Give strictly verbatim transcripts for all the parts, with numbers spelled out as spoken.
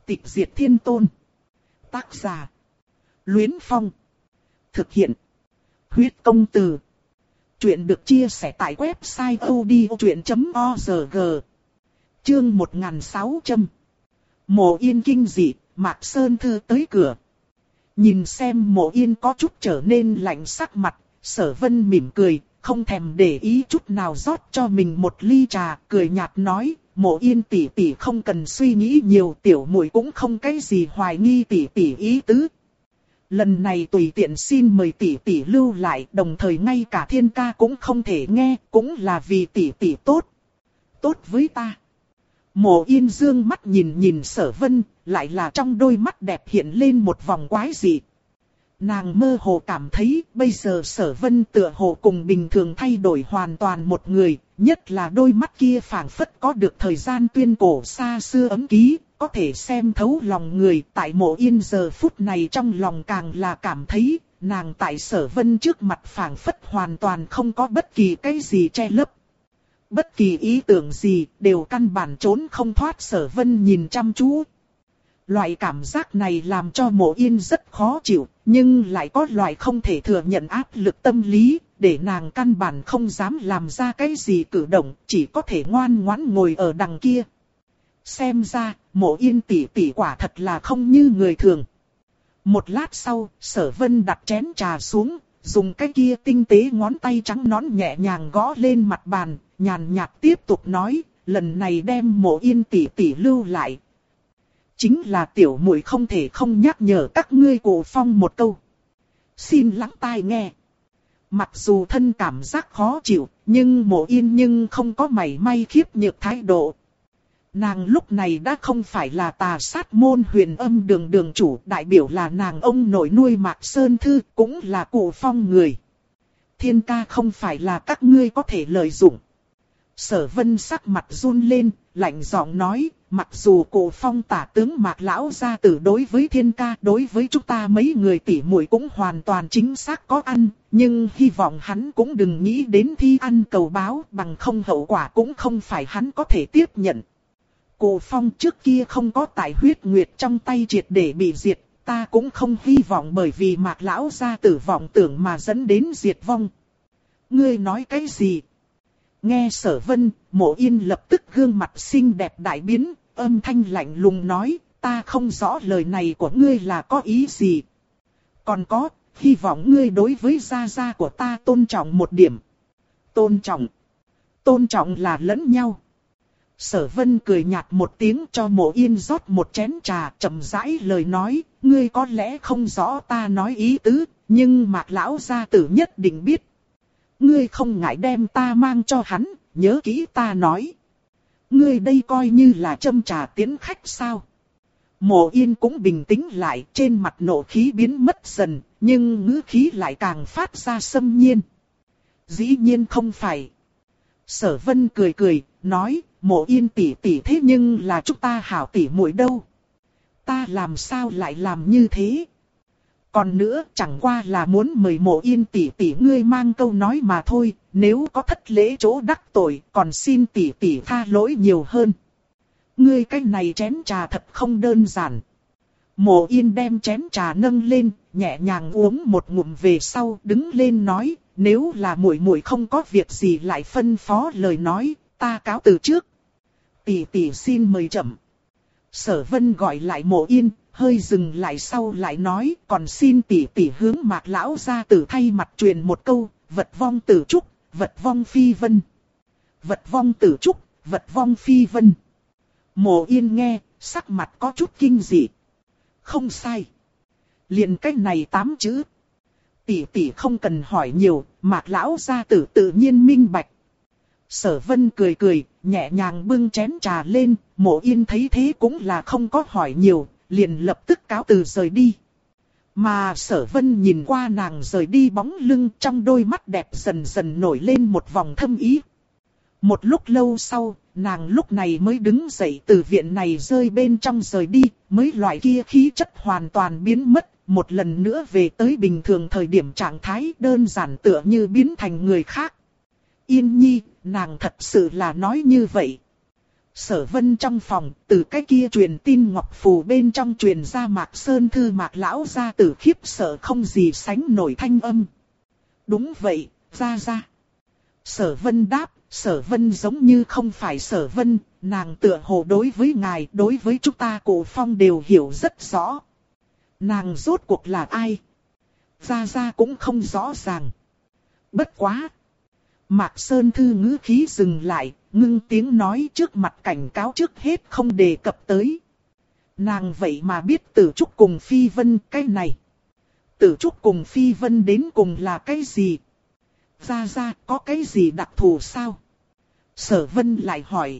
Tịch diệt thiên tôn. Tác giả. Luyến Phong. Thực hiện. Huyết công từ. Chuyện được chia sẻ tại website odchuyện chấm org. Chương một nghìn sáu trăm. Mộ Yên kinh dị, Mạc Sơn Thư tới cửa. Nhìn xem Mộ Yên có chút trở nên lạnh sắc mặt, Sở Vân mỉm cười, không thèm để ý chút nào rót cho mình một ly trà, cười nhạt nói, Mộ Yên tỷ tỷ không cần suy nghĩ nhiều, tiểu muội cũng không cái gì hoài nghi tỷ tỷ ý tứ. Lần này tùy tiện xin mời tỷ tỷ lưu lại, đồng thời ngay cả Thiên ca cũng không thể nghe, cũng là vì tỷ tỷ tốt. Tốt với ta. Mộ Yên dương mắt nhìn nhìn Sở Vân, lại là trong đôi mắt đẹp hiện lên một vòng quái dị. Nàng mơ hồ cảm thấy bây giờ Sở Vân tựa hồ cùng bình thường thay đổi hoàn toàn một người, nhất là đôi mắt kia phảng phất có được thời gian tuyên cổ xa xưa ấm ký, có thể xem thấu lòng người. Tại Mộ Yên giờ phút này trong lòng càng là cảm thấy, nàng tại Sở Vân trước mặt phảng phất hoàn toàn không có bất kỳ cái gì che lấp. Bất kỳ ý tưởng gì đều căn bản trốn không thoát Sở Vân nhìn chăm chú. Loại cảm giác này làm cho Mộ Yên rất khó chịu, nhưng lại có loại không thể thừa nhận áp lực tâm lý, để nàng căn bản không dám làm ra cái gì cử động, chỉ có thể ngoan ngoãn ngồi ở đằng kia. Xem ra, Mộ Yên tỷ tỷ quả thật là không như người thường. Một lát sau, Sở Vân đặt chén trà xuống, dùng cái kia tinh tế ngón tay trắng nõn nhẹ nhàng gõ lên mặt bàn, nhàn nhạt tiếp tục nói, lần này đem Mộ Yên tỷ tỷ lưu lại. Chính là tiểu muội không thể không nhắc nhở các ngươi Cổ Phong một câu. Xin lắng tai nghe. Mặc dù thân cảm giác khó chịu, nhưng Mộ Yên nhưng không có mảy may khiếp nhược thái độ. Nàng lúc này đã không phải là Tà Sát môn Huyền Âm đường đường chủ, đại biểu là nàng ông nội nuôi Mạc Sơn Thư, cũng là Cổ Phong người. Thiên ca không phải là các ngươi có thể lợi dụng. Sở Vân sắc mặt run lên, lạnh giọng nói, mặc dù Cổ Phong tả tướng Mạc lão gia tử đối với Thiên ca, đối với chúng ta mấy người tỷ muội cũng hoàn toàn chính xác có ăn, nhưng hy vọng hắn cũng đừng nghĩ đến thi ăn cầu báo, bằng không hậu quả cũng không phải hắn có thể tiếp nhận. Cổ Phong trước kia không có tại huyết nguyệt trong tay triệt để bị diệt, ta cũng không hy vọng bởi vì Mạc lão gia tử vọng tưởng mà dẫn đến diệt vong. Ngươi nói cái gì? Nghe Sở Vân, Mộ Yên lập tức gương mặt xinh đẹp đại biến, âm thanh lạnh lùng nói, ta không rõ lời này của ngươi là có ý gì. Còn có, hy vọng ngươi đối với gia gia của ta tôn trọng một điểm. Tôn trọng. Tôn trọng là lẫn nhau. Sở Vân cười nhạt một tiếng cho Mộ Yên rót một chén trà, chậm rãi lời nói, ngươi có lẽ không rõ ta nói ý tứ, nhưng Mạc lão gia tử nhất định biết. Ngươi không ngại đem ta mang cho hắn, nhớ kỹ ta nói. Ngươi đây coi như là châm trà tiễn khách sao? Mộ Yên cũng bình tĩnh lại, trên mặt nộ khí biến mất dần, nhưng ngữ khí lại càng phát ra xâm nhiên. Dĩ nhiên không phải. Sở Vân cười cười, nói, Mộ Yên tỷ tỷ thế nhưng là chúng ta hảo tỷ muội đâu. Ta làm sao lại làm như thế? Còn nữa, chẳng qua là muốn mời Mộ Yên tỷ tỷ ngươi mang câu nói mà thôi, nếu có thất lễ chỗ đắc tội, còn xin tỷ tỷ tha lỗi nhiều hơn. Ngươi cái này chén trà thật không đơn giản. Mộ Yên đem chén trà nâng lên, nhẹ nhàng uống một ngụm về sau, đứng lên nói, nếu là muội muội không có việc gì lại phân phó lời nói, ta cáo từ trước. Tỷ tỷ xin mời chậm. Sở Vân gọi lại Mộ Yên, hơi dừng lại sau lại nói, còn xin tỷ tỷ hướng Mạc lão gia tử thay mặt truyền một câu, vật vong tử trúc, vật vong phi vân. Vật vong tử trúc, vật vong phi vân. Mộ Yên nghe, sắc mặt có chút kinh dị. Không sai. Liền cách này tám chữ. Tỷ tỷ không cần hỏi nhiều, Mạc lão gia tử tự nhiên minh bạch. Sở Vân cười cười, nhẹ nhàng bưng chén trà lên, Mộ Yên thấy thế cũng là không có hỏi nhiều, liền lập tức cáo từ rời đi. Mà Sở Vân nhìn qua nàng rời đi bóng lưng, trong đôi mắt đẹp dần dần nổi lên một vòng thâm ý. Một lúc lâu sau, nàng lúc này mới đứng dậy từ viện này rơi bên trong rời đi, mới loại kia khí chất hoàn toàn biến mất, một lần nữa về tới bình thường thời điểm trạng thái đơn giản tựa như biến thành người khác. Yên Nhi, nàng thật sự là nói như vậy. Sở Vân trong phòng, từ cái kia truyền tin ngọc phù bên trong truyền ra Mạc Sơn Thư Mạc lão gia tử khiếp sợ không gì sánh nổi thanh âm. Đúng vậy, gia gia. Sở Vân đáp, Sở Vân giống như không phải Sở Vân, nàng tựa hồ đối với ngài, đối với chúng ta Cổ Phong đều hiểu rất rõ. Nàng rốt cuộc là ai? Gia gia cũng không rõ ràng. Bất quá. Mạc Sơn Thư ngữ khí dừng lại, ngưng tiếng nói trước mặt cảnh cáo trước hết không đề cập tới. Nàng vậy mà biết Tử Trúc cùng Phi Vân cái này. Tử Trúc cùng Phi Vân đến cùng là cái gì? Gia gia có cái gì đặc thù sao? Sở Vân lại hỏi.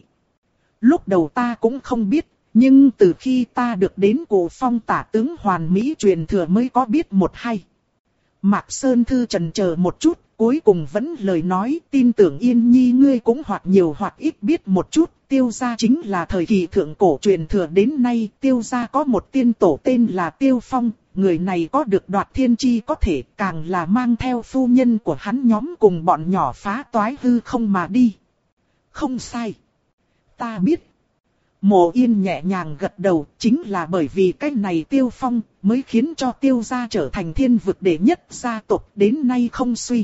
Lúc đầu ta cũng không biết, nhưng từ khi ta được đến Cổ Phong tả tướng hoàn mỹ truyền thừa mới có biết một hay. Mạc Sơn Thư chần chờ một chút, cuối cùng vẫn lời nói, tin tưởng Yên Nhi ngươi cũng hoặc nhiều hoặc ít biết một chút, Tiêu gia chính là thời kỳ thượng cổ truyền thừa đến nay, Tiêu gia có một tiên tổ tên là Tiêu Phong, người này có được đoạt thiên chi có thể, càng là mang theo phu nhân của hắn nhóm cùng bọn nhỏ phá toái hư không mà đi. Không sai. Ta biết. Mộ Yên nhẹ nhàng gật đầu, chính là bởi vì cái này Tiêu Phong mới khiến cho Tiêu gia trở thành thiên vực đệ nhất gia tộc đến nay không suy.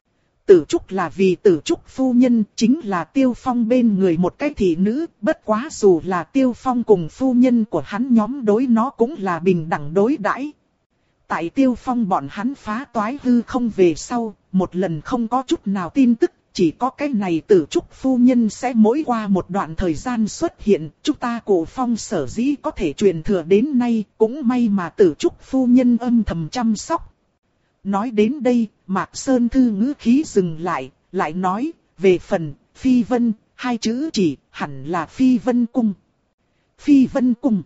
Tử Trúc là vì Tử Trúc phu nhân chính là Tiêu Phong bên người một cái thị nữ, bất quá dù là Tiêu Phong cùng phu nhân của hắn nhóm đối nó cũng là bình đẳng đối đãi. Tại Tiêu Phong bọn hắn phá toái hư không về sau, một lần không có chút nào tin tức. Chỉ có cái này Tử Trúc phu nhân sẽ mỗi qua một đoạn thời gian xuất hiện, chúng ta Cổ Phong sở dĩ có thể truyền thừa đến nay, cũng may mà Tử Trúc phu nhân âm thầm chăm sóc. Nói đến đây, Mạc Sơn Thư ngữ khí dừng lại, lại nói, về phần, Phi Vân, hai chữ chỉ, hẳn là Phi Vân Cung. Phi Vân Cung.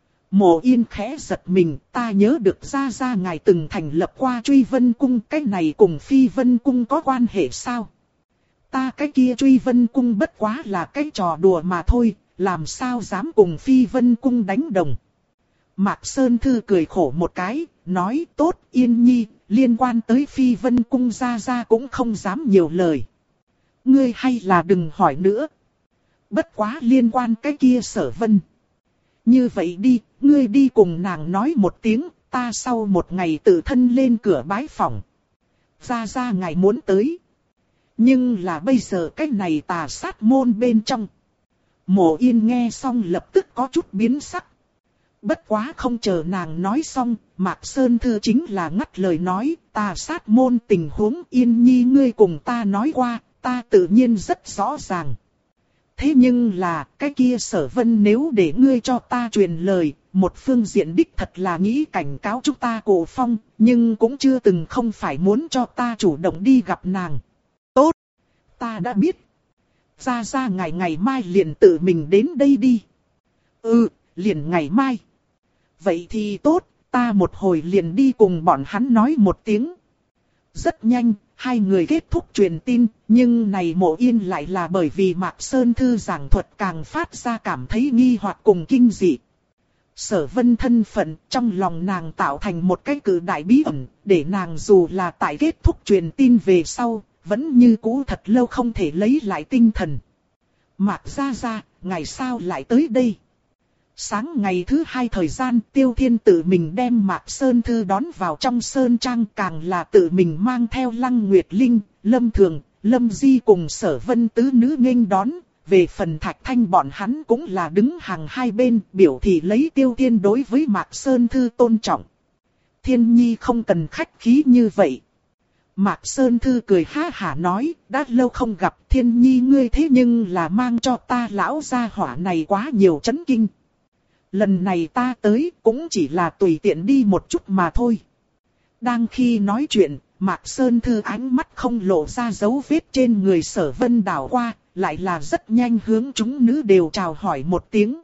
Mộ Yên khẽ giật mình, ta nhớ được gia gia ngài từng thành lập qua Truy Vân Cung, cái này cùng Phi Vân Cung có quan hệ sao? Ta cái kia Truy Vân Cung bất quá là cái trò đùa mà thôi, làm sao dám cùng Phi Vân Cung đánh đồng. Mạc Sơn Thư cười khổ một cái, nói tốt Yên Nhi, liên quan tới Phi Vân Cung gia gia cũng không dám nhiều lời. Ngươi hay là đừng hỏi nữa. Bất quá liên quan cái kia Sở Vân. Như vậy đi, ngươi đi cùng nàng nói một tiếng, ta sau một ngày tự thân lên cửa bái phỏng. Gia gia ngài muốn tới. Nhưng là bây giờ cái này tà sát môn bên trong. Mộ Yên nghe xong lập tức có chút biến sắc. Bất quá không chờ nàng nói xong, Mạc Sơn Thư chính là ngắt lời nói, tà sát môn tình huống Yên Nhi ngươi cùng ta nói qua, ta tự nhiên rất rõ ràng. Thế nhưng là, cái kia Sở Vân nếu để ngươi cho ta truyền lời, một phương diện đích thật là nghĩ cảnh cáo chúng ta Cổ Phong, nhưng cũng chưa từng không phải muốn cho ta chủ động đi gặp nàng. Tốt, ta đã biết. Gia gia ngày ngày mai liền tự mình đến đây đi. Ừ, liền ngày mai. Vậy thì tốt, ta một hồi liền đi cùng bọn hắn nói một tiếng. Rất nhanh, hai người kết thúc truyền tin, nhưng này Mộ Yên lại là bởi vì Mạc Sơn Thư giảng thuật càng phát ra cảm thấy nghi hoặc cùng kinh dị. Sở Vân thân phận trong lòng nàng tạo thành một cái cự đại bí ẩn, để nàng dù là tại kết thúc truyền tin về sau, vẫn như cũ thật lâu không thể lấy lại tinh thần. Mạc gia gia, ngày sao lại tới đây? Sáng ngày thứ hai thời gian, Tiêu Thiên tự mình đem Mạc Sơn Thư đón vào trong sơn trang, càng là tự mình mang theo Lăng Nguyệt Linh, Lâm Thường, Lâm Di cùng Sở Vân tứ nữ nghênh đón. Về phần Thạch Thanh bọn hắn cũng là đứng hàng hai bên, biểu thị lấy Tiêu Thiên đối với Mạc Sơn Thư tôn trọng. Thiên Nhi không cần khách khí như vậy. Mạc Sơn Thư cười ha hả nói, đã lâu không gặp Thiên Nhi ngươi thế nhưng là mang cho ta lão gia hỏa này quá nhiều chấn kinh. Lần này ta tới cũng chỉ là tùy tiện đi một chút mà thôi. Đang khi nói chuyện, Mạc Sơn Thư ánh mắt không lộ ra dấu vết trên người Sở Vân đảo qua, lại là rất nhanh hướng chúng nữ đều chào hỏi một tiếng.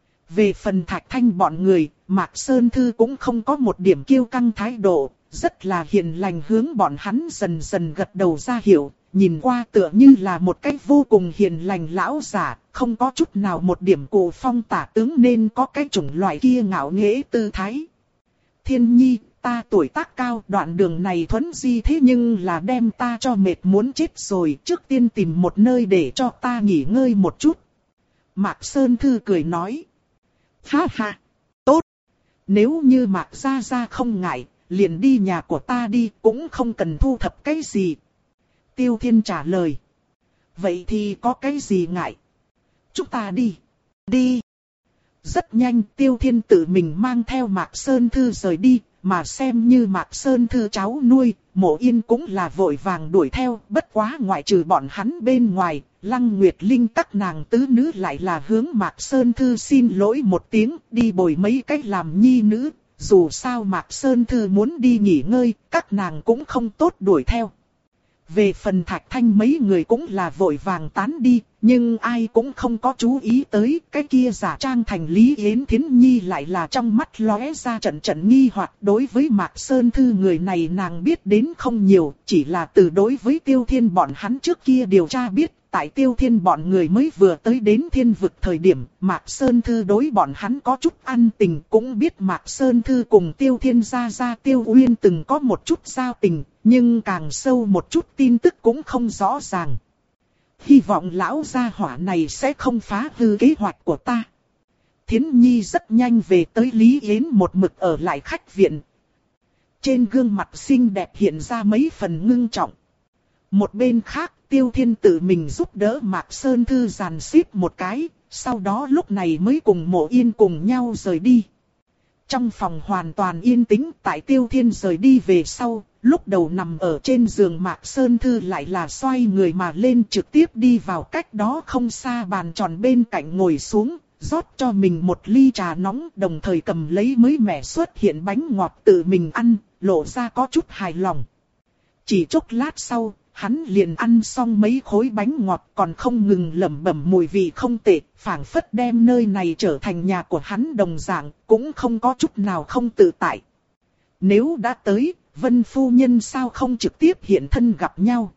Về phần Thạch Thanh bọn người, Mạc Sơn Thư cũng không có một điểm kiêu căng thái độ, rất là hiền lành hướng bọn hắn dần dần gật đầu ra hiệu, nhìn qua tựa như là một cách vô cùng hiền lành lão giả, không có chút nào một điểm Cổ Phong tả tướng nên có cái chủng loại kia ngạo nghễ tư thái. Thiên Nhi, ta tuổi tác cao, đoạn đường này thuấn di thế nhưng là đem ta cho mệt muốn chết rồi, trước tiên tìm một nơi để cho ta nghỉ ngơi một chút. Mạc Sơn Thư cười nói. Ha ha, tốt. Nếu như Mạc Gia Gia không ngại, liền đi nhà của ta đi, cũng không cần thu thập cái gì. Tiêu Thiên trả lời. Vậy thì có cái gì ngại? Chúng ta đi. Đi. Rất nhanh Tiêu Thiên tự mình mang theo Mạc Sơn Thư rời đi, mà xem như Mạc Sơn Thư cháu nuôi, Mộ Yên cũng là vội vàng đuổi theo, bất quá ngoại trừ bọn hắn bên ngoài, Lăng Nguyệt Linh các nàng tứ nữ lại là hướng Mạc Sơn Thư xin lỗi một tiếng, đi bồi mấy cách làm nhi nữ, dù sao Mạc Sơn Thư muốn đi nghỉ ngơi, các nàng cũng không tốt đuổi theo. Về phần Thạch Thanh mấy người cũng là vội vàng tán đi, nhưng ai cũng không có chú ý tới cái kia giả trang thành Lý Yến Thiến Nhi lại là trong mắt lóe ra trận trận nghi hoặc. Đối với Mạc Sơn Thư người này nàng biết đến không nhiều, chỉ là từ đối với Tiêu Thiên bọn hắn trước kia điều tra biết. Tại Tiêu Thiên bọn người mới vừa tới đến thiên vực thời điểm, Mạc Sơn Thư đối bọn hắn có chút ăn tình, cũng biết Mạc Sơn Thư cùng Tiêu Thiên gia gia Tiêu Uyên từng có một chút giao tình, nhưng càng sâu một chút tin tức cũng không rõ ràng. Hy vọng lão gia hỏa này sẽ không phá hư kế hoạch của ta. Thiến Nhi rất nhanh về tới Lý Yến một mực ở lại khách viện. Trên gương mặt xinh đẹp hiện ra mấy phần ngưng trọng. Một bên khác, Tiêu Thiên tự mình giúp đỡ Mạc Sơn Thư dàn xếp một cái, sau đó lúc này mới cùng Mộ Yên cùng nhau rời đi. Trong phòng hoàn toàn yên tĩnh, tại Tiêu Thiên rời đi về sau, lúc đầu nằm ở trên giường Mạc Sơn Thư lại là xoay người mà lên trực tiếp đi vào cách đó không xa bàn tròn bên cạnh ngồi xuống, rót cho mình một ly trà nóng, đồng thời cầm lấy mới mẻ xuất hiện bánh ngọt tự mình ăn, lộ ra có chút hài lòng. Chỉ chốc lát sau, hắn liền ăn xong mấy khối bánh ngọt còn không ngừng lẩm bẩm mùi vị không tệ, phảng phất đem nơi này trở thành nhà của hắn đồng dạng, cũng không có chút nào không tự tại. Nếu đã tới, Vân phu nhân sao không trực tiếp hiện thân gặp nhau?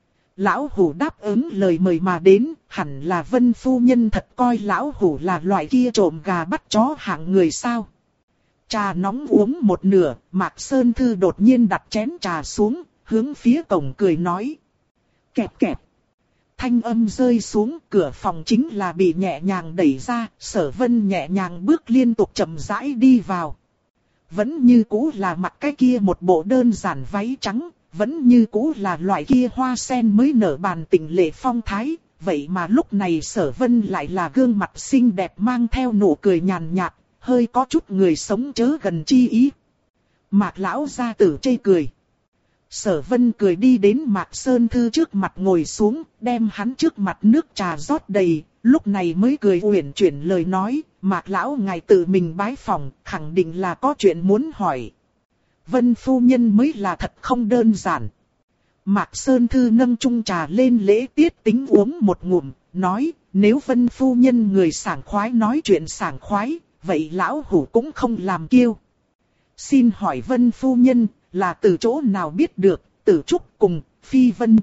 Lão Hủ đáp ứng lời mời mà đến, hẳn là Vân phu nhân thật coi Lão Hủ là loại kia trộm gà bắt chó hạng người sao? Trà nóng uống một nửa, Mạc Sơn Thư đột nhiên đặt chén trà xuống, hướng phía cổng cười nói. Kẹp kẹp. Thanh âm rơi xuống, cửa phòng chính là bị nhẹ nhàng đẩy ra, Sở Vân nhẹ nhàng bước liên tục chậm rãi đi vào. Vẫn như cũ là mặc cái kia một bộ đơn giản váy trắng, vẫn như cũ là loại kia hoa sen mới nở bàn tịnh lệ phong thái, vậy mà lúc này Sở Vân lại là gương mặt xinh đẹp mang theo nụ cười nhàn nhạt, hơi có chút người sống chớ gần chi ý. Mạc lão gia tử chê cười. Sở Vân cười đi đến Mạc Sơn Thư trước mặt ngồi xuống, đem hắn trước mặt nước trà rót đầy, lúc này mới cười uyển chuyển lời nói, Mạc lão ngài tự mình bái phỏng, khẳng định là có chuyện muốn hỏi. Vân phu nhân mới là thật không đơn giản. Mạc Sơn Thư nâng chung trà lên lễ tiết tính uống một ngụm, nói, nếu Vân phu nhân người sảng khoái nói chuyện sảng khoái, vậy lão hủ cũng không làm kiêu. Xin hỏi Vân phu nhân, là từ chỗ nào biết được, Tử Trúc cùng Phi Vân?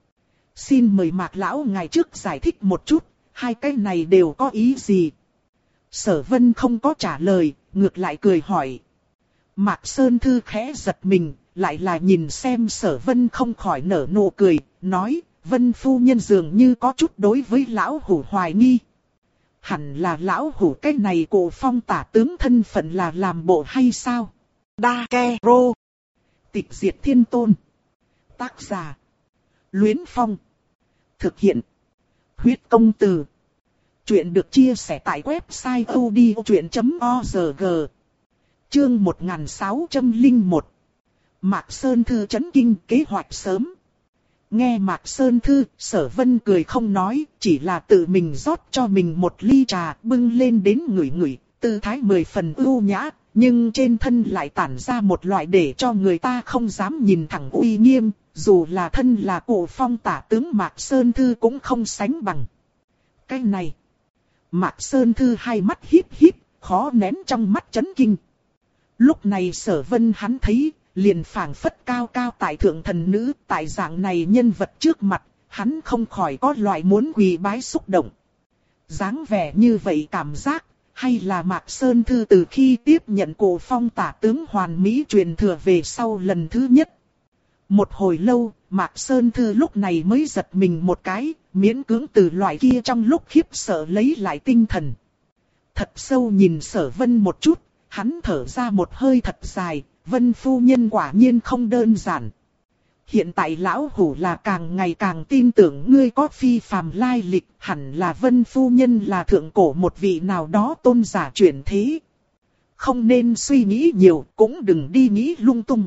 Xin mời Mạc lão ngài trước giải thích một chút, hai cái này đều có ý gì? Sở Vân không có trả lời, ngược lại cười hỏi. Mạc Sơn Thư khẽ giật mình, lại là nhìn xem Sở Vân không khỏi nở nụ cười, nói, Vân phu nhân dường như có chút đối với lão hủ hoài nghi. Hẳn là lão hủ cái này cổ phong tả tướng thân phận là làm bộ hay sao? Đa Ke Rô. Tịch diệt thiên tôn. Tác giả. Luyến Phong. Thực hiện. Huyết công từ. Chuyện được chia sẻ tại website odchuyện chấm org. Chương một nghìn sáu trăm lẻ một. Mạc Sơn Thư chấn kinh kế hoạch sớm. Nghe Mạc Sơn Thư, Sở Vân cười không nói, chỉ là tự mình rót cho mình một ly trà bưng lên đến ngửi ngửi, tư thái mười phần ưu nhã, nhưng trên thân lại tản ra một loại để cho người ta không dám nhìn thẳng uy nghiêm, dù là thân là cổ phong tả tướng Mạc Sơn Thư cũng không sánh bằng. Cái này, Mạc Sơn Thư hai mắt híp híp, khó nén trong mắt chấn kinh. Lúc này Sở Vân hắn thấy, liền phảng phất cao cao tại thượng thần nữ, tại dạng này nhân vật trước mặt, hắn không khỏi có loại muốn quỳ bái xúc động. Dáng vẻ như vậy cảm giác, hay là Mạc Sơn Thư từ khi tiếp nhận cổ phong tả tướng hoàn mỹ truyền thừa về sau lần thứ nhất. Một hồi lâu, Mạc Sơn Thư lúc này mới giật mình một cái, miễn cưỡng từ loại kia trong lúc khiếp sợ lấy lại tinh thần. Thật sâu nhìn Sở Vân một chút, hắn thở ra một hơi thật dài, Vân phu nhân quả nhiên không đơn giản. Hiện tại lão hủ là càng ngày càng tin tưởng ngươi có phi phàm lai lịch, hẳn là Vân phu nhân là thượng cổ một vị nào đó tôn giả chuyển thế. Không nên suy nghĩ nhiều, cũng đừng đi nghĩ lung tung.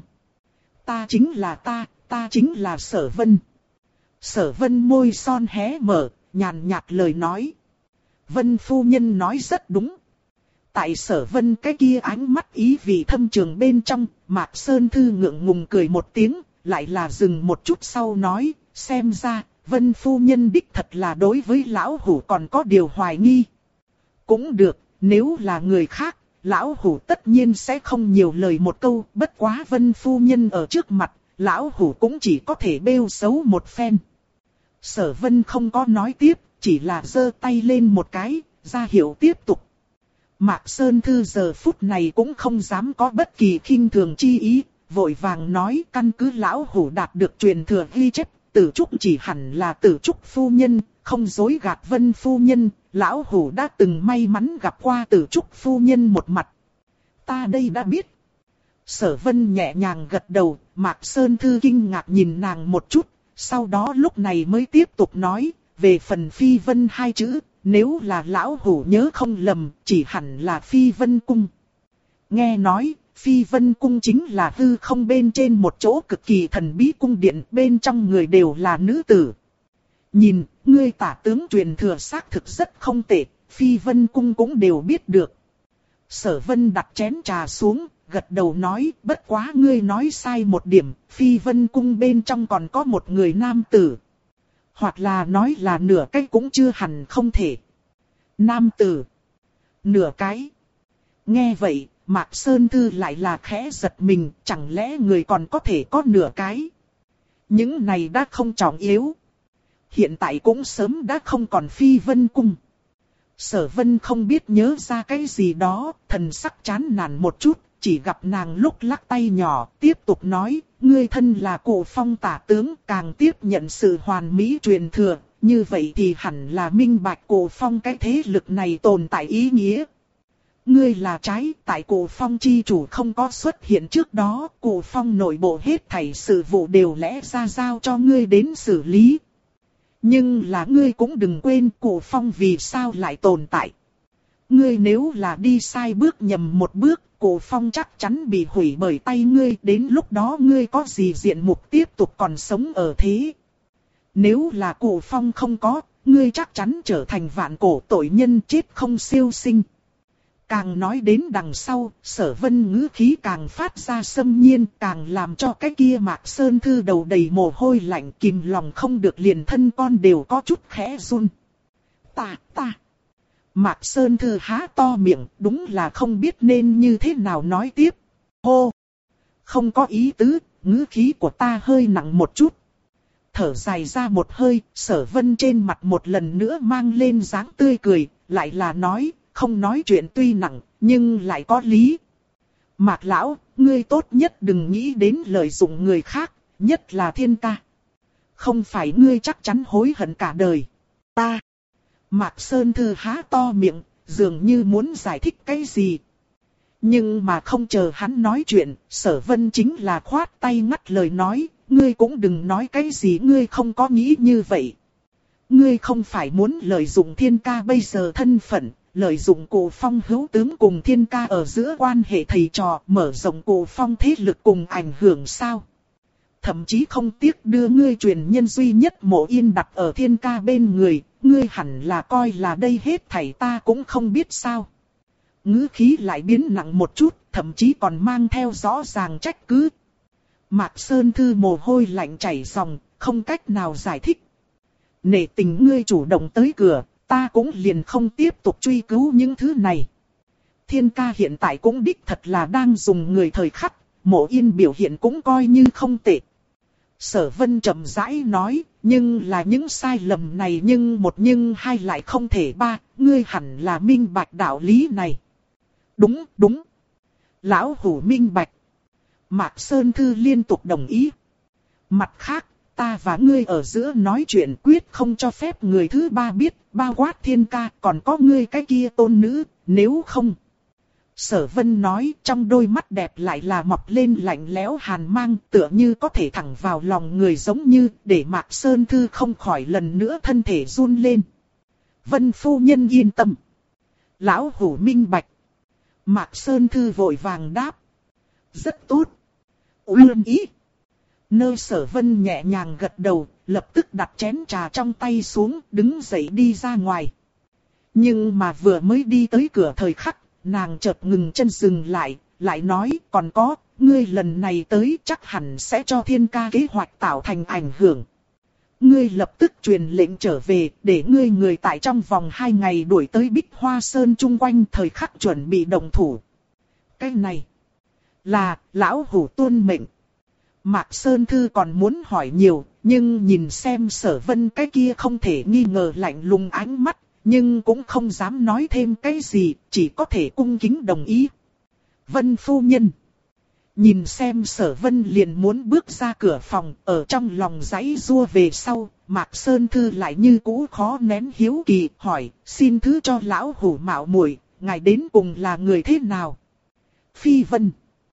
Ta chính là ta, ta chính là Sở Vân. Sở Vân môi son hé mở, nhàn nhạt lời nói. Vân phu nhân nói rất đúng. Tại Sở Vân cái kia ánh mắt ý vị thâm trường bên trong, Mạc Sơn Thư ngượng ngùng cười một tiếng, lại là dừng một chút sau nói, xem ra, Vân phu nhân đích thật là đối với lão hủ còn có điều hoài nghi. Cũng được, nếu là người khác, lão hủ tất nhiên sẽ không nhiều lời một câu, bất quá Vân phu nhân ở trước mặt, lão hủ cũng chỉ có thể bêu xấu một phen. Sở Vân không có nói tiếp, chỉ là giơ tay lên một cái, ra hiệu tiếp tục. Mạc Sơn Thư giờ phút này cũng không dám có bất kỳ khinh thường chi ý, vội vàng nói căn cứ lão hủ đạt được truyền thừa ghi chép, Tử Trúc chỉ hẳn là Tử Trúc phu nhân, không dối gạt Vân phu nhân, lão hủ đã từng may mắn gặp qua Tử Trúc phu nhân một mặt. Ta đây đã biết. Sở Vân nhẹ nhàng gật đầu, Mạc Sơn Thư kinh ngạc nhìn nàng một chút, sau đó lúc này mới tiếp tục nói, về phần Phi Vân hai chữ, nếu là lão hủ nhớ không lầm, chỉ hẳn là Phi Vân cung. Nghe nói, Phi Vân cung chính là hư không bên trên một chỗ cực kỳ thần bí cung điện, bên trong người đều là nữ tử. Nhìn, ngươi tả tướng truyền thừa xác thực rất không tệ, Phi Vân cung cũng đều biết được. Sở Vân đặt chén trà xuống, gật đầu nói, bất quá ngươi nói sai một điểm, Phi Vân cung bên trong còn có một người nam tử. Hoặc là nói là nửa cái cũng chưa hẳn không thể. Nam tử. Nửa cái. Nghe vậy, Mạc Sơn Thư lại là khẽ giật mình, chẳng lẽ người còn có thể có nửa cái. Những này đã không trọng yếu. Hiện tại cũng sớm đã không còn Phi Vân cung. Sở Vân không biết nhớ ra cái gì đó, thần sắc chán nản một chút, chỉ gặp nàng lúc lắc tay nhỏ, tiếp tục nói, ngươi thân là Cụ Phong tả tướng, càng tiếp nhận sự hoàn mỹ truyền thừa, như vậy thì hẳn là minh bạch Cụ Phong cái thế lực này tồn tại ý nghĩa. Ngươi là trái, tại Cụ Phong chi chủ không có xuất hiện trước đó, Cụ Phong nội bộ hết thảy sự vụ đều lẽ ra giao cho ngươi đến xử lý. Nhưng là ngươi cũng đừng quên Cụ Phong vì sao lại tồn tại. Ngươi nếu là đi sai bước nhầm một bước, Cụ Phong chắc chắn bị hủy bởi tay ngươi, đến lúc đó ngươi có gì diện mục tiếp tục còn sống ở thế. Nếu là Cụ Phong không có, ngươi chắc chắn trở thành vạn cổ tội nhân chết không siêu sinh. Càng nói đến đằng sau, Sở Vân ngữ khí càng phát ra xâm nhiên, càng làm cho cái kia Mạc Sơn Thư đầu đầy mồ hôi lạnh, kìm lòng không được, liền thân con đều có chút khẽ run. Ta, ta. Mạc Sơn Thư há to miệng, đúng là không biết nên như thế nào nói tiếp. Hô! Không có ý tứ, ngữ khí của ta hơi nặng một chút. Thở dài ra một hơi, Sở Vân trên mặt một lần nữa mang lên dáng tươi cười, lại là nói, không nói chuyện tuy nặng, nhưng lại có lý. Mạc lão, ngươi tốt nhất đừng nghĩ đến lợi dụng người khác, nhất là Thiên ca. Không phải ngươi chắc chắn hối hận cả đời. Ta. Mạc Sơn Thư há to miệng, dường như muốn giải thích cái gì. Nhưng mà không chờ hắn nói chuyện, Sở Vân chính là khoát tay ngắt lời nói, ngươi cũng đừng nói cái gì ngươi không có nghĩ như vậy. Ngươi không phải muốn lợi dụng Thiên ca bây giờ thân phận, lợi dụng Cụ Phong hữu tướng cùng Thiên ca ở giữa quan hệ thầy trò, mở rộng Cụ Phong thế lực cùng ảnh hưởng sao? Thậm chí không tiếc đưa ngươi truyền nhân duy nhất Mộ Yên đặt ở Thiên ca bên người, ngươi hẳn là coi là đây hết thảy ta cũng không biết sao. Ngữ khí lại biến nặng một chút, thậm chí còn mang theo rõ ràng trách cứ. Mạc Sơn Thư mồ hôi lạnh chảy ròng, không cách nào giải thích. Nể tình ngươi chủ động tới cửa, ta cũng liền không tiếp tục truy cứu những thứ này. Thiên ca hiện tại cũng đích thật là đang dùng người thời khắc, Mộ Yên biểu hiện cũng coi như không tệ. Sở Vân chậm rãi nói, nhưng là những sai lầm này nhưng một nhưng hai lại không thể ba, ngươi hẳn là minh bạch đạo lý này. Đúng, đúng. Lão hủ minh bạch. Mạc Sơn Thư liên tục đồng ý. Mặt khác, ta và ngươi ở giữa nói chuyện quyết không cho phép người thứ ba biết, bao quát Thiên ca, còn có ngươi cái kia tôn nữ, nếu không. Sở Vân nói, trong đôi mắt đẹp lại là mọc lên lạnh lẽo hàn mang, tựa như có thể thẳng vào lòng người, giống như để Mạc Sơn Thư không khỏi lần nữa thân thể run lên. Vân phu nhân yên tâm. Lão hủ minh bạch. Mạc Sơn Thư vội vàng đáp. Rất tốt. Uyên ý. Nơi Sở Vân nhẹ nhàng gật đầu, lập tức đặt chén trà trong tay xuống, đứng dậy đi ra ngoài. Nhưng mà vừa mới đi tới cửa thời khắc, nàng chợt ngừng chân dừng lại, lại nói, còn có, ngươi lần này tới chắc hẳn sẽ cho Thiên ca kế hoạch tạo thành ảnh hưởng. Ngươi lập tức truyền lệnh trở về, để ngươi người tại trong vòng hai ngày đuổi tới Bích Hoa Sơn chung quanh, thời khắc chuẩn bị động thủ. Cái này là, lão hủ tuân mệnh. Mạc Sơn Thư còn muốn hỏi nhiều, nhưng nhìn xem Sở Vân cái kia không thể nghi ngờ lạnh lùng ánh mắt, nhưng cũng không dám nói thêm cái gì, chỉ có thể cung kính đồng ý. Vân phu nhân. Nhìn xem Sở Vân liền muốn bước ra cửa phòng, ở trong lòng giãy giụa về sau, Mạc Sơn Thư lại như cũ khó nén hiếu kỳ, hỏi, xin thứ cho lão hủ mạo muội, ngài đến cùng là người thế nào? Phi Vân.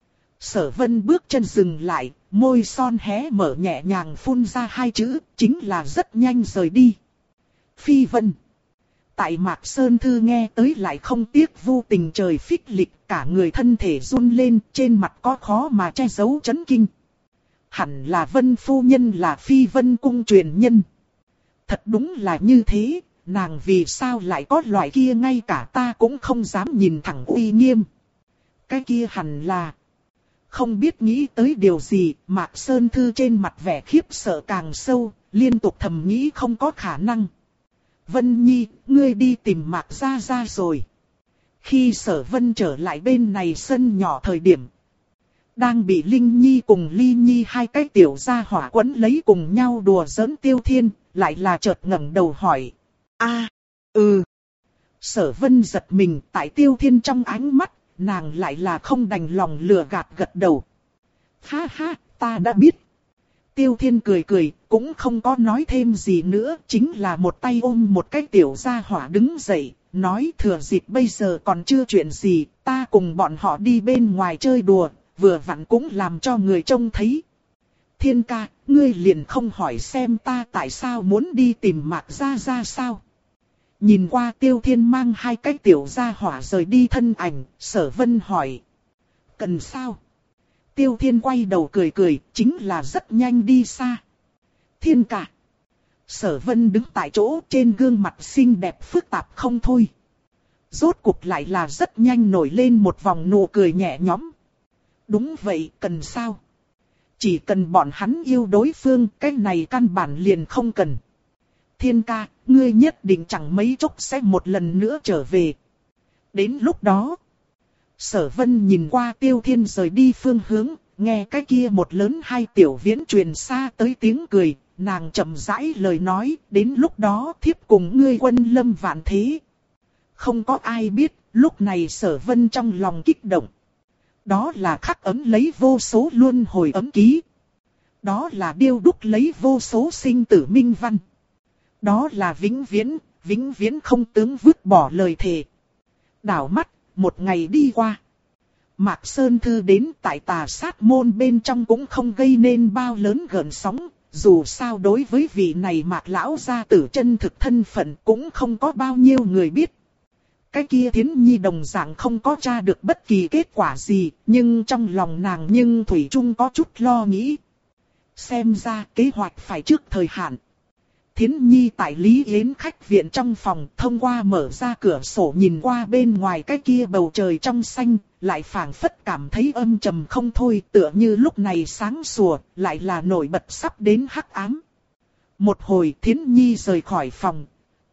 Sở Vân bước chân dừng lại, môi son hé mở nhẹ nhàng phun ra hai chữ, chính là rất nhanh rời đi. Phi Vân. Tại Mạc Sơn Thư nghe tới lại không tiếc vu tình trời phích lịch, cả người thân thể run lên, trên mặt có khó mà che giấu chấn kinh. Hẳn là Vân phu nhân là Phi Vân cung truyền nhân. Thật đúng là như thế, nàng vì sao lại có loại kia ngay cả ta cũng không dám nhìn thẳng uy nghiêm. Cái kia hẳn là... Không biết nghĩ tới điều gì, Mạc Sơn Thư trên mặt vẻ khiếp sợ càng sâu, liên tục thầm nghĩ không có khả năng. Vân Nhi, ngươi đi tìm Mạc Gia Gia rồi. Khi Sở Vân trở lại bên này sân nhỏ thời điểm, đang bị Linh Nhi cùng Ly Nhi hai cái tiểu gia hỏa quấn lấy cùng nhau đùa giỡn Tiêu Thiên, lại là chợt ngẩng đầu hỏi. A, ừ. Sở Vân giật mình, tại Tiêu Thiên trong ánh mắt, nàng lại là không đành lòng lừa gạt gật đầu. Ha ha, ta đã biết. Tiêu Thiên cười cười, cũng không có nói thêm gì nữa, chính là một tay ôm một cái tiểu gia hỏa đứng dậy, nói thừa dịp bây giờ còn chưa chuyện gì, ta cùng bọn họ đi bên ngoài chơi đùa, vừa vặn cũng làm cho người trông thấy. Thiên ca, ngươi liền không hỏi xem ta tại sao muốn đi tìm Mạc Gia Gia sao? Nhìn qua Tiêu Thiên mang hai cái tiểu gia hỏa rời đi thân ảnh, Sở Vân hỏi. Cần sao? Tiêu Thiên quay đầu cười cười, chính là rất nhanh đi xa. Thiên ca. Sở Vân đứng tại chỗ, trên gương mặt xinh đẹp phức tạp không thôi. Rốt cuộc lại là rất nhanh nổi lên một vòng nụ cười nhẹ nhõm. Đúng vậy, cần sao? Chỉ cần bọn hắn yêu đối phương, cái này căn bản liền không cần. Thiên ca, ngươi nhất định chẳng mấy chốc sẽ một lần nữa trở về. Đến lúc đó, Sở Vân nhìn qua Tiêu Thiên rời đi phương hướng, nghe cái kia một lớn hai tiểu viễn truyền xa tới tiếng cười, nàng chậm rãi lời nói, đến lúc đó thiếp cùng ngươi quân lâm vạn thế. Không có ai biết, lúc này Sở Vân trong lòng kích động. Đó là khắc ấm lấy vô số luân hồi ấm ký. Đó là điêu đúc lấy vô số sinh tử minh văn. Đó là vĩnh viễn, vĩnh viễn không tướng vứt bỏ lời thề. Đảo mắt, một ngày đi qua. Mạc Sơn Thư đến tại Tà Sát môn bên trong cũng không gây nên bao lớn gợn sóng. Dù sao đối với vị này Mạc lão gia tử chân thực thân phận cũng không có bao nhiêu người biết. Cái kia Thiến Nhi đồng dạng không có tra được bất kỳ kết quả gì, nhưng trong lòng nàng nhưng thủy chung có chút lo nghĩ. Xem ra kế hoạch phải trước thời hạn. Thiến Nhi tại Lý Yến khách viện trong phòng, thông qua mở ra cửa sổ nhìn qua bên ngoài cái kia bầu trời trong xanh, lại phảng phất cảm thấy âm trầm không thôi, tựa như lúc này sáng sủa, lại là nổi bật sắp đến hắc ám. Một hồi Thiến Nhi rời khỏi phòng,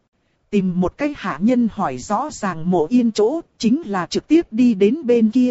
tìm một cái hạ nhân hỏi rõ ràng Mộ Yên chỗ, chính là trực tiếp đi đến bên kia.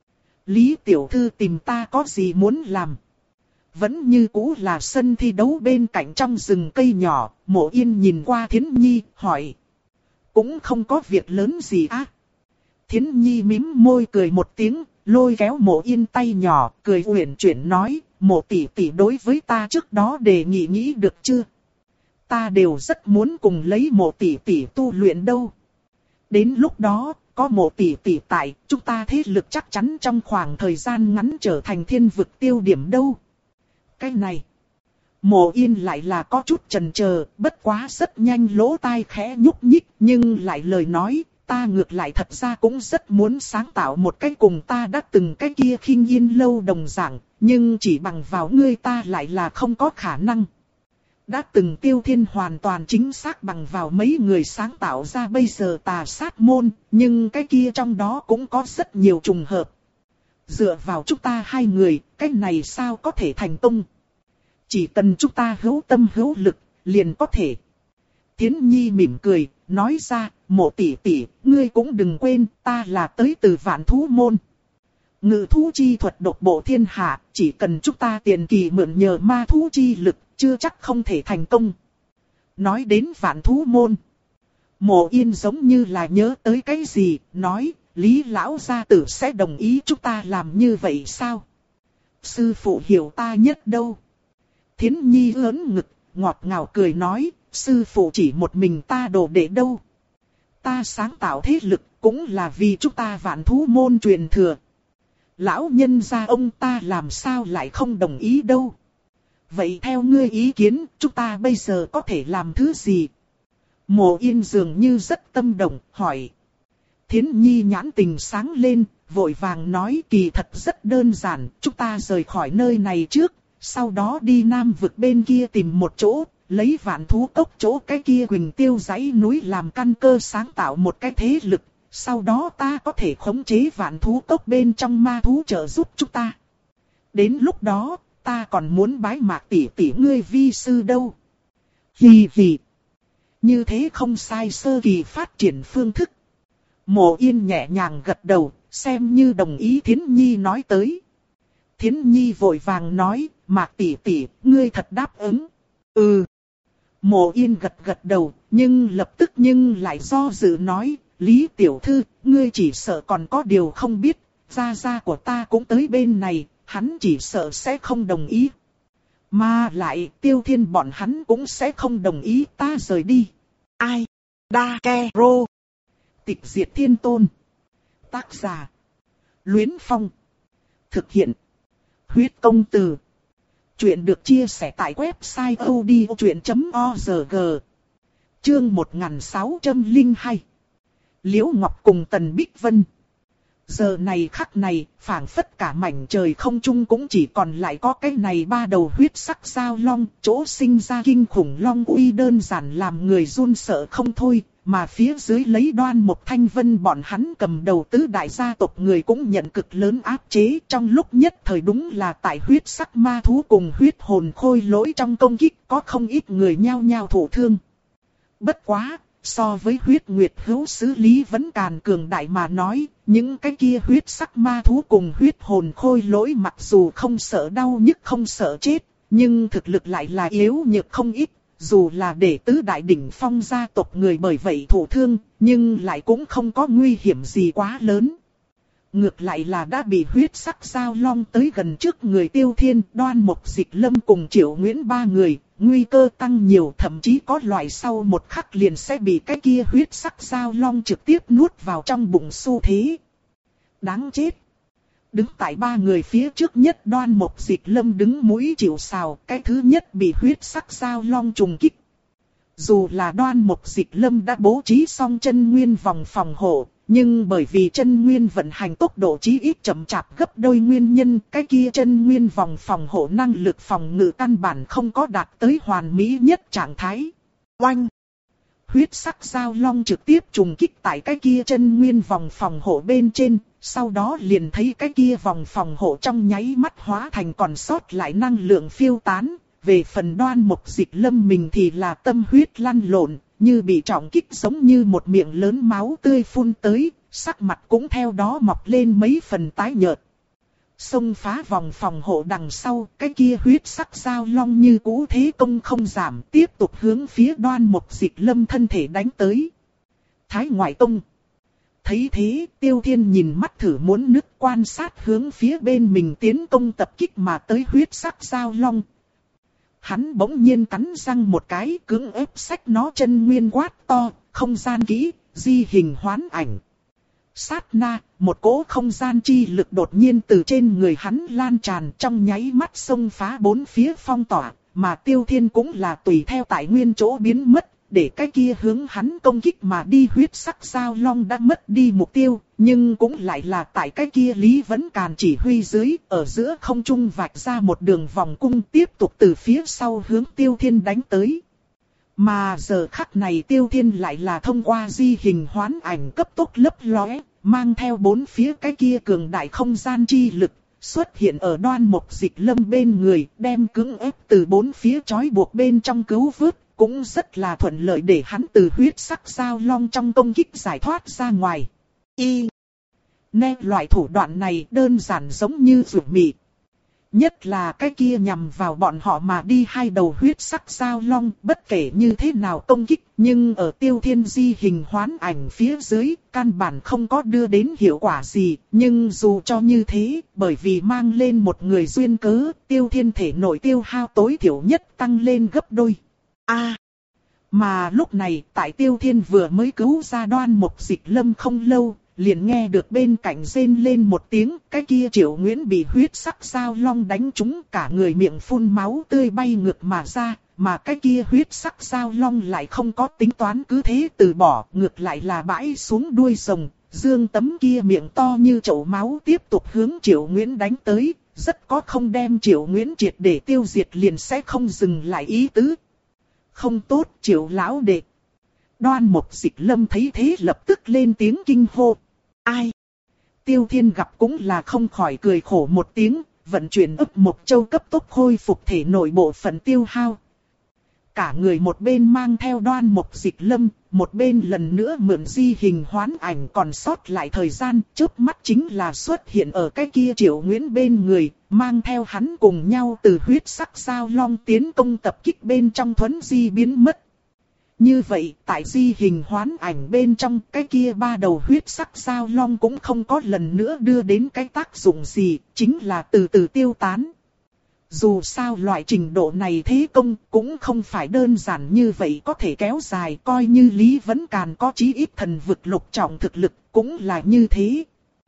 Lý tiểu thư tìm ta có gì muốn làm? Vẫn như cũ là sân thi đấu bên cạnh trong rừng cây nhỏ, Mộ Yên nhìn qua Thiến Nhi, hỏi. Cũng không có việc lớn gì á. Thiến Nhi mím môi cười một tiếng, lôi kéo Mộ Yên tay nhỏ, cười uyển chuyển nói, mộ tỷ tỷ đối với ta trước đó đề nghị nghĩ được chưa? Ta đều rất muốn cùng lấy mộ tỷ tỷ tu luyện đâu. Đến lúc đó, có mộ tỷ tỷ tại, chúng ta thế lực chắc chắn trong khoảng thời gian ngắn trở thành thiên vực tiêu điểm đâu. Cái này, Mộ Yên lại là có chút chần chờ, bất quá rất nhanh lỗ tai khẽ nhúc nhích, nhưng lại lời nói, ta ngược lại thật ra cũng rất muốn sáng tạo một cái cùng ta đã từng cái kia Khinh Yên lâu đồng dạng, nhưng chỉ bằng vào ngươi ta lại là không có khả năng. Đã từng Tiêu Thiên hoàn toàn chính xác bằng vào mấy người sáng tạo ra bây giờ Tà Sát môn, nhưng cái kia trong đó cũng có rất nhiều trùng hợp. Dựa vào chúng ta hai người, cái này sao có thể thành công? Chỉ cần chúng ta hữu tâm hữu lực, liền có thể. Thiến Nhi mỉm cười, nói ra, Mộ tỷ tỷ, ngươi cũng đừng quên, ta là tới từ Vạn Thú môn. Ngự thú chi thuật độc bộ thiên hạ, chỉ cần chúng ta tiền kỳ mượn nhờ ma thú chi lực, chưa chắc không thể thành công. Nói đến Vạn Thú môn, Mộ Yên giống như là nhớ tới cái gì, nói, Lý lão gia tử sẽ đồng ý chúng ta làm như vậy sao? Sư phụ hiểu ta nhất đâu. Thiến Nhi ớn ngực, ngọt ngào cười nói, sư phụ chỉ một mình ta đồ đệ đâu. Ta sáng tạo thế lực cũng là vì chúng ta Vạn Thú môn truyền thừa. Lão nhân gia ông ta làm sao lại không đồng ý đâu. Vậy theo ngươi ý kiến, chúng ta bây giờ có thể làm thứ gì? Mộ Yên dường như rất tâm động, hỏi. Thiến Nhi nhãn tình sáng lên, vội vàng nói kỳ thật rất đơn giản, chúng ta rời khỏi nơi này trước, sau đó đi Nam vực bên kia tìm một chỗ, lấy Vạn Thú cốc chỗ cái kia Quỳnh Tiêu dãy núi làm căn cơ sáng tạo một cái thế lực, sau đó ta có thể khống chế Vạn Thú cốc bên trong ma thú trợ giúp chúng ta. Đến lúc đó, ta còn muốn bái Mạc tỷ tỷ ngươi vi sư đâu. Hì hì. Như thế không sai, sơ kỳ phát triển phương thức. Mộ Yên nhẹ nhàng gật đầu, xem như đồng ý Thiến Nhi nói tới. Thiến Nhi vội vàng nói, Mạc tỷ tỷ, ngươi thật đáp ứng. Ừ. Mộ Yên gật gật đầu, nhưng lập tức nhưng lại do dự nói, Lý tiểu thư, ngươi chỉ sợ còn có điều không biết, gia gia của ta cũng tới bên này, hắn chỉ sợ sẽ không đồng ý. Mà lại, Tiêu Thiên bọn hắn cũng sẽ không đồng ý ta rời đi. Ai? Đa Ke Rô. Tịch diệt thiên tôn. Tác giả. Luyến Phong. Thực hiện. Huyết công từ. Chuyện được chia sẻ tại website odchuyện chấm org. Chương một nghìn sáu trăm lẻ hai. Liễu Ngọc cùng Tần Bích Vân. Giờ này khắc này, phảng phất cả mảnh trời không trung cũng chỉ còn lại có cái này ba đầu huyết sắc giao long, chỗ sinh ra kinh khủng long uy đơn giản làm người run sợ không thôi, mà phía dưới lấy Đoan Mộc Thanh Vân bọn hắn cầm đầu tứ đại gia tộc người cũng nhận cực lớn áp chế, trong lúc nhất thời đúng là tại huyết sắc ma thú cùng huyết hồn khôi lỗi trong công kích có không ít người nhao nhao thụ thương. Bất quá, so với huyết nguyệt hữu sứ Lý Vấn Càn cường đại mà nói, những cái kia huyết sắc ma thú cùng huyết hồn khôi lỗi mặc dù không sợ đau nhức không sợ chết, nhưng thực lực lại là yếu nhược không ít, dù là để tứ đại đỉnh phong gia tộc người bởi vậy thụ thương, nhưng lại cũng không có nguy hiểm gì quá lớn. Ngược lại là đã bị huyết sắc giao long tới gần trước người Tiêu Thiên, Đoan Mộc Dịch Lâm cùng Triệu Nguyễn ba người, nguy cơ tăng nhiều, thậm chí có loại sau một khắc liền sẽ bị cái kia huyết sắc giao long trực tiếp nuốt vào trong bụng xu thế. Đáng chết! Đứng tại ba người phía trước nhất Đoan Mộc Dịch Lâm đứng mũi chịu sào, cái thứ nhất bị huyết sắc giao long trùng kích. Dù là Đoan Mộc Dịch Lâm đã bố trí xong chân nguyên vòng phòng hộ, nhưng bởi vì chân nguyên vận hành tốc độ chí ít chậm chạp gấp đôi nguyên nhân, cái kia chân nguyên vòng phòng hộ năng lực phòng ngự căn bản không có đạt tới hoàn mỹ nhất trạng thái. Oanh! Huyết sắc giao long trực tiếp trùng kích tại cái kia chân nguyên vòng phòng hộ bên trên, sau đó liền thấy cái kia vòng phòng hộ trong nháy mắt hóa thành còn sót lại năng lượng phiêu tán. Về phần Đoan Mộc Dịch Lâm mình thì là tâm huyết lăn lộn, như bị trọng kích giống như một miệng lớn máu tươi phun tới, sắc mặt cũng theo đó mọc lên mấy phần tái nhợt. Xông phá vòng phòng hộ đằng sau, cái kia huyết sắc giao long như cũ thế công không giảm, tiếp tục hướng phía Đoan Mộc Dịch Lâm thân thể đánh tới. Thái Ngoại Tông. Thấy thế, Tiêu Thiên nhìn mắt thử muốn nứt quan sát hướng phía bên mình tiến công tập kích mà tới huyết sắc giao long. Hắn bỗng nhiên cắn răng một cái, cưỡng ép xách nó chân nguyên quát to, không gian kỹ, di hình hoán ảnh. Sát na, một cỗ không gian chi lực đột nhiên từ trên người hắn lan tràn, trong nháy mắt xông phá bốn phía phong tỏa, mà Tiêu Thiên cũng là tùy theo tại nguyên chỗ biến mất, để cái kia hướng hắn công kích mà đi huyết sắc giao long đã mất đi mục tiêu, nhưng cũng lại là tại cái kia Lý Vấn Càn chỉ huy dưới, ở giữa không trung vạch ra một đường vòng cung tiếp tục từ phía sau hướng Tiêu Thiên đánh tới. Mà giờ khắc này Tiêu Thiên lại là thông qua di hình hoán ảnh cấp tốc lấp lóe, mang theo bốn phía cái kia cường đại không gian chi lực, xuất hiện ở Đoan Mục Dịch Lâm bên người, đem cưỡng ép từ bốn phía trói buộc bên trong cứu vớt, cũng rất là thuận lợi để hắn từ huyết sắc giao long trong công kích giải thoát ra ngoài. Y. Nè, loại thủ đoạn này đơn giản giống như rượu mị. Nhất là cái kia nhằm vào bọn họ mà đi hai đầu huyết sắc giao long, bất kể như thế nào công kích, nhưng ở Tiêu Thiên di hình hoán ảnh phía dưới, căn bản không có đưa đến hiệu quả gì. Nhưng dù cho như thế, bởi vì mang lên một người duyên cớ, Tiêu Thiên thể nội tiêu hao tối thiểu nhất tăng lên gấp đôi. A. À, mà lúc này, tại Tiêu Thiên vừa mới cứu ra Đoan Mục Dịch Lâm không lâu, liền nghe được bên cạnh rên lên một tiếng, cái kia Triệu Nguyễn bị huyết sắc giao long đánh trúng, cả người miệng phun máu tươi bay ngược mà ra, mà cái kia huyết sắc giao long lại không có tính toán cứ thế từ bỏ, ngược lại là bãi xuống đuôi rồng, dương tấm kia miệng to như chậu máu tiếp tục hướng Triệu Nguyễn đánh tới, rất có không đem Triệu Nguyễn triệt để tiêu diệt liền sẽ không dừng lại ý tứ. Không tốt, Triệu lão đệ. Đoan Mục Dịch Lâm thấy thế lập tức lên tiếng kinh hô. Ai? Tiêu Thiên gặp cũng là không khỏi cười khổ một tiếng, vận chuyển ấp một châu cấp tốc khôi phục thể nội bộ phận tiêu hao. Cả người một bên mang theo Đoan Mục Dịch Lâm, một bên lần nữa mượn di hình hoán ảnh còn sót lại thời gian, chớp mắt chính là xuất hiện ở cái kia Triệu Nguyễn bên người, mang theo hắn cùng nhau từ huyết sắc giao long tiến công tập kích bên trong thuấn di biến mất. Như vậy, tại di hình hoán ảnh bên trong, cái kia ba đầu huyết sắc giao long cũng không có lần nữa đưa đến cái tác dụng gì, chính là từ từ tiêu tán. Dù sao loại trình độ này thế công cũng không phải đơn giản như vậy có thể kéo dài, coi như Lý Vấn Càn có chí ít thần vực lục trọng thực lực cũng là như thế.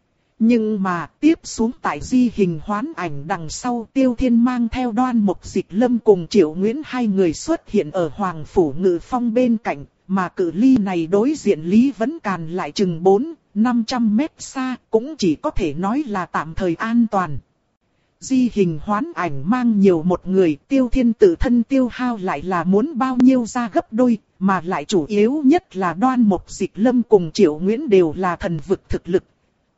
Nhưng mà tiếp xuống tại di hình hoán ảnh đằng sau, Tiêu Thiên mang theo Đoan Mục Dịch Lâm cùng Triệu Nguyễn hai người xuất hiện ở Hoàng Phủ Ngự Phong bên cạnh, mà cự ly này đối diện Lý Vấn Càn lại chừng bốn đến năm trăm mét xa, cũng chỉ có thể nói là tạm thời an toàn. Di hình hoán ảnh mang nhiều một người, Tiêu Thiên tự thân tiêu hao lại là muốn bao nhiêu ra gấp đôi, mà lại chủ yếu nhất là Đoan Mục Dịch Lâm cùng Triệu Nguyễn đều là thần vực thực lực.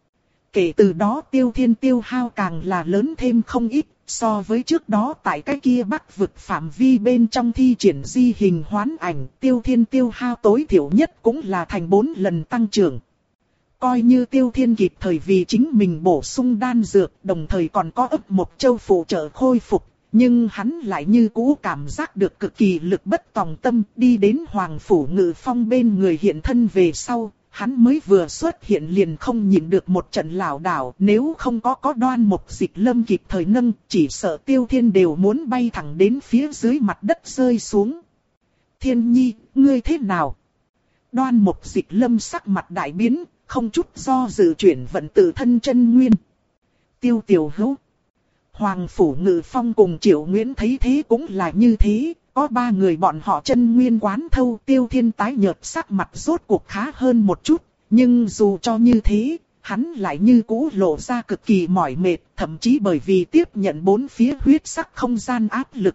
Kể từ đó Tiêu Thiên tiêu hao càng là lớn thêm không ít, so với trước đó tại cái kia Bắc vực phạm vi bên trong thi triển di hình hoán ảnh, Tiêu Thiên tiêu hao tối thiểu nhất cũng là thành bốn lần tăng trưởng. Coi như Tiêu Thiên kịp thời vì chính mình bổ sung đan dược, đồng thời còn có ấp một châu phụ trợ khôi phục, nhưng hắn lại như cũ cảm giác được cực kỳ lực bất tòng tâm, đi đến Hoàng Phủ Ngự Phong bên người hiện thân về sau. Hắn mới vừa xuất hiện liền không nhịn được một trận lảo đảo, nếu không có có Đoan Mục Dịch Lâm kịp thời nâng, chỉ sợ Tiêu Thiên đều muốn bay thẳng đến phía dưới mặt đất rơi xuống. Thiên Nhi, ngươi thế nào? Đoan Mục Dịch Lâm sắc mặt đại biến, không chút do dự chuyển vận tự thân chân nguyên. Tiêu Tiểu Hữu. Hoàng Phủ Ngự Phong cùng Triệu Nguyễn thấy thế cũng là như thế. Có ba người bọn họ chân nguyên quán thâu, Tiêu Thiên tái nhợt sắc mặt rốt cuộc khá hơn một chút, nhưng dù cho như thế, hắn lại như cũ lộ ra cực kỳ mỏi mệt, thậm chí bởi vì tiếp nhận bốn phía huyết sắc không gian áp lực.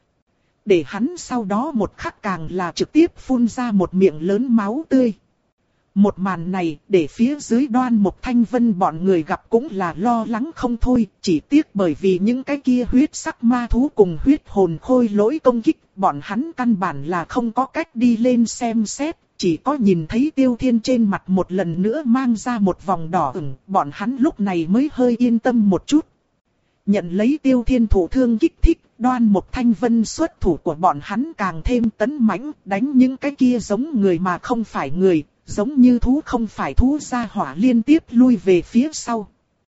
Để hắn sau đó một khắc càng là trực tiếp phun ra một miệng lớn máu tươi. Một màn này để phía dưới Đoan Mục Thanh Vân bọn người gặp cũng là lo lắng không thôi, chỉ tiếc bởi vì những cái kia huyết sắc ma thú cùng huyết hồn khôi lỗi công kích, bọn hắn căn bản là không có cách đi lên xem xét, chỉ có nhìn thấy Tiêu Thiên trên mặt một lần nữa mang ra một vòng đỏ ửng, bọn hắn lúc này mới hơi yên tâm một chút. Nhận lấy Tiêu Thiên thủ thương kích thích, Đoan Mục Thanh Vân xuất thủ của bọn hắn càng thêm tấn mãnh, đánh những cái kia giống người mà không phải người. giống như thú không phải thú ra hỏa liên tiếp lui về phía sau.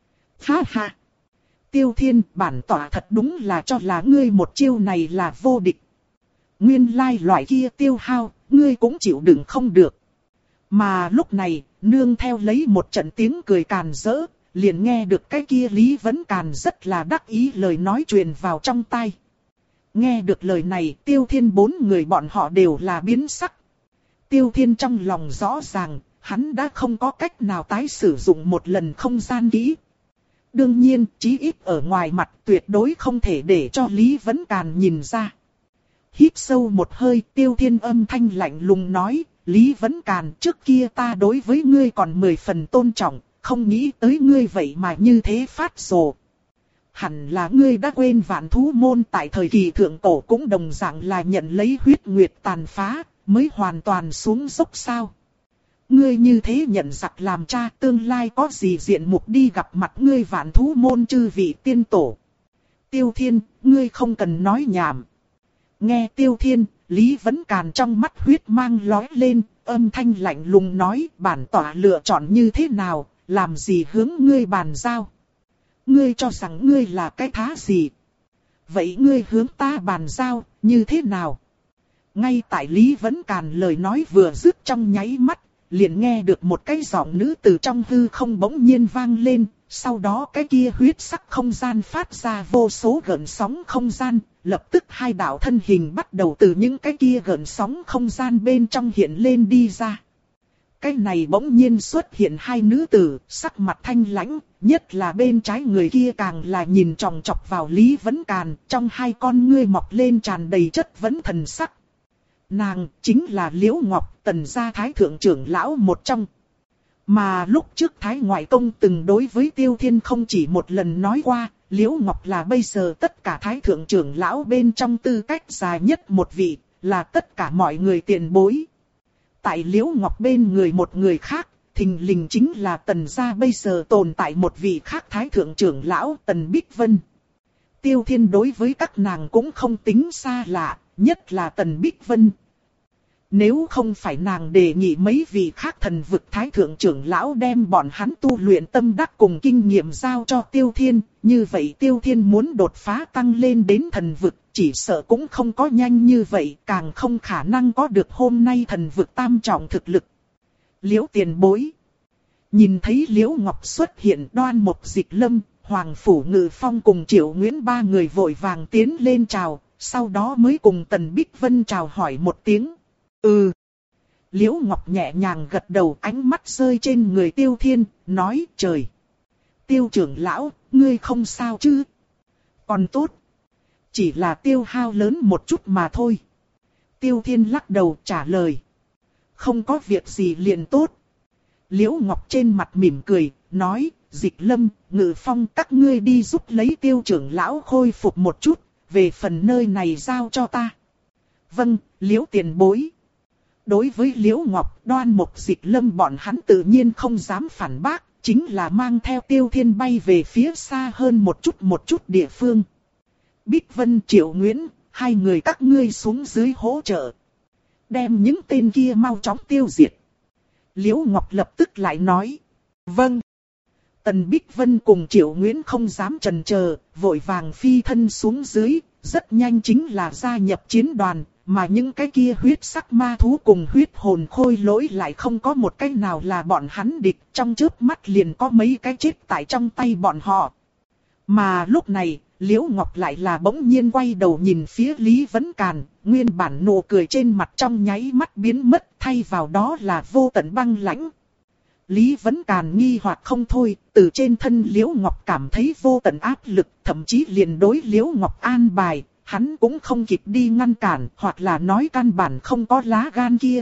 Ha ha! Tiêu Thiên, bản tỏa thật đúng là cho là ngươi một chiêu này là vô địch. Nguyên lai loại kia tiêu hao, ngươi cũng chịu đựng không được. Mà lúc này, nương theo lấy một trận tiếng cười càn rỡ, liền nghe được cái kia Lý Vấn Càn rất là đắc ý lời nói truyền vào trong tai. Nghe được lời này, Tiêu Thiên bốn người bọn họ đều là biến sắc. Tiêu Thiên trong lòng rõ ràng, hắn đã không có cách nào tái sử dụng một lần không gian kỹ. Đương nhiên, chí ít ở ngoài mặt tuyệt đối không thể để cho Lý Vấn Càn nhìn ra. Hít sâu một hơi, Tiêu Thiên âm thanh lạnh lùng nói, Lý Vấn Càn, trước kia ta đối với ngươi còn mười phần tôn trọng, không nghĩ tới ngươi vậy mà như thế phát rồ. Hẳn là ngươi đã quên Vạn Thú Môn tại thời kỳ thượng cổ cũng đồng dạng là nhận lấy huyết nguyệt tàn phá, mới hoàn toàn xuống dốc sao. Ngươi như thế nhận giặc làm cha, tương lai có gì diện mục đi gặp mặt ngươi Vạn Thú Môn chư vị tiên tổ. Tiêu Thiên, ngươi không cần nói nhảm. Nghe Tiêu Thiên, Lý Vấn Càn trong mắt huyết mang lóe lên, âm thanh lạnh lùng nói, bản tỏa lựa chọn như thế nào, làm gì hướng ngươi bàn giao. Ngươi cho rằng ngươi là cái thá gì? Vậy ngươi hướng ta bàn giao, như thế nào? Ngay tại Lý Vấn Càn lời nói vừa dứt trong nháy mắt, liền nghe được một cái giọng nữ từ trong hư không bỗng nhiên vang lên, sau đó cái kia huyết sắc không gian phát ra vô số gợn sóng không gian, lập tức hai đạo thân hình bắt đầu từ những cái kia gợn sóng không gian bên trong hiện lên đi ra. Cái này bỗng nhiên xuất hiện hai nữ tử, sắc mặt thanh lãnh, nhất là bên trái người kia càng là nhìn chòng chọc vào Lý Vấn Càn, trong hai con ngươi mọc lên tràn đầy chất vấn thần sắc. Nàng chính là Liễu Ngọc, Tần gia thái thượng trưởng lão một trong. Mà lúc trước Thái Ngoại Công từng đối với Tiêu Thiên không chỉ một lần nói qua, Liễu Ngọc là bây giờ tất cả thái thượng trưởng lão bên trong tư cách dài nhất một vị, là tất cả mọi người tiền bối. Tại Liễu Ngọc bên người một người khác, thình lình chính là Tần gia bây giờ tồn tại một vị khác thái thượng trưởng lão Tần Bích Vân. Tiêu Thiên đối với các nàng cũng không tính xa lạ, nhất là Tần Bích Vân. Nếu không phải nàng đề nghị mấy vị khác thần vực thái thượng trưởng lão đem bọn hắn tu luyện tâm đắc cùng kinh nghiệm giao cho Tiêu Thiên, như vậy Tiêu Thiên muốn đột phá tăng lên đến thần vực, chỉ sợ cũng không có nhanh như vậy, càng không khả năng có được hôm nay thần vực tam trọng thực lực. Liễu tiền bối. Nhìn thấy Liễu Ngọc xuất hiện, Đoan Mộc Dịch Lâm, Hoàng Phủ Ngự Phong cùng Triệu Nguyễn ba người vội vàng tiến lên chào, sau đó mới cùng Tần Bích Vân chào hỏi một tiếng. Ừ. Liễu Ngọc nhẹ nhàng gật đầu, ánh mắt rơi trên người Tiêu Thiên, nói trời. Tiêu trưởng lão, ngươi không sao chứ? Còn tốt. Chỉ là tiêu hao lớn một chút mà thôi. Tiêu Thiên lắc đầu trả lời. Không có việc gì liền tốt. Liễu Ngọc trên mặt mỉm cười, nói, Dịch Lâm, Ngự Phong các ngươi đi giúp lấy Tiêu trưởng lão khôi phục một chút, về phần nơi này giao cho ta. Vâng, Liễu tiền bối. Đối với Liễu Ngọc, Đoan Mộc Dịch Lâm bọn hắn tự nhiên không dám phản bác, chính là mang theo Tiêu Thiên bay về phía xa hơn một chút một chút địa phương. Bích Vân, Triệu Nguyễn, hai người các ngươi xuống dưới hỗ trợ. Đem những tên kia mau chóng tiêu diệt. Liễu Ngọc lập tức lại nói. Vâng. Tần Bích Vân cùng Triệu Nguyễn không dám chần chờ, vội vàng phi thân xuống dưới, rất nhanh chính là gia nhập chiến đoàn. Mà những cái kia huyết sắc ma thú cùng huyết hồn khôi lỗi lại không có một cái nào là bọn hắn địch, trong chớp mắt liền có mấy cái chết tại trong tay bọn họ. Mà lúc này, Liễu Ngọc lại là bỗng nhiên quay đầu nhìn phía Lý Vấn Càn, nguyên bản nụ cười trên mặt trong nháy mắt biến mất, thay vào đó là vô tận băng lãnh. Lý Vấn Càn nghi hoặc không thôi, từ trên thân Liễu Ngọc cảm thấy vô tận áp lực, thậm chí liền đối Liễu Ngọc an bài. Hắn cũng không kịp đi ngăn cản, hoặc là nói căn bản không có lá gan kia.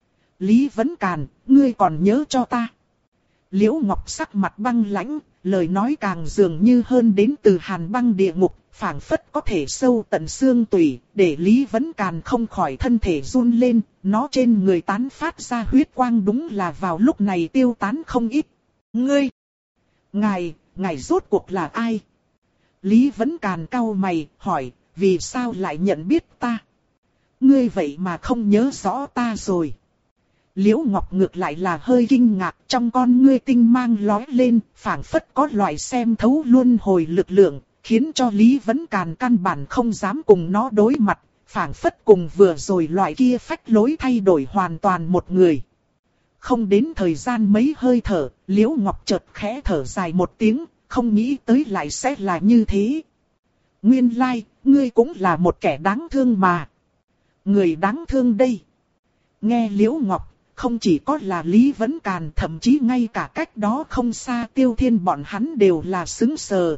Lý Vấn Càn, ngươi còn nhớ cho ta. Liễu Ngọc sắc mặt băng lãnh, lời nói càng dường như hơn đến từ hàn băng địa ngục, phảng phất có thể sâu tận xương tủy, để Lý Vấn Càn không khỏi thân thể run lên, nó trên người tán phát ra huyết quang đúng là vào lúc này tiêu tán không ít. Ngươi! Ngài, ngài rốt cuộc là ai? Lý Vấn Càn cau mày, hỏi. Vì sao lại nhận biết ta? Ngươi vậy mà không nhớ rõ ta rồi. Liễu Ngọc ngược lại là hơi kinh ngạc, trong con ngươi tinh mang lóe lên, phảng phất có loại xem thấu luân hồi lực lượng, khiến cho Lý Vấn Càn căn bản không dám cùng nó đối mặt, phảng phất cùng vừa rồi loại kia phách lối thay đổi hoàn toàn một người. Không đến thời gian mấy hơi thở, Liễu Ngọc chợt khẽ thở dài một tiếng, không nghĩ tới lại sẽ là như thế. Nguyên lai, ngươi cũng là một kẻ đáng thương mà. Người đáng thương đây. Nghe Liễu Ngọc, không chỉ có là Lý Vấn Càn, thậm chí ngay cả cách đó không xa Tiêu Thiên bọn hắn đều là sững sờ.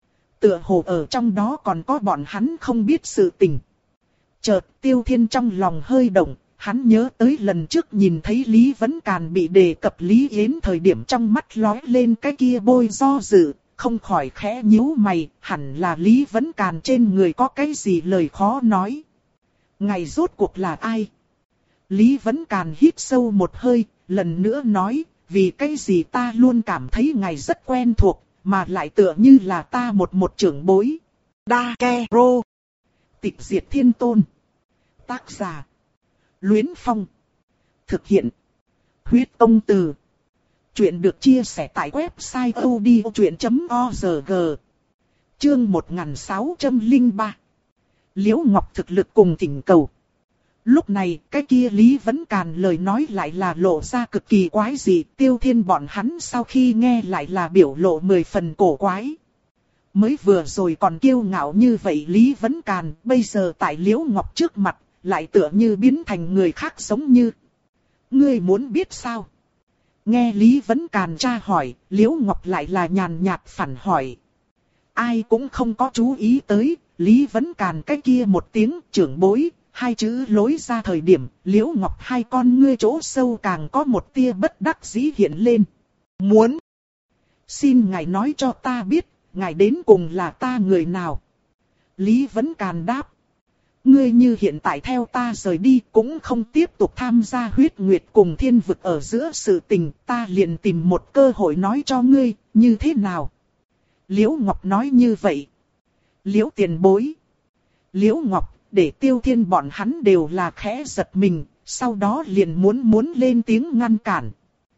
Tựa hồ ở trong đó còn có bọn hắn không biết sự tình. Chợt Tiêu Thiên trong lòng hơi động, hắn nhớ tới lần trước nhìn thấy Lý Vấn Càn bị đề cập Lý Yến thời điểm trong mắt lóe lên cái kia bôi do dự, không khỏi khẽ nhíu mày, hẳn là Lý Vấn Càn trên người có cái gì lời khó nói. Ngài rốt cuộc là ai? Lý Vấn Càn hít sâu một hơi, lần nữa nói, vì cái gì ta luôn cảm thấy ngài rất quen thuộc, mà lại tựa như là ta một một trưởng bối. Đa Ke Rô. Tịch Diệt Thiên Tôn. Tác giả. Luyến Phong. Thực hiện. Huyết Tông Từ. Chuyện được chia sẻ tại website odchuyện chấm org. Chương một nghìn sáu trăm lẻ ba. Liễu Ngọc thực lực cùng thỉnh cầu. Lúc này, cái kia Lý Vấn Càn lời nói lại là lộ ra cực kỳ quái dị, Tiêu Thiên bọn hắn sau khi nghe lại là biểu lộ mười phần cổ quái. Mới vừa rồi còn kiêu ngạo như vậy Lý Vấn Càn, bây giờ tại Liễu Ngọc trước mặt, lại tựa như biến thành người khác giống như. Ngươi muốn biết sao? Nghe Lý Vấn Càn tra hỏi, Liễu Ngọc lại là nhàn nhạt phản hỏi. Ai cũng không có chú ý tới, Lý Vấn Càn cái kia một tiếng trưởng bối, hai chữ lối ra thời điểm, Liễu Ngọc hai con ngươi chỗ sâu càng có một tia bất đắc dĩ hiện lên. Muốn? Xin ngài nói cho ta biết, ngài đến cùng là ta người nào? Lý Vấn Càn đáp. Ngươi như hiện tại theo ta rời đi cũng không tiếp tục tham gia huyết nguyệt cùng thiên vực ở giữa sự tình, ta liền tìm một cơ hội nói cho ngươi, như thế nào? Liễu Ngọc nói như vậy. Liễu tiền bối. Liễu Ngọc, để Tiêu Thiên bọn hắn đều là khẽ giật mình, sau đó liền muốn muốn lên tiếng ngăn cản.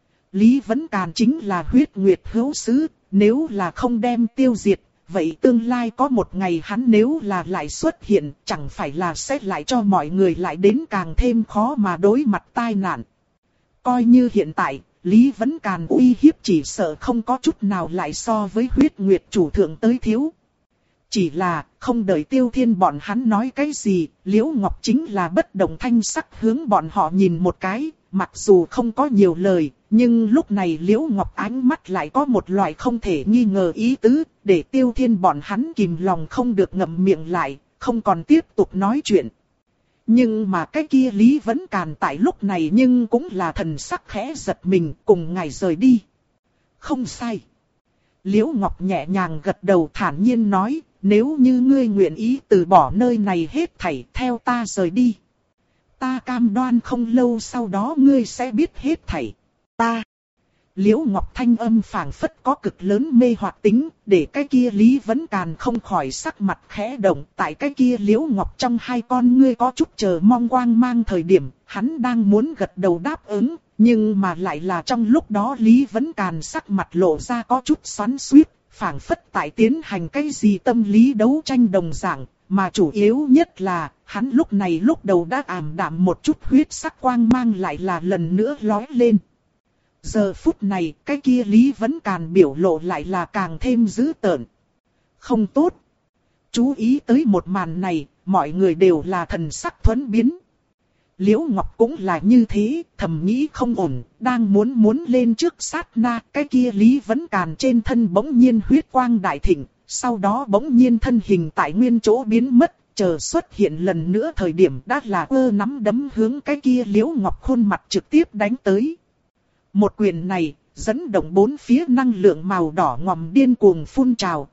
Lý Vấn Càn chính là huyết nguyệt hữu sứ, nếu là không đem tiêu diệt, vậy tương lai có một ngày hắn nếu là lại xuất hiện, chẳng phải là sẽ lại cho mọi người lại đến càng thêm khó mà đối mặt tai nạn. Coi như hiện tại, Lý Vấn Càn uy hiếp chỉ sợ không có chút nào lại so với huyết nguyệt chủ thượng tới thiếu. Chỉ là, không đợi Tiêu Thiên bọn hắn nói cái gì, Liễu Ngọc chính là bất động thanh sắc hướng bọn họ nhìn một cái, mặc dù không có nhiều lời, nhưng lúc này Liễu Ngọc ánh mắt lại có một loại không thể nghi ngờ ý tứ, để Tiêu Thiên bọn hắn kìm lòng không được ngậm miệng lại, không còn tiếp tục nói chuyện. Nhưng mà cái kia Lý Vấn Càn tại lúc này nhưng cũng là thần sắc khẽ giật mình, cùng ngài rời đi. Không sai. Liễu Ngọc nhẹ nhàng gật đầu thản nhiên nói, nếu như ngươi nguyện ý từ bỏ nơi này hết thảy theo ta rời đi. Ta cam đoan không lâu sau đó ngươi sẽ biết hết thảy. Ta. Liễu Ngọc thanh âm phảng phất có cực lớn mê hoặc tính, để cái kia Lý Vấn Càn không khỏi sắc mặt khẽ động. Tại cái kia Liễu Ngọc trong hai con ngươi có chút chờ mong quang mang thời điểm, hắn đang muốn gật đầu đáp ứng, nhưng mà lại là trong lúc đó Lý Vấn Càn sắc mặt lộ ra có chút xoắn xuýt, phảng phất tại tiến hành cái gì tâm lý đấu tranh đồng dạng, mà chủ yếu nhất là, hắn lúc này lúc đầu đã ảm đạm một chút huyết sắc quang mang lại là lần nữa lóe lên. Giờ phút này, cái kia Lý Vấn Càn biểu lộ lại là càng thêm dữ tợn. Không tốt. Chú ý tới một màn này, mọi người đều là thần sắc thuẫn biến. Liễu Ngọc cũng là như thế, thầm nghĩ không ổn, đang muốn muốn lên trước sát na, cái kia Lý Vấn Càn trên thân bỗng nhiên huyết quang đại thịnh, sau đó bỗng nhiên thân hình tại nguyên chỗ biến mất, chờ xuất hiện lần nữa thời điểm đã là ơ nắm đấm hướng cái kia Liễu Ngọc khuôn mặt trực tiếp đánh tới. Một quyền này, dẫn động bốn phía năng lượng màu đỏ ngòm điên cuồng phun trào.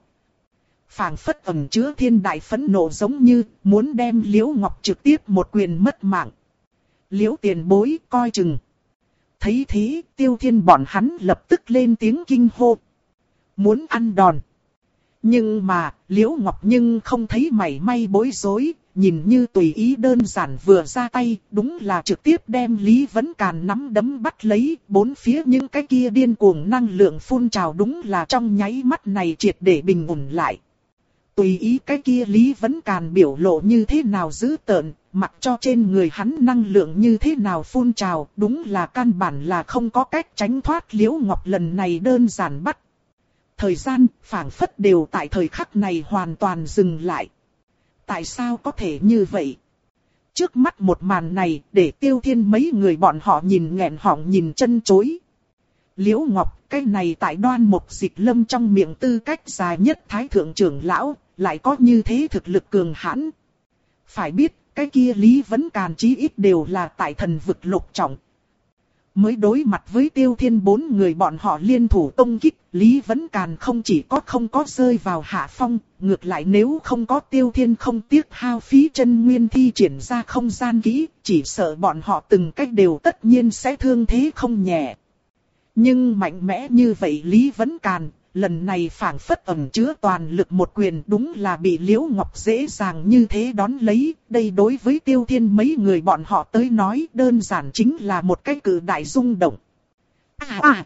Phảng phất ẩn chứa thiên đại phẫn nộ giống như, muốn đem Liễu Ngọc trực tiếp một quyền mất mạng. Liễu tiền bối coi chừng. Thấy thế, Tiêu Thiên bọn hắn lập tức lên tiếng kinh hô. Muốn ăn đòn. Nhưng mà, Liễu Ngọc nhưng không thấy mảy may bối rối, nhìn như tùy ý đơn giản vừa ra tay, đúng là trực tiếp đem Lý Vấn Càn nắm đấm bắt lấy, bốn phía những cái kia điên cuồng năng lượng phun trào đúng là trong nháy mắt này triệt để bình ổn lại. Tùy ý cái kia Lý Vấn Càn biểu lộ như thế nào dữ tợn, mặc cho trên người hắn năng lượng như thế nào phun trào, đúng là căn bản là không có cách tránh thoát Liễu Ngọc lần này đơn giản bắt. Thời gian, phảng phất đều tại thời khắc này hoàn toàn dừng lại. Tại sao có thể như vậy? Trước mắt một màn này, để Tiêu Thiên mấy người bọn họ nhìn nghẹn họng nhìn chân chối. Liễu Ngọc, cái này tại Đoan Mục Dịch Lâm trong miệng tư cách dài nhất thái thượng trưởng lão, lại có như thế thực lực cường hãn. Phải biết, cái kia Lý Vấn Càn chí ít đều là tại thần vực lục trọng. Mới đối mặt với Tiêu Thiên bốn người bọn họ liên thủ công kích, Lý Vấn Càn không chỉ có không có rơi vào hạ phong, ngược lại nếu không có Tiêu Thiên không tiếc hao phí chân nguyên thi triển ra không gian kỹ, chỉ sợ bọn họ từng cách đều tất nhiên sẽ thương thế không nhẹ. Nhưng mạnh mẽ như vậy Lý Vấn Càn, lần này phảng phất ẩn chứa toàn lực một quyền đúng là bị Liễu Ngọc dễ dàng như thế đón lấy. Đây đối với Tiêu Thiên mấy người bọn họ tới nói đơn giản chính là một cái cự đại rung động. À à!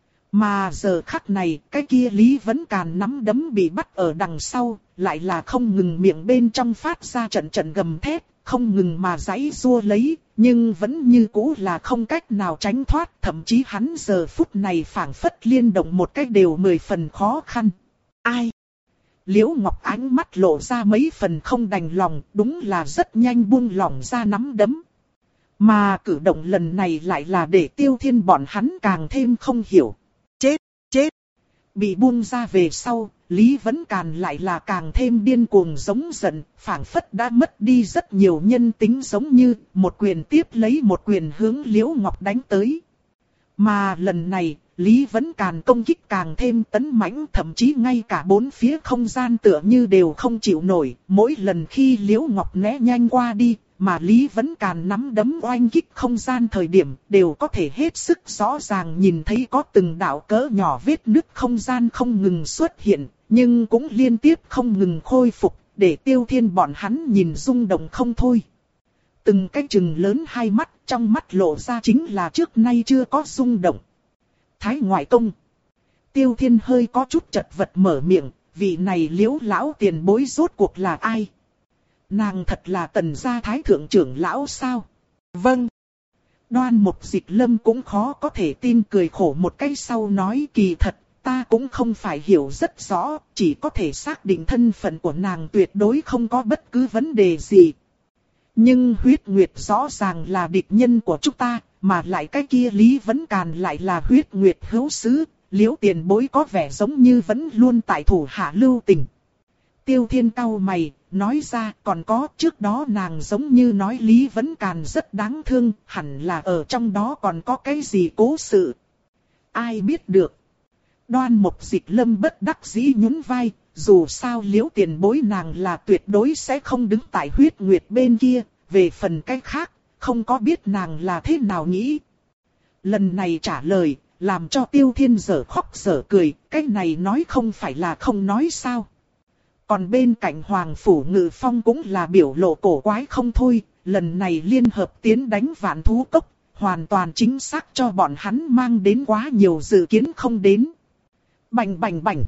Mà giờ khắc này, cái kia Lý Vấn Càn nắm đấm bị bắt ở đằng sau, lại là không ngừng miệng bên trong phát ra trận trận gầm thét, không ngừng mà giãy giụa lấy, nhưng vẫn như cũ là không cách nào tránh thoát, thậm chí hắn giờ phút này phảng phất liên động một cách đều mười phần khó khăn. Ai? Liễu Ngọc ánh mắt lộ ra mấy phần không đành lòng, đúng là rất nhanh buông lỏng ra nắm đấm. Mà cử động lần này lại là để Tiêu Thiên bọn hắn càng thêm không hiểu. Chết, chết. Bị buông ra về sau, Lý Vấn Càn lại là càng thêm điên cuồng giống giận, phảng phất đã mất đi rất nhiều nhân tính giống như một quyền tiếp lấy một quyền hướng Liễu Ngọc đánh tới. Mà lần này, Lý Vấn Càn công kích càng thêm tấn mãnh, thậm chí ngay cả bốn phía không gian tựa như đều không chịu nổi, mỗi lần khi Liễu Ngọc né nhanh qua đi, mà Lý Vấn Càn nắm đấm oanh kích không gian thời điểm, đều có thể hết sức rõ ràng nhìn thấy có từng đạo cỡ nhỏ vết nứt không gian không ngừng xuất hiện, nhưng cũng liên tiếp không ngừng khôi phục, để Tiêu Thiên bọn hắn nhìn rung động không thôi. Từng cái chừng lớn hai mắt, trong mắt lộ ra chính là trước nay chưa có rung động. Thái ngoại công. Tiêu Thiên hơi có chút chật vật mở miệng, vị này Liễu lão tiền bối rốt cuộc là ai? Nàng thật là Tần gia thái thượng trưởng lão sao? Vâng. Đoan Mục Dịch Lâm cũng khó có thể tin, cười khổ một cái sau nói, kỳ thật, ta cũng không phải hiểu rất rõ, chỉ có thể xác định thân phận của nàng tuyệt đối không có bất cứ vấn đề gì. Nhưng huyết nguyệt rõ ràng là địch nhân của chúng ta, mà lại cái kia Lý Vấn Càn lại là huyết nguyệt hữu sứ, Liễu tiền bối có vẻ giống như vẫn luôn tại thủ hạ lưu tình. Tiêu Thiên cau mày, nói ra còn có, trước đó nàng giống như nói Lý Vấn Càn rất đáng thương, hẳn là ở trong đó còn có cái gì cố sự. Ai biết được. Đoan Mục Dịch Lâm bất đắc dĩ nhún vai, dù sao Liễu tiền bối nàng là tuyệt đối sẽ không đứng tại huyết nguyệt bên kia, về phần cái khác, không có biết nàng là thế nào nghĩ. Lần này trả lời, làm cho Tiêu Thiên dở khóc dở cười, cái này nói không phải là không nói sao. Còn bên cạnh Hoàng Phủ Ngự Phong cũng là biểu lộ cổ quái không thôi, lần này liên hợp tiến đánh Vạn Thú Cốc, hoàn toàn chính xác cho bọn hắn mang đến quá nhiều dự kiến không đến. Bành bành bành.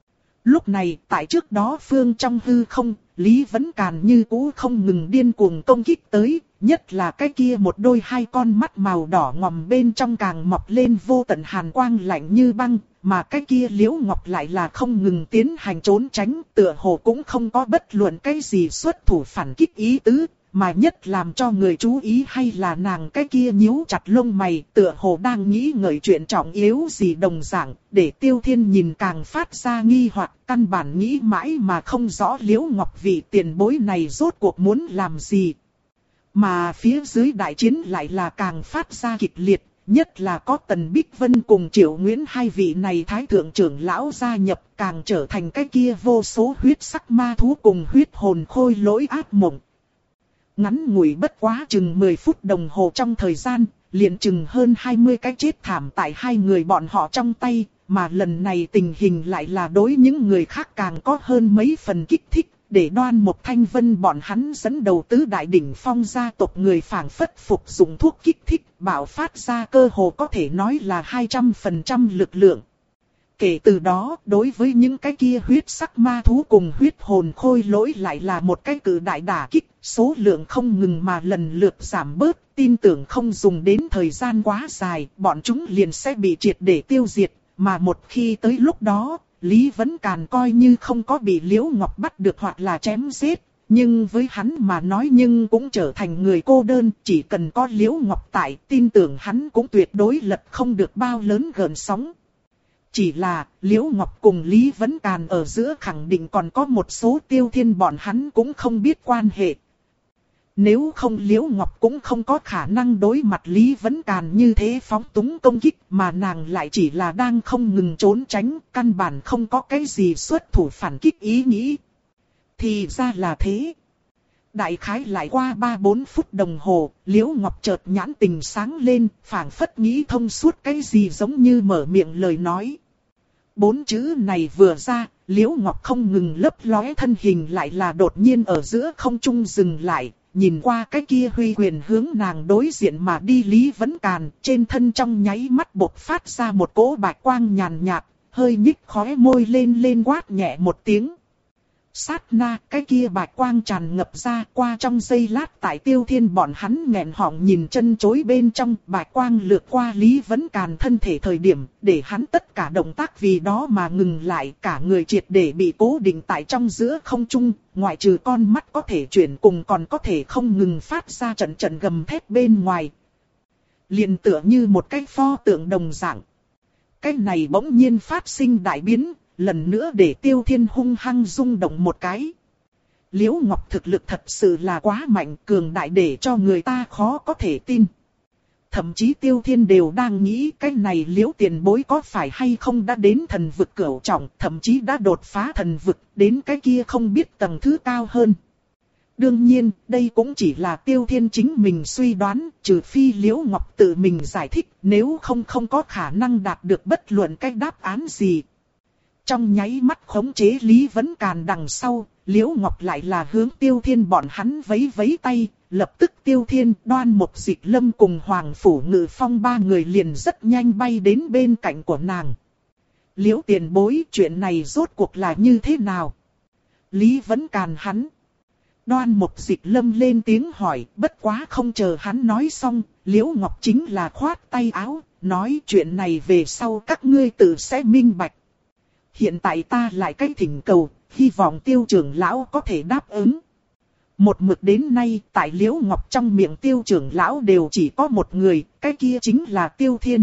Lúc này, tại trước đó phương trong hư không, Lý Vấn Càn như cũ không ngừng điên cuồng công kích tới, nhất là cái kia một đôi hai con mắt màu đỏ ngòm bên trong càng mọc lên vô tận hàn quang lạnh như băng, mà cái kia Liễu Ngọc lại là không ngừng tiến hành trốn tránh, tựa hồ cũng không có bất luận cái gì xuất thủ phản kích ý tứ, mà nhất làm cho người chú ý hay là nàng cái kia nhíu chặt lông mày, tựa hồ đang nghĩ ngợi chuyện trọng yếu gì đồng dạng, để Tiêu Thiên nhìn càng phát ra nghi hoặc, căn bản nghĩ mãi mà không rõ Liễu Ngọc vị tiền bối này rốt cuộc muốn làm gì. Mà phía dưới đại chiến lại là càng phát ra kịch liệt, nhất là có Tần Bích Vân cùng Triệu Nguyễn hai vị này thái thượng trưởng lão gia nhập, càng trở thành cái kia vô số huyết sắc ma thú cùng huyết hồn khôi lỗi ác mộng. Ngắn ngủi bất quá chừng mười phút đồng hồ trong thời gian, liền chừng hơn hai mươi cái chết thảm tại hai người bọn họ trong tay, mà lần này tình hình lại là đối những người khác càng có hơn mấy phần kích thích, để Đoan Mục Thanh Vân bọn hắn dẫn đầu tứ đại đỉnh phong gia tộc người phảng phất phục dụng thuốc kích thích, bạo phát ra cơ hồ có thể nói là hai trăm phần trăm lực lượng. Kể từ đó, đối với những cái kia huyết sắc ma thú cùng huyết hồn khôi lỗi lại là một cái cự đại đả kích, số lượng không ngừng mà lần lượt giảm bớt, tin tưởng không dùng đến thời gian quá dài, bọn chúng liền sẽ bị triệt để tiêu diệt, mà một khi tới lúc đó, Lý Vấn Càn coi như không có bị Liễu Ngọc bắt được hoặc là chém giết, nhưng với hắn mà nói nhưng cũng trở thành người cô đơn, chỉ cần có Liễu Ngọc tại, tin tưởng hắn cũng tuyệt đối lật không được bao lớn gợn sóng. Chỉ là, Liễu Ngọc cùng Lý Vấn Càn ở giữa khẳng định còn có một số Tiêu Thiên bọn hắn cũng không biết quan hệ. Nếu không Liễu Ngọc cũng không có khả năng đối mặt Lý Vấn Càn như thế phóng túng công kích, mà nàng lại chỉ là đang không ngừng trốn tránh, căn bản không có cái gì xuất thủ phản kích ý nghĩ. Thì ra là thế. Đại khái lại qua ba bốn phút đồng hồ, Liễu Ngọc chợt nhãn tình sáng lên, phảng phất nghĩ thông suốt cái gì giống như mở miệng lời nói. Bốn chữ này vừa ra, Liễu Ngọc không ngừng lấp lóe thân hình lại là đột nhiên ở giữa không trung dừng lại, nhìn qua cái kia huy quyền hướng nàng đối diện mà đi Lý Vấn Càn, trên thân trong nháy mắt bộc phát ra một cỗ bạch quang nhàn nhạt, hơi nhích khóe môi lên lên quát nhẹ một tiếng. Sát na, cái kia bạch quang tràn ngập ra, qua trong giây lát tại Tiêu Thiên bọn hắn nghẹn họng nhìn chân chối bên trong, bạch quang lướt qua Lý Vấn Càn thân thể thời điểm, để hắn tất cả động tác vì đó mà ngừng lại, cả người triệt để bị cố định tại trong giữa không trung, ngoại trừ con mắt có thể chuyển cùng còn có thể không ngừng phát ra trận trận gầm thét bên ngoài. Liền tựa như một cái pho tượng đồng dạng. Cái này bỗng nhiên phát sinh đại biến, lần nữa để Tiêu Thiên hung hăng rung động một cái. Liễu Ngọc thực lực thật sự là quá mạnh, cường đại để cho người ta khó có thể tin. Thậm chí Tiêu Thiên đều đang nghĩ cái này Liễu tiền bối có phải hay không đã đến thần vực cửu trọng, thậm chí đã đột phá thần vực, đến cái kia không biết tầng thứ cao hơn. Đương nhiên, đây cũng chỉ là Tiêu Thiên chính mình suy đoán, trừ phi Liễu Ngọc tự mình giải thích, nếu không không có khả năng đạt được bất luận cái đáp án gì. Trong nháy mắt khống chế Lý Vấn Càn đằng sau, Liễu Ngọc lại là hướng Tiêu Thiên bọn hắn vẫy vẫy tay, lập tức Tiêu Thiên, Đoan Mục Dịch Lâm cùng Hoàng Phủ Ngự Phong ba người liền rất nhanh bay đến bên cạnh của nàng. Liễu tiền bối, chuyện này rốt cuộc là như thế nào? Lý Vấn Càn hắn. Đoan Mục Dịch Lâm lên tiếng hỏi, bất quá không chờ hắn nói xong, Liễu Ngọc chính là khoát tay áo, nói chuyện này về sau các ngươi tự sẽ minh bạch. Hiện tại ta lại cái thỉnh cầu, hy vọng Tiêu trưởng lão có thể đáp ứng. Một mực đến nay, tại Liễu Ngọc trong miệng Tiêu trưởng lão đều chỉ có một người, cái kia chính là Tiêu Thiên.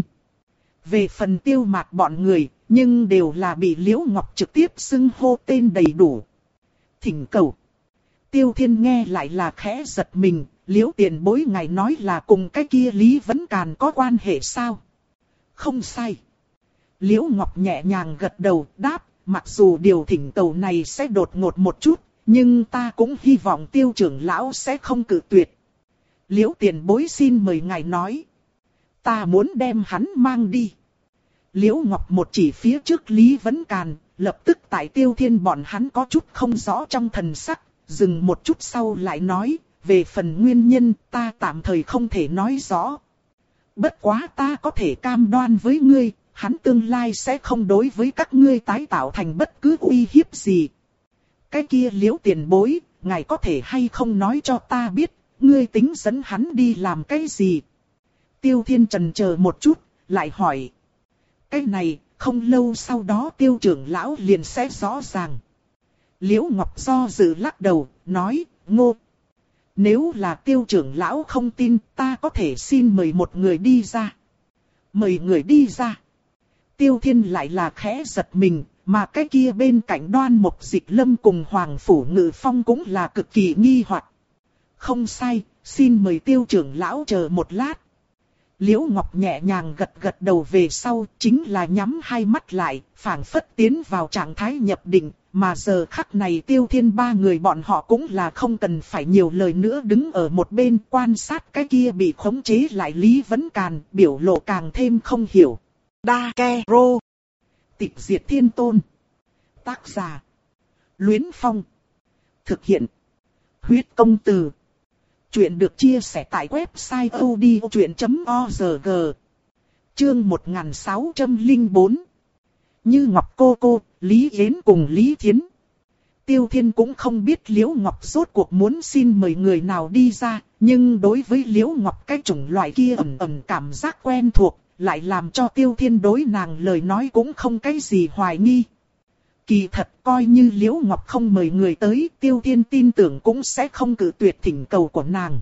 Về phần Tiêu Mạt bọn người, nhưng đều là bị Liễu Ngọc trực tiếp xưng hô tên đầy đủ. Thỉnh cầu. Tiêu Thiên nghe lại là khẽ giật mình, Liễu tiền bối ngài nói là cùng cái kia Lý Vấn Càn có quan hệ sao? Không sai. Liễu Ngọc nhẹ nhàng gật đầu, đáp, mặc dù điều thỉnh cầu này sẽ đột ngột một chút, nhưng ta cũng hy vọng Tiêu trưởng lão sẽ không cự tuyệt. Liễu tiền bối xin mời ngài nói. Ta muốn đem hắn mang đi. Liễu Ngọc một chỉ phía trước Lý Vấn Càn, lập tức tại Tiêu Thiên bọn hắn có chút không rõ trong thần sắc, dừng một chút sau lại nói, về phần nguyên nhân ta tạm thời không thể nói rõ. Bất quá ta có thể cam đoan với ngươi, hắn tương lai sẽ không đối với các ngươi tái tạo thành bất cứ uy hiếp gì. Cái kia Liễu tiền bối, ngài có thể hay không nói cho ta biết, ngươi tính dẫn hắn đi làm cái gì? Tiêu Thiên chần chờ một chút, lại hỏi. Cái này, không lâu sau đó Tiêu trưởng lão liền sẽ rõ ràng. Liễu Ngọc do dự lắc đầu, nói, ngô. Nếu là Tiêu trưởng lão không tin, ta có thể xin mời một người đi ra. Mời người đi ra. Tiêu Thiên lại là khẽ giật mình, mà cái kia bên cạnh Đoan Mục Dịch Lâm cùng Hoàng Phủ Ngự Phong cũng là cực kỳ nghi hoặc. Không sai, xin mời Tiêu trưởng lão chờ một lát. Liễu Ngọc nhẹ nhàng gật gật đầu về sau, chính là nhắm hai mắt lại, phảng phất tiến vào trạng thái nhập định, mà giờ khắc này Tiêu Thiên ba người bọn họ cũng là không cần phải nhiều lời nữa, đứng ở một bên quan sát cái kia bị khống chế lại Lý Vấn Càn, biểu lộ càng thêm không hiểu. Đa Ke Rô. Tịch diệt thiên tôn. Tác giả. Luyến Phong. Thực hiện. Huyết công từ. Chuyện được chia sẻ tại website odchuyện chấm org. Chương một nghìn sáu trăm lẻ bốn. Như Ngọc cô cô, Lý Yến cùng Lý Thiến. Tiêu Thiên cũng không biết Liễu Ngọc rốt cuộc muốn xin mời người nào đi ra, nhưng đối với Liễu Ngọc cái chủng loại kia ẩn ẩn cảm giác quen thuộc, lại làm cho Tiêu Thiên đối nàng lời nói cũng không cái gì hoài nghi. Kỳ thật coi như Liễu Ngọc không mời người tới, Tiêu Thiên tin tưởng cũng sẽ không cự tuyệt thỉnh cầu của nàng.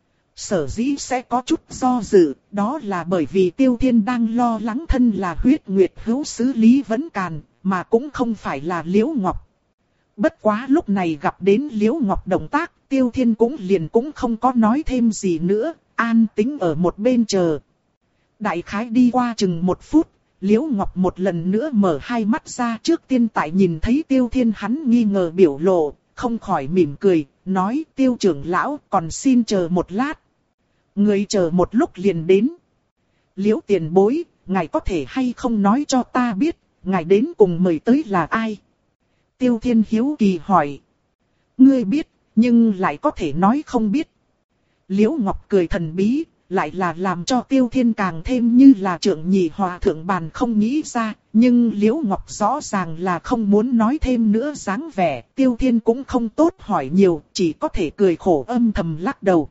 Sở dĩ sẽ có chút do dự, đó là bởi vì Tiêu Thiên đang lo lắng thân là huyết nguyệt hữu sứ Lý Vấn Càn, mà cũng không phải là Liễu Ngọc. Bất quá lúc này gặp đến Liễu Ngọc động tác, Tiêu Thiên cũng liền cũng không có nói thêm gì nữa, an tĩnh ở một bên chờ. Đại khái đi qua chừng một phút, Liễu Ngọc một lần nữa mở hai mắt ra, trước tiên tại nhìn thấy Tiêu Thiên hắn nghi ngờ biểu lộ, không khỏi mỉm cười, nói Tiêu trưởng lão còn xin chờ một lát. Người chờ một lúc liền đến. Liễu tiền bối, ngài có thể hay không nói cho ta biết, ngài đến cùng mời tới là ai? Tiêu Thiên hiếu kỳ hỏi. Ngươi biết, nhưng lại có thể nói không biết. Liễu Ngọc cười thần bí, lại là làm cho Tiêu Thiên càng thêm như là trưởng nhị hòa thượng bàn không nghĩ ra, nhưng Liễu Ngọc rõ ràng là không muốn nói thêm nữa dáng vẻ, Tiêu Thiên cũng không tốt hỏi nhiều, chỉ có thể cười khổ âm thầm lắc đầu.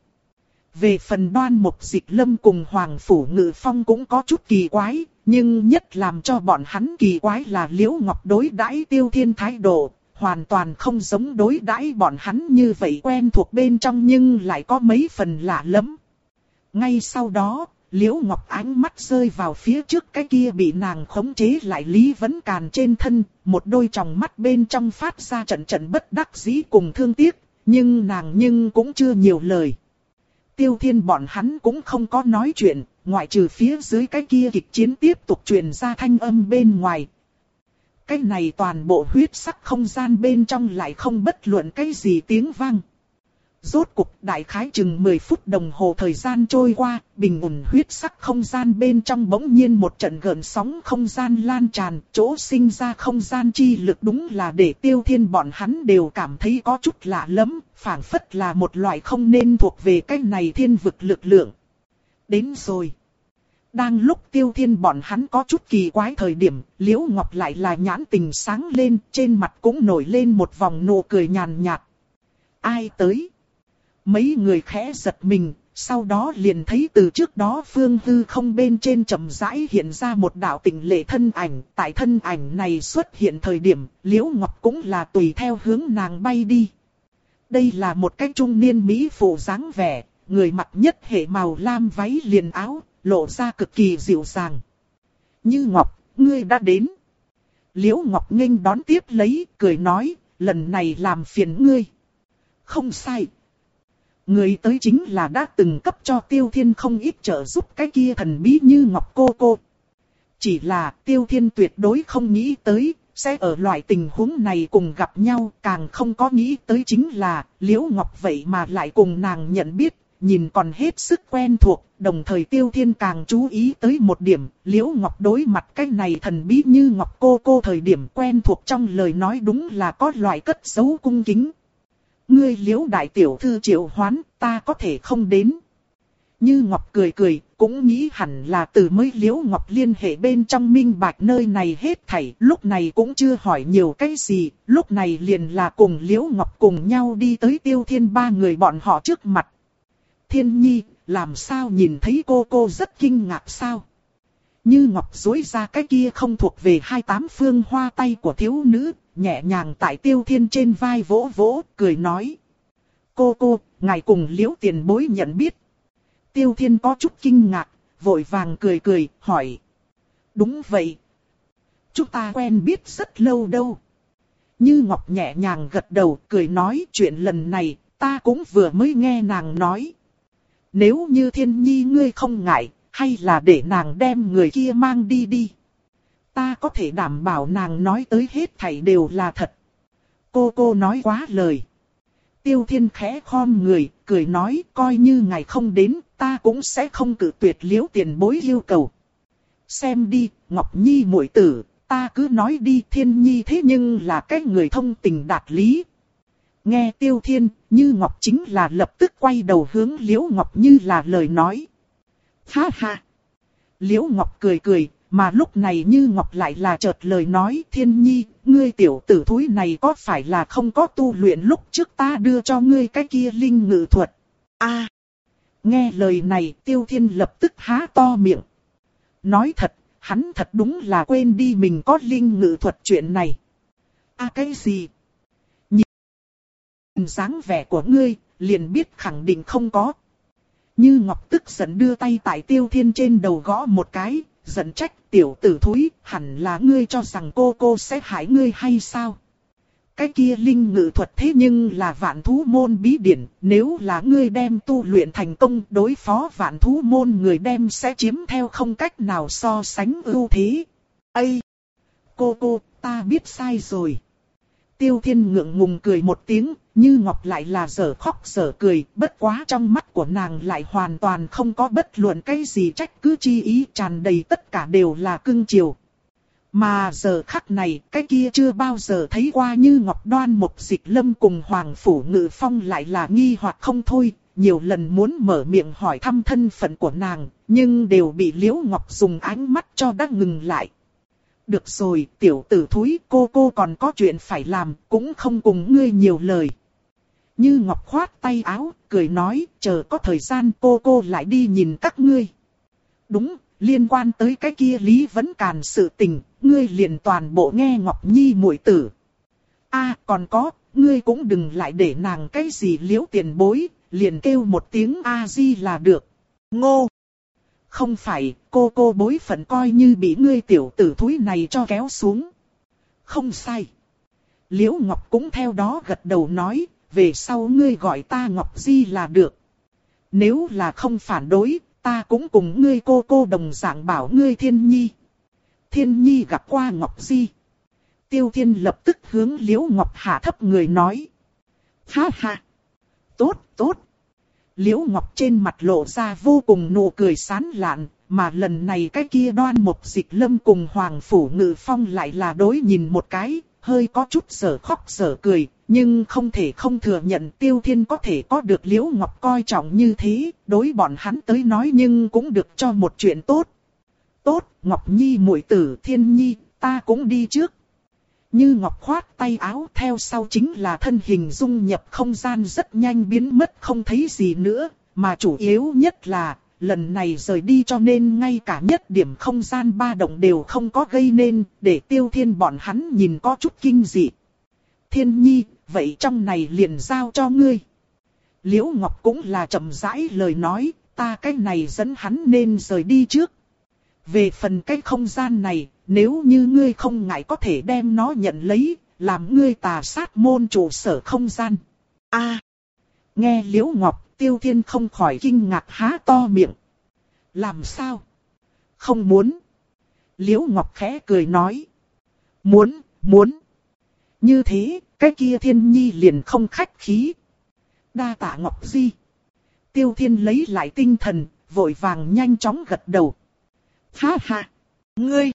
Về phần Đoan Mục Dịch Lâm cùng Hoàng Phủ Ngự Phong cũng có chút kỳ quái, nhưng nhất làm cho bọn hắn kỳ quái là Liễu Ngọc đối đãi Tiêu Thiên thái độ, hoàn toàn không giống đối đãi bọn hắn như vậy quen thuộc bên trong nhưng lại có mấy phần lạ lẫm. Ngay sau đó, Liễu Ngọc ánh mắt rơi vào phía trước cái kia bị nàng khống chế lại Lý Vấn Càn trên thân, một đôi tròng mắt bên trong phát ra trận trận bất đắc dĩ cùng thương tiếc, nhưng nàng nhưng cũng chưa nhiều lời. Tiêu Thiên bọn hắn cũng không có nói chuyện, ngoại trừ phía dưới cái kia kịch chiến tiếp tục truyền ra thanh âm bên ngoài. Cái này toàn bộ huyết sắc không gian bên trong lại không bất luận cái gì tiếng vang. Rốt cục đại khái chừng mười phút đồng hồ thời gian trôi qua, bình ổn huyết sắc không gian bên trong bỗng nhiên một trận gợn sóng không gian lan tràn, chỗ sinh ra không gian chi lực đúng là để Tiêu Thiên bọn hắn đều cảm thấy có chút lạ lẫm, phảng phất là một loại không nên thuộc về cái này thiên vực lực lượng. Đến rồi. Đang lúc Tiêu Thiên bọn hắn có chút kỳ quái thời điểm, Liễu Ngọc lại là nhãn tình sáng lên, trên mặt cũng nổi lên một vòng nụ cười nhàn nhạt. Ai tới? Mấy người khẽ giật mình, sau đó liền thấy từ trước đó phương hư không bên trên chậm rãi hiện ra một đạo tịnh lệ thân ảnh. Tại thân ảnh này xuất hiện thời điểm, Liễu Ngọc cũng là tùy theo hướng nàng bay đi. Đây là một cái trung niên mỹ phụ dáng vẻ, người mặc nhất hệ màu lam váy liền áo, lộ ra cực kỳ dịu dàng. Như Ngọc, ngươi đã đến. Liễu Ngọc nghênh đón tiếp lấy, cười nói, lần này làm phiền ngươi. Không sai. Người tới chính là đã từng cấp cho Tiêu Thiên không ít trợ giúp cái kia thần bí Như Ngọc cô cô. Chỉ là Tiêu Thiên tuyệt đối không nghĩ tới, sẽ ở loại tình huống này cùng gặp nhau, càng không có nghĩ tới chính là, Liễu Ngọc vậy mà lại cùng nàng nhận biết, nhìn còn hết sức quen thuộc, đồng thời Tiêu Thiên càng chú ý tới một điểm, Liễu Ngọc đối mặt cái này thần bí Như Ngọc cô cô thời điểm quen thuộc trong lời nói đúng là có loại cất giấu cung kính. Ngươi Liễu đại tiểu thư triệu hoán, ta có thể không đến. Như Ngọc cười cười, cũng nghĩ hẳn là từ mới Liễu Ngọc liên hệ bên trong minh bạch nơi này hết thảy, lúc này cũng chưa hỏi nhiều cái gì, lúc này liền là cùng Liễu Ngọc cùng nhau đi tới Tiêu Thiên ba người bọn họ trước mặt. Thiên Nhi, làm sao nhìn thấy cô cô rất kinh ngạc sao? Như Ngọc duỗi ra cái kia không thuộc về hai tám phương hoa tay của thiếu nữ, nhẹ nhàng tại Tiêu Thiên trên vai vỗ vỗ, cười nói. Cô cô, ngài cùng Liễu tiền bối nhận biết. Tiêu Thiên có chút kinh ngạc, vội vàng cười cười, hỏi. Đúng vậy. Chúng ta quen biết rất lâu đâu. Như Ngọc nhẹ nhàng gật đầu, cười nói chuyện lần này, ta cũng vừa mới nghe nàng nói. Nếu như Thiên Nhi ngươi không ngại, hay là để nàng đem người kia mang đi đi. Ta có thể đảm bảo nàng nói tới hết thảy đều là thật. Cô cô nói quá lời. Tiêu Thiên khẽ khom người, cười nói, coi như ngài không đến, ta cũng sẽ không cự tuyệt Liễu tiền bối yêu cầu. Xem đi, Ngọc Nhi muội tử, ta cứ nói đi, Thiên Nhi thế nhưng là cái người thông tình đạt lý. Nghe Tiêu Thiên, Như Ngọc chính là lập tức quay đầu hướng Liễu Ngọc Như là lời nói. Ha ha! Liễu Ngọc cười cười, mà lúc này Như Ngọc lại là chợt lời nói, Thiên Nhi, ngươi tiểu tử thúi này có phải là không có tu luyện lúc trước ta đưa cho ngươi cái kia linh ngự thuật? A! À, nghe lời này Tiêu Thiên lập tức há to miệng. Nói thật, hắn thật đúng là quên đi mình có linh ngự thuật chuyện này. A à, cái gì? Nhìn dáng vẻ của ngươi, liền biết khẳng định không có. Như Ngọc tức giận đưa tay tại Tiêu Thiên trên đầu gõ một cái, giận trách, tiểu tử thúi, hẳn là ngươi cho rằng cô cô sẽ hại ngươi hay sao? Cái kia linh ngự thuật thế nhưng là vạn thú môn bí điển, nếu là ngươi đem tu luyện thành công đối phó vạn thú môn người đem sẽ chiếm theo không cách nào so sánh ưu thế. Ây! Cô cô, ta biết sai rồi. Tiêu Thiên ngượng ngùng cười một tiếng, Như Ngọc lại là dở khóc dở cười, bất quá trong mắt của nàng lại hoàn toàn không có bất luận cái gì trách cứ chi ý, tràn đầy tất cả đều là cưng chiều. Mà giờ khắc này, cái kia chưa bao giờ thấy qua Như Ngọc Đoan Mục Dịch Lâm cùng Hoàng Phủ Ngự Phong lại là nghi hoặc không thôi, nhiều lần muốn mở miệng hỏi thăm thân phận của nàng, nhưng đều bị Liễu Ngọc dùng ánh mắt cho đã ngừng lại. Được rồi, tiểu tử thúi, cô cô còn có chuyện phải làm, cũng không cùng ngươi nhiều lời. Như Ngọc khoát tay áo, cười nói, chờ có thời gian cô cô lại đi nhìn các ngươi. Đúng, liên quan tới cái kia Lý Vấn Càn sự tình, ngươi liền toàn bộ nghe Ngọc Nhi muội tử. A à, còn có, ngươi cũng đừng lại để nàng cái gì Liễu tiền bối, liền kêu một tiếng A-di là được. Ngô! Không phải, cô cô bối phận coi như bị ngươi tiểu tử thúi này cho kéo xuống. Không sai. Liễu Ngọc cũng theo đó gật đầu nói, về sau ngươi gọi ta Ngọc Di là được. Nếu là không phản đối, ta cũng cùng ngươi cô cô đồng dạng bảo ngươi Thiên Nhi. Thiên Nhi gặp qua Ngọc Di. Tiêu Thiên lập tức hướng Liễu Ngọc hạ thấp người nói. Ha ha. Tốt, tốt. Liễu Ngọc trên mặt lộ ra vô cùng nụ cười sán lạn, mà lần này cái kia Đoan Mục Dịch Lâm cùng Hoàng Phủ Ngự Phong lại là đối nhìn một cái, hơi có chút sở khóc sở cười, nhưng không thể không thừa nhận Tiêu Thiên có thể có được Liễu Ngọc coi trọng như thế, đối bọn hắn tới nói nhưng cũng được cho một chuyện tốt. Tốt, Ngọc Nhi muội tử Thiên Nhi, ta cũng đi trước. Như Ngọc khoát tay áo theo sau chính là thân hình dung nhập không gian rất nhanh biến mất không thấy gì nữa, mà chủ yếu nhất là, lần này rời đi cho nên ngay cả nhất điểm không gian ba động đều không có gây nên, để Tiêu Thiên bọn hắn nhìn có chút kinh dị. Thiên Nhi, vậy trong này liền giao cho ngươi. Liễu Ngọc cũng là chậm rãi lời nói, ta cái này dẫn hắn nên rời đi trước. Về phần cái không gian này, nếu như ngươi không ngại có thể đem nó nhận lấy, làm ngươi tà sát môn trụ sở không gian. A, à, nghe Liễu Ngọc, Tiêu Thiên không khỏi kinh ngạc há to miệng. Làm sao? Không muốn. Liễu Ngọc khẽ cười nói. Muốn, muốn. Như thế, cái kia Thiên Nhi liền không khách khí. Đa tạ Ngọc Di. Tiêu Thiên lấy lại tinh thần, vội vàng nhanh chóng gật đầu. Ha ha, ngươi.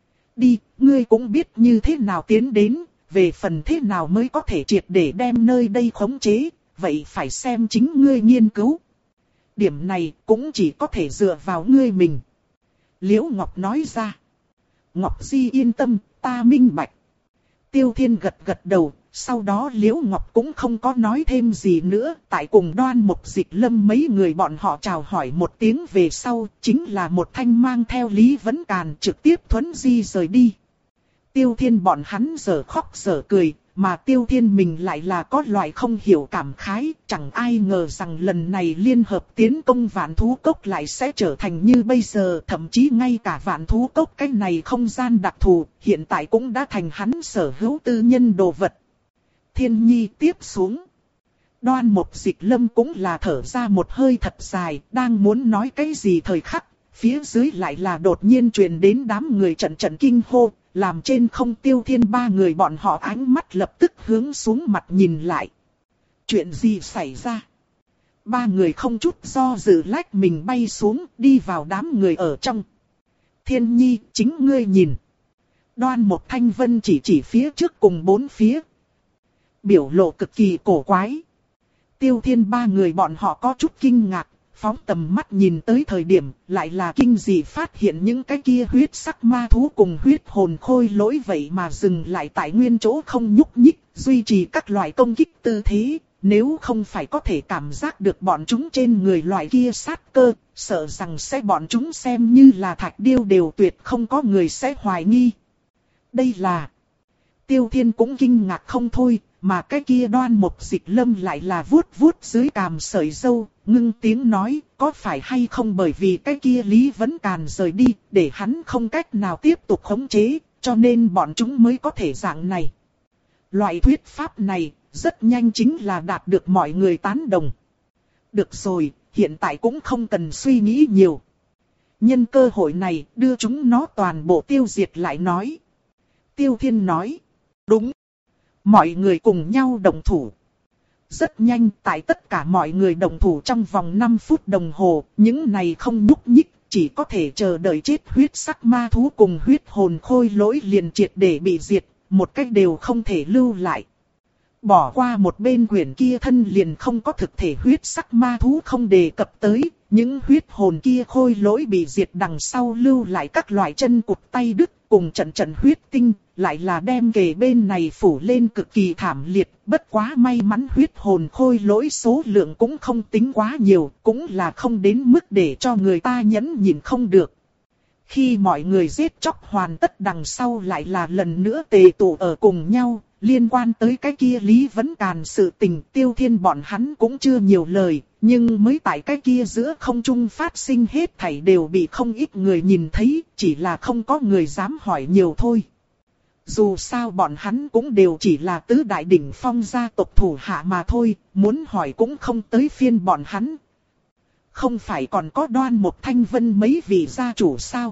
Đi, ngươi cũng biết như thế nào tiến đến, về phần thế nào mới có thể triệt để đem nơi đây khống chế, vậy phải xem chính ngươi nghiên cứu. Điểm này cũng chỉ có thể dựa vào ngươi mình. Liễu Ngọc nói ra. Ngọc Di yên tâm, ta minh bạch. Tiêu Thiên gật gật đầu, sau đó Liễu Ngọc cũng không có nói thêm gì nữa. Tại cùng Đoan Mục Dịch Lâm mấy người bọn họ chào hỏi một tiếng về sau, chính là một thanh mang theo Lý Vấn Càn trực tiếp thuấn di rời đi. Tiêu Thiên bọn hắn giờ khóc giờ cười, mà Tiêu Thiên mình lại là có loại không hiểu cảm khái, chẳng ai ngờ rằng lần này liên hợp tiến công Vạn Thú Cốc lại sẽ trở thành như bây giờ, thậm chí ngay cả Vạn Thú Cốc cái này không gian đặc thù, hiện tại cũng đã thành hắn sở hữu tư nhân đồ vật. Thiên Nhi tiếp xuống. Đoan Mục Dịch Lâm cũng là thở ra một hơi thật dài, đang muốn nói cái gì thời khắc, phía dưới lại là đột nhiên truyền đến đám người trận trận kinh hô, làm trên không Tiêu Thiên ba người bọn họ ánh mắt lập tức hướng xuống mặt nhìn lại. Chuyện gì xảy ra? Ba người không chút do dự lách mình bay xuống, đi vào đám người ở trong. Thiên Nhi, chính ngươi nhìn. Đoan Mộc Thanh Vân chỉ chỉ phía trước cùng bốn phía. Biểu lộ cực kỳ cổ quái. Tiêu Thiên ba người bọn họ có chút kinh ngạc, phóng tầm mắt nhìn tới thời điểm, lại là kinh dị phát hiện những cái kia huyết sắc ma thú cùng huyết hồn khôi lỗi vậy mà dừng lại tại nguyên chỗ không nhúc nhích, duy trì các loại công kích tư thế. Nếu không phải có thể cảm giác được bọn chúng trên người loại kia sát cơ, sợ rằng sẽ bọn chúng xem như là thạch điêu đều tuyệt không có người sẽ hoài nghi. Đây là... Tiêu Thiên cũng kinh ngạc không thôi, mà cái kia Đoan Mộc Dịch Lâm lại là vuốt vuốt dưới cằm sợi râu, ngưng tiếng nói, có phải hay không bởi vì cái kia Lý Vấn Càn rời đi, để hắn không cách nào tiếp tục khống chế, cho nên bọn chúng mới có thể dạng này. Loại thuyết pháp này, rất nhanh chính là đạt được mọi người tán đồng. Được rồi, hiện tại cũng không cần suy nghĩ nhiều. Nhân cơ hội này, đưa chúng nó toàn bộ tiêu diệt lại nói. Tiêu Thiên nói, đúng. Mọi người cùng nhau đồng thủ. Rất nhanh, tại tất cả mọi người đồng thủ trong vòng năm phút đồng hồ, những này không nhúc nhích, chỉ có thể chờ đợi chết huyết sắc ma thú cùng huyết hồn khôi lỗi liền triệt để bị diệt, một cách đều không thể lưu lại. Bỏ qua một bên quyển kia thân liền không có thực thể huyết sắc ma thú không đề cập tới, những huyết hồn kia khôi lỗi bị diệt đằng sau lưu lại các loại chân cụt tay đứt cùng trận trận huyết tinh, lại là đem kề bên này phủ lên cực kỳ thảm liệt, bất quá may mắn huyết hồn khôi lỗi số lượng cũng không tính quá nhiều, cũng là không đến mức để cho người ta nhẫn nhịn không được. Khi mọi người giết chóc hoàn tất đằng sau lại là lần nữa tề tụ ở cùng nhau. Liên quan tới cái kia Lý Vấn Càn sự tình, Tiêu Thiên bọn hắn cũng chưa nhiều lời, nhưng mới tại cái kia giữa không trung phát sinh hết thảy đều bị không ít người nhìn thấy, chỉ là không có người dám hỏi nhiều thôi. Dù sao bọn hắn cũng đều chỉ là tứ đại đỉnh phong gia tộc thủ hạ mà thôi, muốn hỏi cũng không tới phiên bọn hắn. Không phải còn có Đoan Mộc Thanh Vân mấy vị gia chủ sao?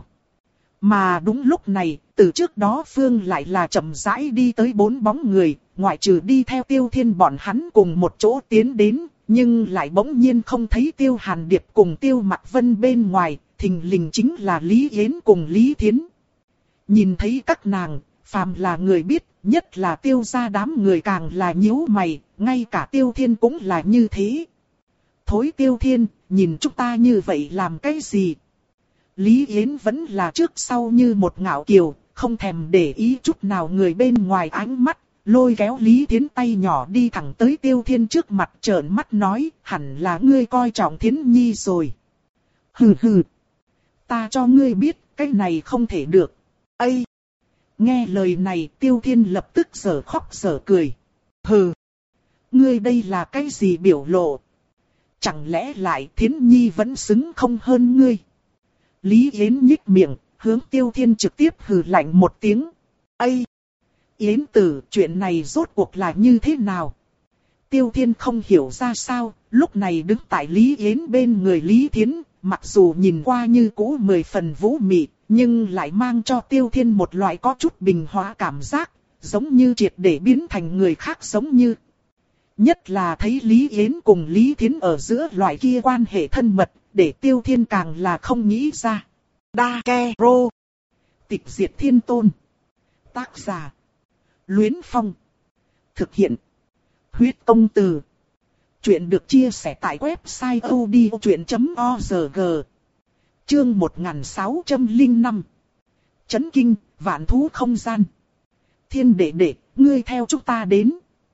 Mà đúng lúc này, từ trước đó Phương lại là chậm rãi đi tới bốn bóng người, ngoại trừ đi theo Tiêu Thiên bọn hắn cùng một chỗ tiến đến, nhưng lại bỗng nhiên không thấy Tiêu Hàn Điệp cùng Tiêu Mặc Vân bên ngoài, thình lình chính là Lý Yến cùng Lý Thiến. Nhìn thấy các nàng, phàm là người biết, nhất là Tiêu gia đám người càng là nhíu mày, ngay cả Tiêu Thiên cũng là như thế. Thối Tiêu Thiên, nhìn chúng ta như vậy làm cái gì? Lý Yến vẫn là trước sau như một ngạo kiều, không thèm để ý chút nào người bên ngoài ánh mắt, lôi kéo Lý Thiến tay nhỏ đi thẳng tới Tiêu Thiên trước mặt trợn mắt nói, hẳn là ngươi coi trọng Thiến Nhi rồi. Hừ hừ, ta cho ngươi biết, cái này không thể được. Ây! Nghe lời này Tiêu Thiên lập tức giở khóc giở cười. Hừ! Ngươi đây là cái gì biểu lộ? Chẳng lẽ lại Thiến Nhi vẫn xứng không hơn ngươi? Lý Yến nhích miệng, hướng Tiêu Thiên trực tiếp hừ lạnh một tiếng. Ây! Yến tử, chuyện này rốt cuộc là như thế nào? Tiêu Thiên không hiểu ra sao, lúc này đứng tại Lý Yến bên người Lý Thiến, mặc dù nhìn qua như cũ mười phần vũ mị, nhưng lại mang cho Tiêu Thiên một loại có chút bình hóa cảm giác, giống như triệt để biến thành người khác giống như. Nhất là thấy Lý Yến cùng Lý Thiến ở giữa loại kia quan hệ thân mật, để Tiêu Thiên càng là không nghĩ ra. Đa Ke Rô. Tịch diệt thiên tôn. Tác giả. Luyến Phong. Thực hiện. Huyết công từ. Chuyện được chia sẻ tại website odchuyện chấm org. Chương một nghìn sáu trăm lẻ năm. Chấn kinh, vạn thú không gian. Thiên đệ đệ, ngươi theo chúng ta đến.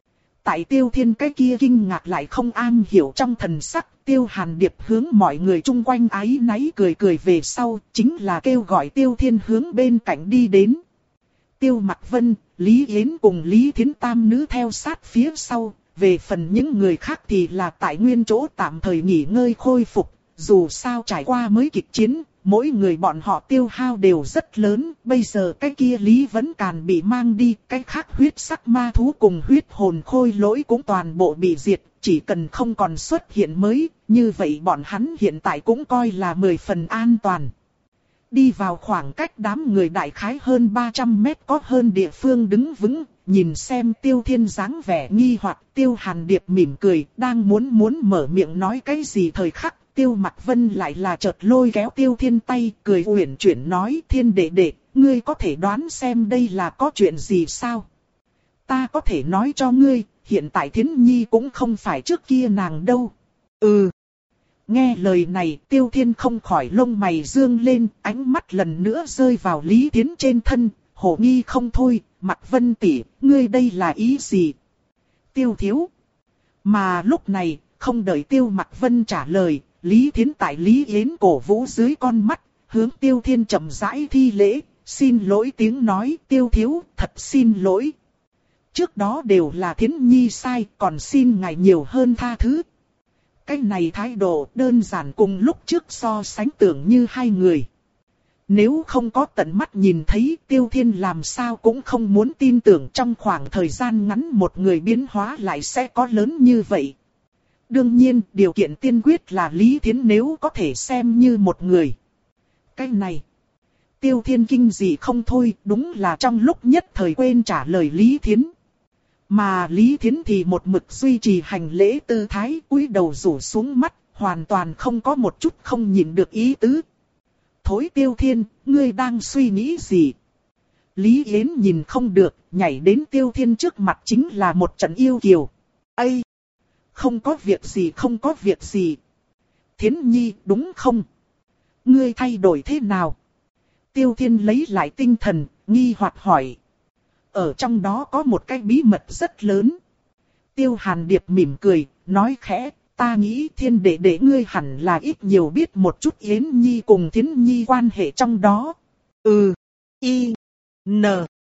Tại Tiêu Thiên cái kia kinh ngạc lại không an hiểu trong thần sắc, Tiêu Hàn Điệp hướng mọi người chung quanh áy náy cười cười về sau, chính là kêu gọi Tiêu Thiên hướng bên cạnh đi đến. Tiêu Mặc Vân, Lý Yến cùng Lý Thiến tam nữ theo sát phía sau, về phần những người khác thì là tại nguyên chỗ tạm thời nghỉ ngơi khôi phục, dù sao trải qua mới kịch chiến. Mỗi người bọn họ tiêu hao đều rất lớn, bây giờ cái kia Lý Vấn Càn bị mang đi, cái khác huyết sắc ma thú cùng huyết hồn khôi lỗi cũng toàn bộ bị diệt, chỉ cần không còn xuất hiện mới, như vậy bọn hắn hiện tại cũng coi là mười phần an toàn. Đi vào khoảng cách đám người đại khái hơn ba trăm mét có hơn địa phương đứng vững, nhìn xem Tiêu Thiên dáng vẻ nghi hoặc, Tiêu Hàn Điệp mỉm cười, đang muốn muốn mở miệng nói cái gì thời khắc, Tiêu Mặc Vân lại là chợt lôi kéo Tiêu Thiên tay, cười uyển chuyển nói: Thiên đệ đệ, ngươi có thể đoán xem đây là có chuyện gì sao? Ta có thể nói cho ngươi, hiện tại Thiến Nhi cũng không phải trước kia nàng đâu. Ừ. Nghe lời này, Tiêu Thiên không khỏi lông mày dương lên, ánh mắt lần nữa rơi vào Lý Thiến trên thân, hồ nghi không thôi. Mặc Vân tỷ, ngươi đây là ý gì? Tiêu thiếu. Mà lúc này, không đợi Tiêu Mặc Vân trả lời, Lý Thiến tại Lý Yến cổ vũ dưới con mắt, hướng Tiêu Thiên chậm rãi thi lễ, xin lỗi tiếng nói: Tiêu thiếu, thật xin lỗi. Trước đó đều là Thiến Nhi sai, còn xin ngài nhiều hơn tha thứ. Cái này thái độ đơn giản cùng lúc trước so sánh tưởng như hai người. Nếu không có tận mắt nhìn thấy, Tiêu Thiên làm sao cũng không muốn tin tưởng trong khoảng thời gian ngắn một người biến hóa lại sẽ có lớn như vậy. Đương nhiên, điều kiện tiên quyết là Lý Thiến nếu có thể xem như một người. Cái này, Tiêu Thiên kinh dị không thôi, đúng là trong lúc nhất thời quên trả lời Lý Thiến. Mà Lý Thiến thì một mực duy trì hành lễ tư thái, cúi đầu rủ xuống mắt, hoàn toàn không có một chút không nhìn được ý tứ. Thối Tiêu Thiên, ngươi đang suy nghĩ gì? Lý Yến nhìn không được, nhảy đến Tiêu Thiên trước mặt chính là một trận yêu kiều. Ây! Không có việc gì, không có việc gì. Thiến Nhi, đúng không? Ngươi thay đổi thế nào? Tiêu Thiên lấy lại tinh thần, nghi hoặc hỏi. Ở trong đó có một cái bí mật rất lớn. Tiêu Hàn Điệp mỉm cười, nói khẽ, ta nghĩ Thiên đệ đệ ngươi hẳn là ít nhiều biết một chút Yến Nhi cùng Thiến Nhi quan hệ trong đó. Ừ, y, n.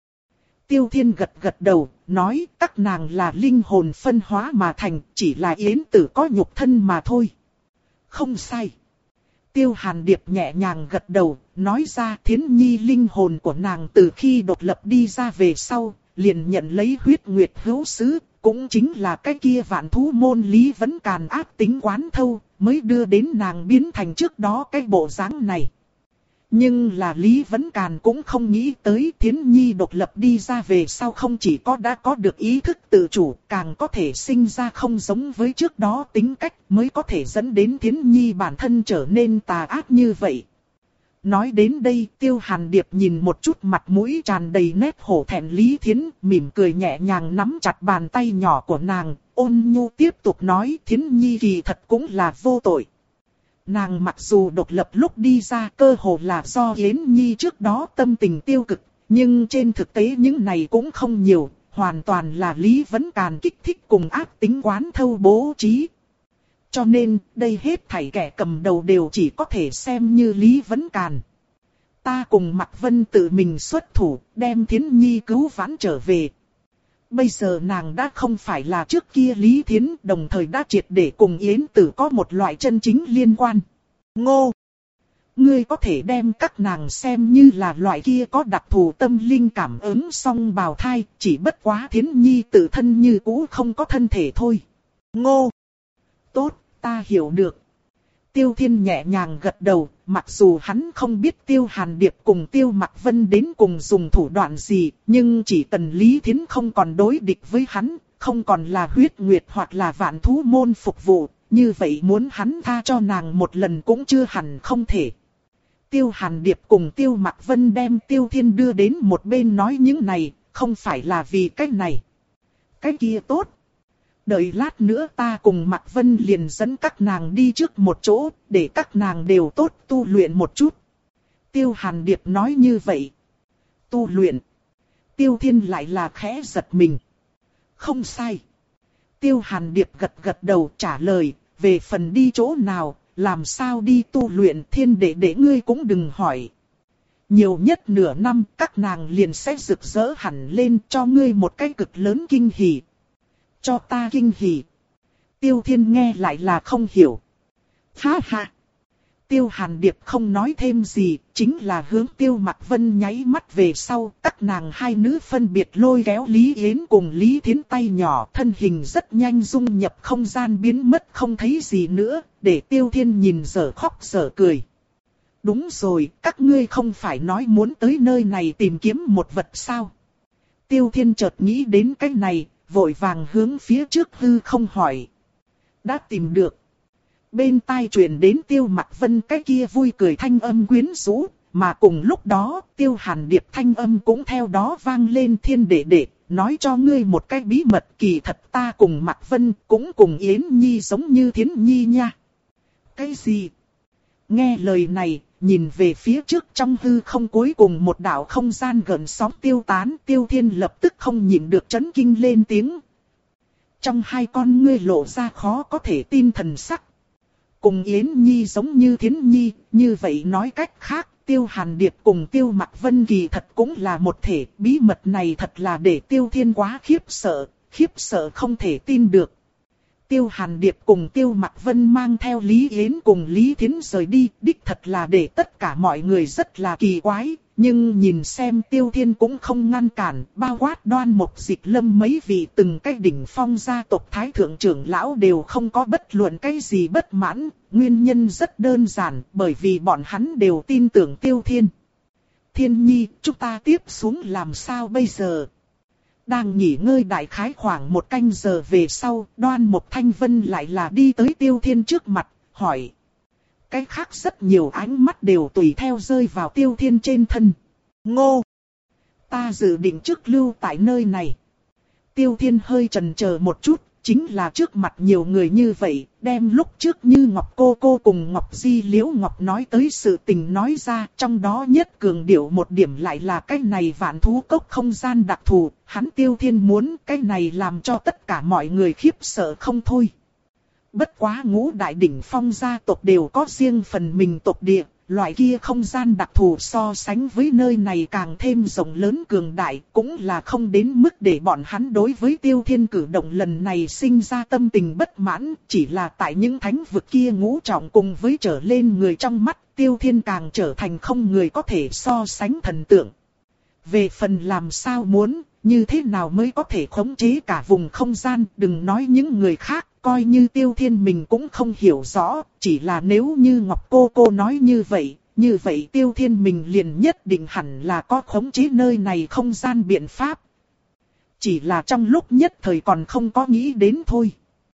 Tiêu Thiên gật gật đầu, nói các nàng là linh hồn phân hóa mà thành, chỉ là Yến tử có nhục thân mà thôi. Không sai. Tiêu Hàn Điệp nhẹ nhàng gật đầu, nói ra Thiến Nhi linh hồn của nàng từ khi độc lập đi ra về sau, liền nhận lấy huyết nguyệt hữu sứ, cũng chính là cái kia vạn thú môn Lý Vấn Càn ác tính quán thâu, mới đưa đến nàng biến thành trước đó cái bộ dáng này. Nhưng là Lý Vấn Càn cũng không nghĩ tới Thiến Nhi độc lập đi ra về sau không chỉ có đã có được ý thức tự chủ, càng có thể sinh ra không giống với trước đó tính cách, mới có thể dẫn đến Thiến Nhi bản thân trở nên tà ác như vậy. Nói đến đây, Tiêu Hàn Điệp nhìn một chút mặt mũi tràn đầy nét hổ thẹn Lý Thiến, mỉm cười nhẹ nhàng nắm chặt bàn tay nhỏ của nàng, ôn nhu tiếp tục nói Thiến Nhi kỳ thật cũng là vô tội. Nàng mặc dù độc lập lúc đi ra cơ hồ là do Yến Nhi trước đó tâm tình tiêu cực, nhưng trên thực tế những này cũng không nhiều, hoàn toàn là Lý Vấn Càn kích thích cùng ác tính quán thâu bố trí. Cho nên, đây hết thảy kẻ cầm đầu đều chỉ có thể xem như Lý Vấn Càn. Ta cùng Mạc Vân tự mình xuất thủ, đem Thiến Nhi cứu vãn trở về. Bây giờ nàng đã không phải là trước kia Lý Thiến, đồng thời đã triệt để cùng Yến Tử có một loại chân chính liên quan. Ngô! Ngươi có thể đem các nàng xem như là loại kia có đặc thù tâm linh cảm ứng song bào thai, chỉ bất quá Thiến Nhi tự thân như cũ không có thân thể thôi. Ngô! Tốt, ta hiểu được. Tiêu Thiên nhẹ nhàng gật đầu, mặc dù hắn không biết Tiêu Hàn Điệp cùng Tiêu Mặc Vân đến cùng dùng thủ đoạn gì, nhưng chỉ cần Lý Thiến không còn đối địch với hắn, không còn là huyết nguyệt hoặc là vạn thú môn phục vụ, như vậy muốn hắn tha cho nàng một lần cũng chưa hẳn không thể. Tiêu Hàn Điệp cùng Tiêu Mặc Vân đem Tiêu Thiên đưa đến một bên nói những này, không phải là vì cái này. Cái kia tốt. Đợi lát nữa ta cùng Mạc Vân liền dẫn các nàng đi trước một chỗ, để các nàng đều tốt tu luyện một chút. Tiêu Hàn Điệp nói như vậy. Tu luyện. Tiêu Thiên lại là khẽ giật mình. Không sai. Tiêu Hàn Điệp gật gật đầu trả lời, về phần đi chỗ nào, làm sao đi tu luyện Thiên đệ đệ ngươi cũng đừng hỏi. Nhiều nhất nửa năm các nàng liền sẽ rực rỡ hẳn lên cho ngươi một cái cực lớn kinh hỉ. Cho ta kinh hỉ. Tiêu Thiên nghe lại là không hiểu. Ha ha. Tiêu Hàn Điệp không nói thêm gì, chính là hướng Tiêu Mặc Vân nháy mắt về sau, các nàng hai nữ phân biệt lôi kéo Lý Yến cùng Lý Thiến tay nhỏ, thân hình rất nhanh dung nhập không gian biến mất không thấy gì nữa, để Tiêu Thiên nhìn dở khóc dở cười. Đúng rồi, các ngươi không phải nói muốn tới nơi này tìm kiếm một vật sao? Tiêu Thiên chợt nghĩ đến cái này, vội vàng hướng phía trước hư không hỏi. Đã tìm được. Bên tai truyền đến Tiêu Mặc Vân cái kia vui cười thanh âm quyến rũ, mà cùng lúc đó Tiêu Hàn Điệp thanh âm cũng theo đó vang lên. Thiên đệ đệ, nói cho ngươi một cái bí mật, kỳ thật ta cùng Mặc Vân cũng cùng Yến Nhi giống như Thiến Nhi nha. Cái gì? Nghe lời này, nhìn về phía trước trong hư không cuối cùng một đạo không gian gần sóng tiêu tán, Tiêu Thiên lập tức không nhịn được chấn kinh lên tiếng. Trong hai con ngươi lộ ra khó có thể tin thần sắc. Cùng Yến Nhi giống như Thiến Nhi, như vậy nói cách khác, Tiêu Hàn Điệp cùng Tiêu Mặc Vân kỳ thật cũng là một thể. Bí mật này thật là để Tiêu Thiên quá khiếp sợ, khiếp sợ không thể tin được. Tiêu Hàn Điệp cùng Tiêu Mặc Vân mang theo Lý Yến cùng Lý Thiến rời đi, đích thật là để tất cả mọi người rất là kỳ quái. Nhưng nhìn xem Tiêu Thiên cũng không ngăn cản, bao quát Đoan Mộc Dịch Lâm mấy vị từng cái đỉnh phong gia tộc thái thượng trưởng lão đều không có bất luận cái gì bất mãn. Nguyên nhân rất đơn giản, bởi vì bọn hắn đều tin tưởng Tiêu Thiên. Thiên Nhi, chúng ta tiếp xuống làm sao bây giờ? Đang nghỉ ngơi đại khái khoảng một canh giờ về sau, Đoan Mộc Thanh Vân lại là đi tới Tiêu Thiên trước mặt, hỏi. Cái khác rất nhiều ánh mắt đều tùy theo rơi vào Tiêu Thiên trên thân. Ngô! Ta dự định trước lưu tại nơi này. Tiêu Thiên hơi chần chờ một chút, chính là trước mặt nhiều người như vậy, đem lúc trước như Ngọc Cô Cô cùng Ngọc Di Liễu Ngọc nói tới sự tình nói ra, trong đó nhất cường điệu một điểm lại là cái này vạn thú cốc không gian đặc thù, hắn Tiêu Thiên muốn cái này làm cho tất cả mọi người khiếp sợ không thôi. Bất quá ngũ đại đỉnh phong gia tộc đều có riêng phần mình tộc địa, loại kia không gian đặc thù so sánh với nơi này càng thêm rộng lớn cường đại, cũng là không đến mức để bọn hắn đối với Tiêu Thiên cử động lần này sinh ra tâm tình bất mãn, chỉ là tại những thánh vực kia ngũ trọng cùng với trở lên người trong mắt, Tiêu Thiên càng trở thành không người có thể so sánh thần tượng. Về phần làm sao muốn, như thế nào mới có thể khống chế cả vùng không gian, đừng nói những người khác. Coi như Tiêu Thiên mình cũng không hiểu rõ, chỉ là nếu như Ngọc Cô Cô nói như vậy, như vậy Tiêu Thiên mình liền nhất định hẳn là có khống chế nơi này không gian biện pháp. Chỉ là trong lúc nhất thời còn không có nghĩ đến thôi.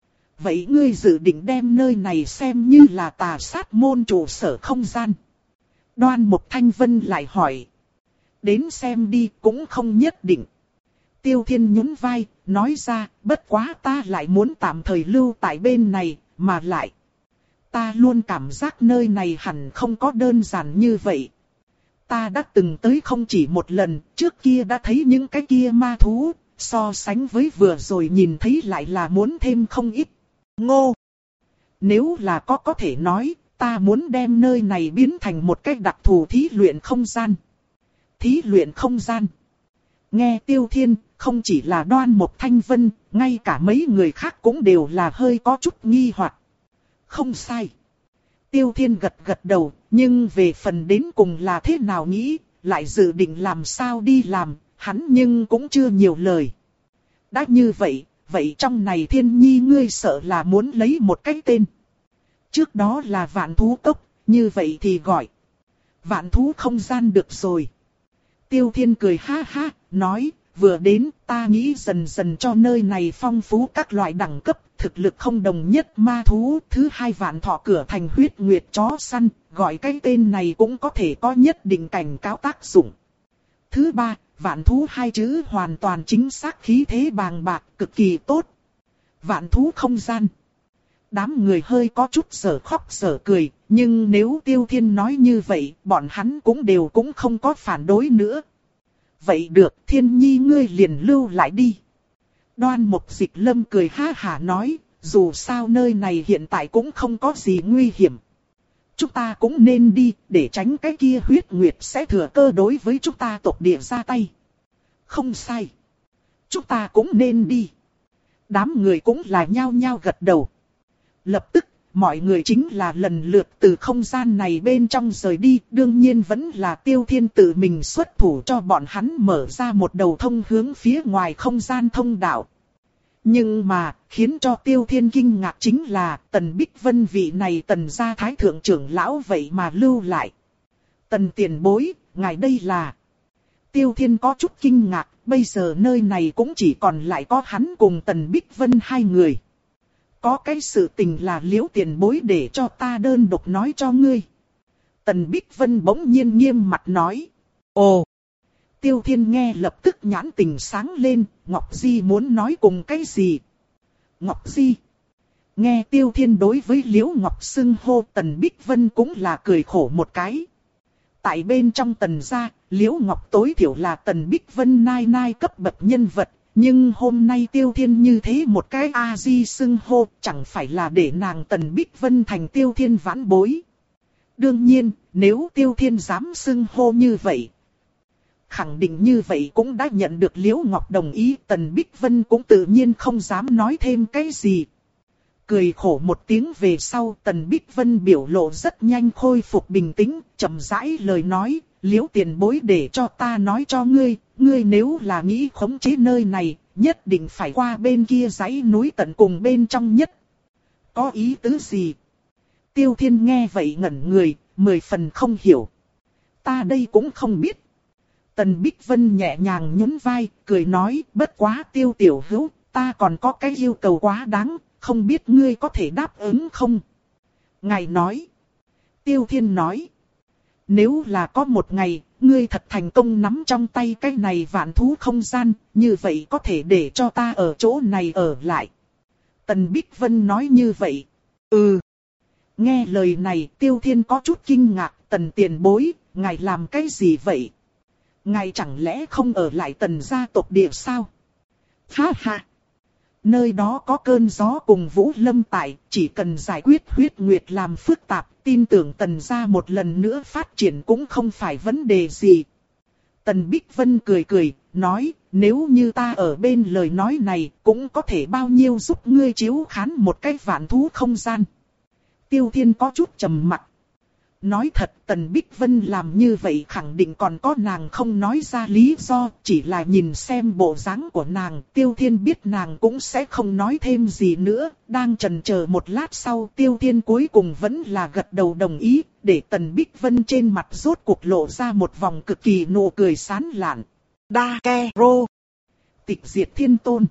Vậy ngươi dự định đem nơi này xem như là Tà Sát môn trụ sở không gian? Đoan Mộc Thanh Vân lại hỏi. Đến xem đi cũng không nhất định. Tiêu Thiên nhún vai, nói ra, bất quá ta lại muốn tạm thời lưu tại bên này, mà lại. Ta luôn cảm giác nơi này hẳn không có đơn giản như vậy. Ta đã từng tới không chỉ một lần, trước kia đã thấy những cái kia ma thú, so sánh với vừa rồi nhìn thấy lại là muốn thêm không ít. Ngô! Nếu là có có thể nói, ta muốn đem nơi này biến thành một cái đặc thù thí luyện không gian. Thí luyện không gian. Nghe Tiêu Thiên, không chỉ là Đoan Mộc Thanh Vân, ngay cả mấy người khác cũng đều là hơi có chút nghi hoặc. Không sai. Tiêu Thiên gật gật đầu, nhưng về phần đến cùng là thế nào nghĩ, lại dự định làm sao đi làm, hắn nhưng cũng chưa nhiều lời. Đã như vậy, vậy trong này Thiên Nhi ngươi sợ là muốn lấy một cái tên. Trước đó là Vạn Thú Cốc, như vậy thì gọi Vạn Thú không gian được rồi. Tiêu Thiên cười ha ha, nói, vừa đến ta nghĩ dần dần cho nơi này phong phú các loại đẳng cấp, thực lực không đồng nhất ma thú. Thứ hai Vạn Thọ cửa thành huyết nguyệt chó săn, gọi cái tên này cũng có thể có nhất định cảnh cáo tác dụng. Thứ ba, Vạn Thú hai chữ hoàn toàn chính xác khí thế bàng bạc, cực kỳ tốt. Vạn Thú không gian. Đám người hơi có chút sở khóc sở cười, nhưng nếu Tiêu Thiên nói như vậy, bọn hắn cũng đều cũng không có phản đối nữa. Vậy được, Thiên Nhi ngươi liền lưu lại đi. Đoan Mộc Dịch Lâm cười ha hả nói, dù sao nơi này hiện tại cũng không có gì nguy hiểm. Chúng ta cũng nên đi, để tránh cái kia huyết nguyệt sẽ thừa cơ đối với chúng ta tộc địa ra tay. Không sai. Chúng ta cũng nên đi. Đám người cũng là nhao nhao gật đầu. Lập tức, mọi người chính là lần lượt từ không gian này bên trong rời đi, đương nhiên vẫn là Tiêu Thiên tự mình xuất thủ cho bọn hắn mở ra một đầu thông hướng phía ngoài không gian thông đạo. Nhưng mà, khiến cho Tiêu Thiên kinh ngạc chính là Tần Bích Vân vị này Tần gia thái thượng trưởng lão vậy mà lưu lại. Tần tiền bối, ngài đây là... Tiêu Thiên có chút kinh ngạc, bây giờ nơi này cũng chỉ còn lại có hắn cùng Tần Bích Vân hai người. Có cái sự tình là Liễu tiền bối để cho ta đơn độc nói cho ngươi. Tần Bích Vân bỗng nhiên nghiêm mặt nói. Ồ! Tiêu Thiên nghe lập tức nhãn tình sáng lên, Ngọc Di muốn nói cùng cái gì? Ngọc Di! Nghe Tiêu Thiên đối với Liễu Ngọc xưng hô, Tần Bích Vân cũng là cười khổ một cái. Tại bên trong Tần gia, Liễu Ngọc tối thiểu là Tần Bích Vân nai nai cấp bậc nhân vật. Nhưng hôm nay Tiêu Thiên như thế một cái A-di xưng hô, chẳng phải là để nàng Tần Bích Vân thành Tiêu Thiên vãn bối. Đương nhiên, nếu Tiêu Thiên dám xưng hô như vậy, khẳng định như vậy cũng đã nhận được Liễu Ngọc đồng ý, Tần Bích Vân cũng tự nhiên không dám nói thêm cái gì. Cười khổ một tiếng về sau, Tần Bích Vân biểu lộ rất nhanh khôi phục bình tĩnh, chậm rãi lời nói, Liễu tiền bối để cho ta nói cho ngươi, ngươi nếu là nghĩ khống chế nơi này, nhất định phải qua bên kia dãy núi tận cùng bên trong nhất. Có ý tứ gì? Tiêu Thiên nghe vậy ngẩn người, mười phần không hiểu. Ta đây cũng không biết. Tần Bích Vân nhẹ nhàng nhún vai, cười nói, bất quá Tiêu tiểu hữu, ta còn có cái yêu cầu quá đáng, không biết ngươi có thể đáp ứng không? Ngài nói. Tiêu Thiên nói. Nếu là có một ngày, ngươi thật thành công nắm trong tay cái này vạn thú không gian, như vậy có thể để cho ta ở chỗ này ở lại. Tần Bích Vân nói như vậy. Ừ. Nghe lời này, Tiêu Thiên có chút kinh ngạc, Tần tiền bối, ngài làm cái gì vậy? Ngài chẳng lẽ không ở lại Tần gia tộc địa sao? Ha ha. Nơi đó có cơn gió cùng Vũ Lâm tại, chỉ cần giải quyết huyết nguyệt làm phức tạp, tin tưởng Tần gia một lần nữa phát triển cũng không phải vấn đề gì. Tần Bích Vân cười cười, nói, nếu như ta ở bên lời nói này, cũng có thể bao nhiêu giúp ngươi chiếu khán một cái vạn thú không gian. Tiêu Thiên có chút trầm mặc. Nói thật, Tần Bích Vân làm như vậy khẳng định còn có nàng không nói ra lý do, chỉ là nhìn xem bộ dáng của nàng, Tiêu Thiên biết nàng cũng sẽ không nói thêm gì nữa, đang chần chờ một lát sau, Tiêu Thiên cuối cùng vẫn là gật đầu đồng ý, để Tần Bích Vân trên mặt rốt cuộc lộ ra một vòng cực kỳ nụ cười sán lạn. Đa Ke Rô. Tịch diệt thiên tôn.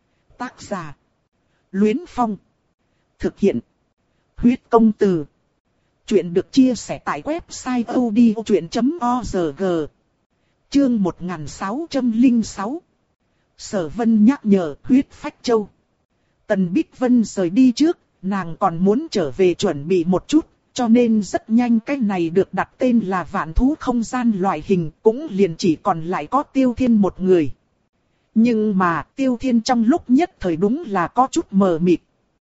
Tác giả. Luyến Phong. Thực hiện. Huyết công từ. Chuyện được chia sẻ tại website odchuyện chấm org. Chương một nghìn sáu trăm lẻ sáu. Sở Vân nhắc nhở huyết phách châu. Tần Bích Vân rời đi trước, nàng còn muốn trở về chuẩn bị một chút, cho nên rất nhanh cái này được đặt tên là vạn thú không gian loại hình, cũng liền chỉ còn lại có Tiêu Thiên một người. Nhưng mà Tiêu Thiên trong lúc nhất thời đúng là có chút mờ mịt.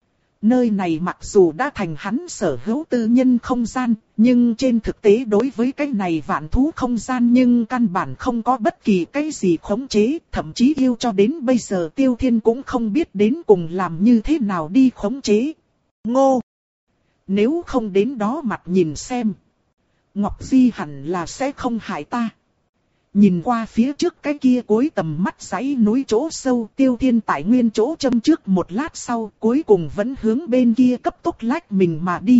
Nơi này mặc dù đã thành hắn sở hữu tư nhân không gian, nhưng trên thực tế đối với cái này vạn thú không gian nhưng căn bản không có bất kỳ cái gì khống chế, thậm chí yêu cho đến bây giờ Tiêu Thiên cũng không biết đến cùng làm như thế nào đi khống chế. Ngô! Nếu không đến đó mặt nhìn xem, Ngọc Di hẳn là sẽ không hại ta. Nhìn qua phía trước cái kia cuối tầm mắt dãy núi chỗ sâu, Tiêu Thiên tại nguyên chỗ châm trước một lát sau, cuối cùng vẫn hướng bên kia cấp tốc lách mình mà đi.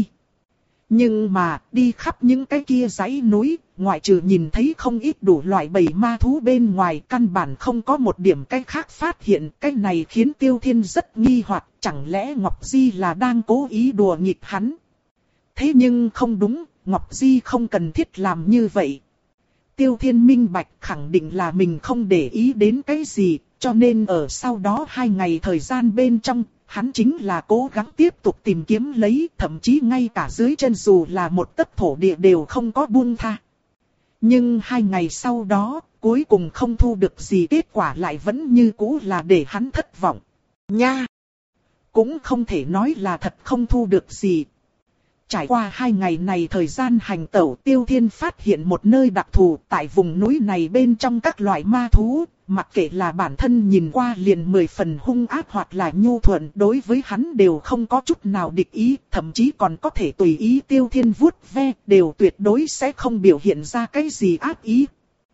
Nhưng mà, đi khắp những cái kia dãy núi, ngoại trừ nhìn thấy không ít đủ loại bầy ma thú bên ngoài, căn bản không có một điểm cái khác phát hiện. Cái này khiến Tiêu Thiên rất nghi hoặc, chẳng lẽ Ngọc Di là đang cố ý đùa nghịch hắn? Thế nhưng không đúng, Ngọc Di không cần thiết làm như vậy. Tiêu Thiên minh bạch khẳng định là mình không để ý đến cái gì, cho nên ở sau đó hai ngày thời gian bên trong, hắn chính là cố gắng tiếp tục tìm kiếm lấy, thậm chí ngay cả dưới chân dù là một tấc thổ địa đều không có buông tha. Nhưng hai ngày sau đó, cuối cùng không thu được gì, kết quả lại vẫn như cũ là để hắn thất vọng. Nha! Cũng không thể nói là thật không thu được gì. Trải qua hai ngày này thời gian hành tẩu, Tiêu Thiên phát hiện một nơi đặc thù tại vùng núi này bên trong các loại ma thú, mặc kệ là bản thân nhìn qua liền mười phần hung ác hoặc là nhu thuận, đối với hắn đều không có chút nào địch ý, thậm chí còn có thể tùy ý Tiêu Thiên vuốt ve, đều tuyệt đối sẽ không biểu hiện ra cái gì ác ý.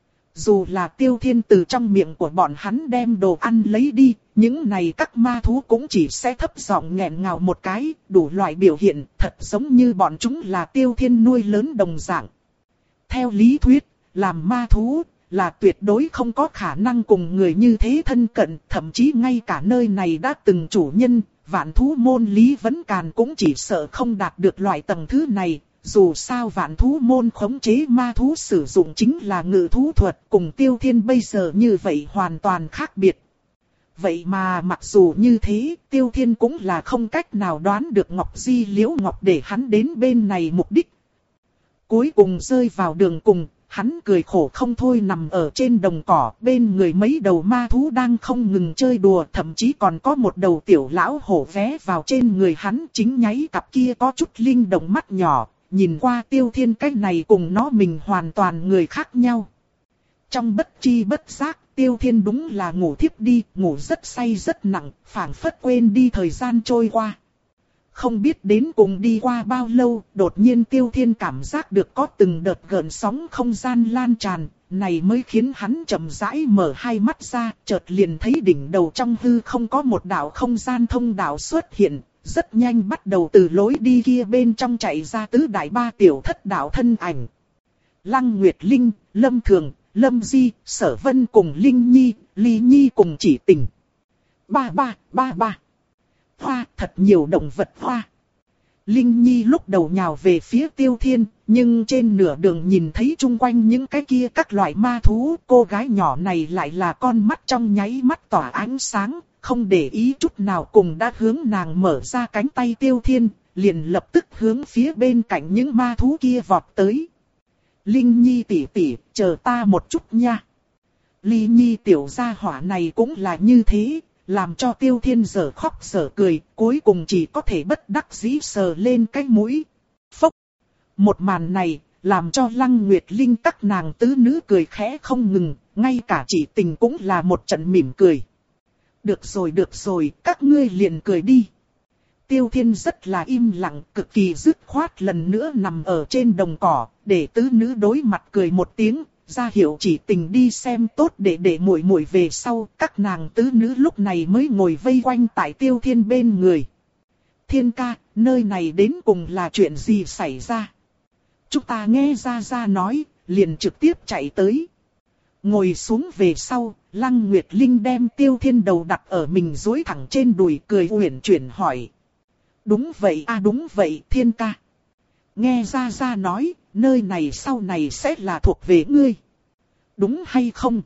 Dù là Tiêu Thiên từ trong miệng của bọn hắn đem đồ ăn lấy đi, những này các ma thú cũng chỉ sẽ thấp giọng nghẹn ngào một cái, đủ loại biểu hiện, thật giống như bọn chúng là Tiêu Thiên nuôi lớn đồng dạng. Theo lý thuyết, làm ma thú là tuyệt đối không có khả năng cùng người như thế thân cận, thậm chí ngay cả nơi này đã từng chủ nhân, vạn thú môn Lý Vấn Càn cũng chỉ sợ không đạt được loại tầng thứ này. Dù sao vạn thú môn khống chế ma thú sử dụng chính là ngự thú thuật, cùng Tiêu Thiên bây giờ như vậy hoàn toàn khác biệt. Vậy mà mặc dù như thế, Tiêu Thiên cũng là không cách nào đoán được Ngọc Di Liễu Ngọc để hắn đến bên này mục đích. Cuối cùng rơi vào đường cùng, hắn cười khổ không thôi nằm ở trên đồng cỏ, bên người mấy đầu ma thú đang không ngừng chơi đùa, thậm chí còn có một đầu tiểu lão hổ vé vào trên người hắn, chính nháy cặp kia có chút linh động mắt nhỏ, nhìn qua Tiêu Thiên cái này cùng nó mình hoàn toàn người khác nhau. Trong bất chi bất giác, Tiêu Thiên đúng là ngủ thiếp đi, ngủ rất say rất nặng, phảng phất quên đi thời gian trôi qua. Không biết đến cùng đi qua bao lâu, đột nhiên Tiêu Thiên cảm giác được có từng đợt gợn sóng không gian lan tràn, này mới khiến hắn chậm rãi mở hai mắt ra, chợt liền thấy đỉnh đầu trong hư không có một đạo không gian thông đạo xuất hiện, rất nhanh bắt đầu từ lối đi kia bên trong chạy ra tứ đại ba tiểu thất đạo thân ảnh. Lăng Nguyệt Linh, Lâm Thường, Lâm Di, Sở Vân cùng Linh Nhi, Ly Nhi cùng Chỉ Tình. Ba ba, ba ba. Hoa, thật nhiều động vật hoa. Linh Nhi lúc đầu nhào về phía Tiêu Thiên, nhưng trên nửa đường nhìn thấy chung quanh những cái kia các loại ma thú, cô gái nhỏ này lại là con mắt trong nháy mắt tỏa ánh sáng, không để ý chút nào cùng đã hướng nàng mở ra cánh tay Tiêu Thiên, liền lập tức hướng phía bên cạnh những ma thú kia vọt tới. Linh Nhi tỷ tỷ, chờ ta một chút nha. Ly Nhi tiểu gia hỏa này cũng là như thế, làm cho Tiêu Thiên dở khóc dở cười, cuối cùng chỉ có thể bất đắc dĩ sờ lên cái mũi. Phốc! Một màn này, làm cho Lăng Nguyệt Linh các nàng tứ nữ cười khẽ không ngừng, ngay cả Chỉ Tình cũng là một trận mỉm cười. Được rồi được rồi, các ngươi liền cười đi. Tiêu Thiên rất là im lặng, cực kỳ dứt khoát lần nữa nằm ở trên đồng cỏ, để tứ nữ đối mặt cười một tiếng, ra hiệu Chỉ Tình đi xem tốt để để muội muội về sau, các nàng tứ nữ lúc này mới ngồi vây quanh tại Tiêu Thiên bên người. Thiên ca, nơi này đến cùng là chuyện gì xảy ra? Chúng ta nghe ra ra nói, liền trực tiếp chạy tới. Ngồi xuống về sau, Lăng Nguyệt Linh đem Tiêu Thiên đầu đặt ở mình duỗi thẳng trên đùi, cười uyển chuyển hỏi. Đúng vậy à, đúng vậy Thiên ca. Nghe ra ra nói, nơi này sau này sẽ là thuộc về ngươi. Đúng hay không?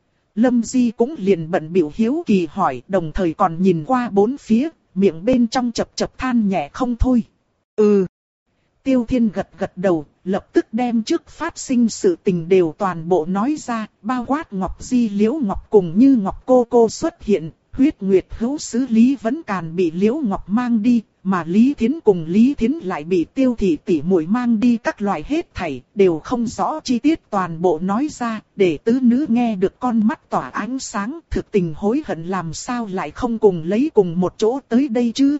Lâm Di cũng liền bận biểu hiếu kỳ hỏi, đồng thời còn nhìn qua bốn phía, miệng bên trong chập chập than nhẹ không thôi. Ừ. Tiêu Thiên gật gật đầu, lập tức đem trước phát sinh sự tình đều toàn bộ nói ra, bao quát Ngọc Di Liễu Ngọc cùng như Ngọc cô cô xuất hiện, huyết nguyệt hữu sứ Lý Vấn Càn bị Liễu Ngọc mang đi, mà Lý Thiến cùng Lý Thiến lại bị Tiêu thị tỷ muội mang đi, các loại hết thảy đều không rõ chi tiết toàn bộ nói ra, để tứ nữ nghe được con mắt tỏa ánh sáng, thực tình hối hận làm sao lại không cùng lấy cùng một chỗ tới đây chứ.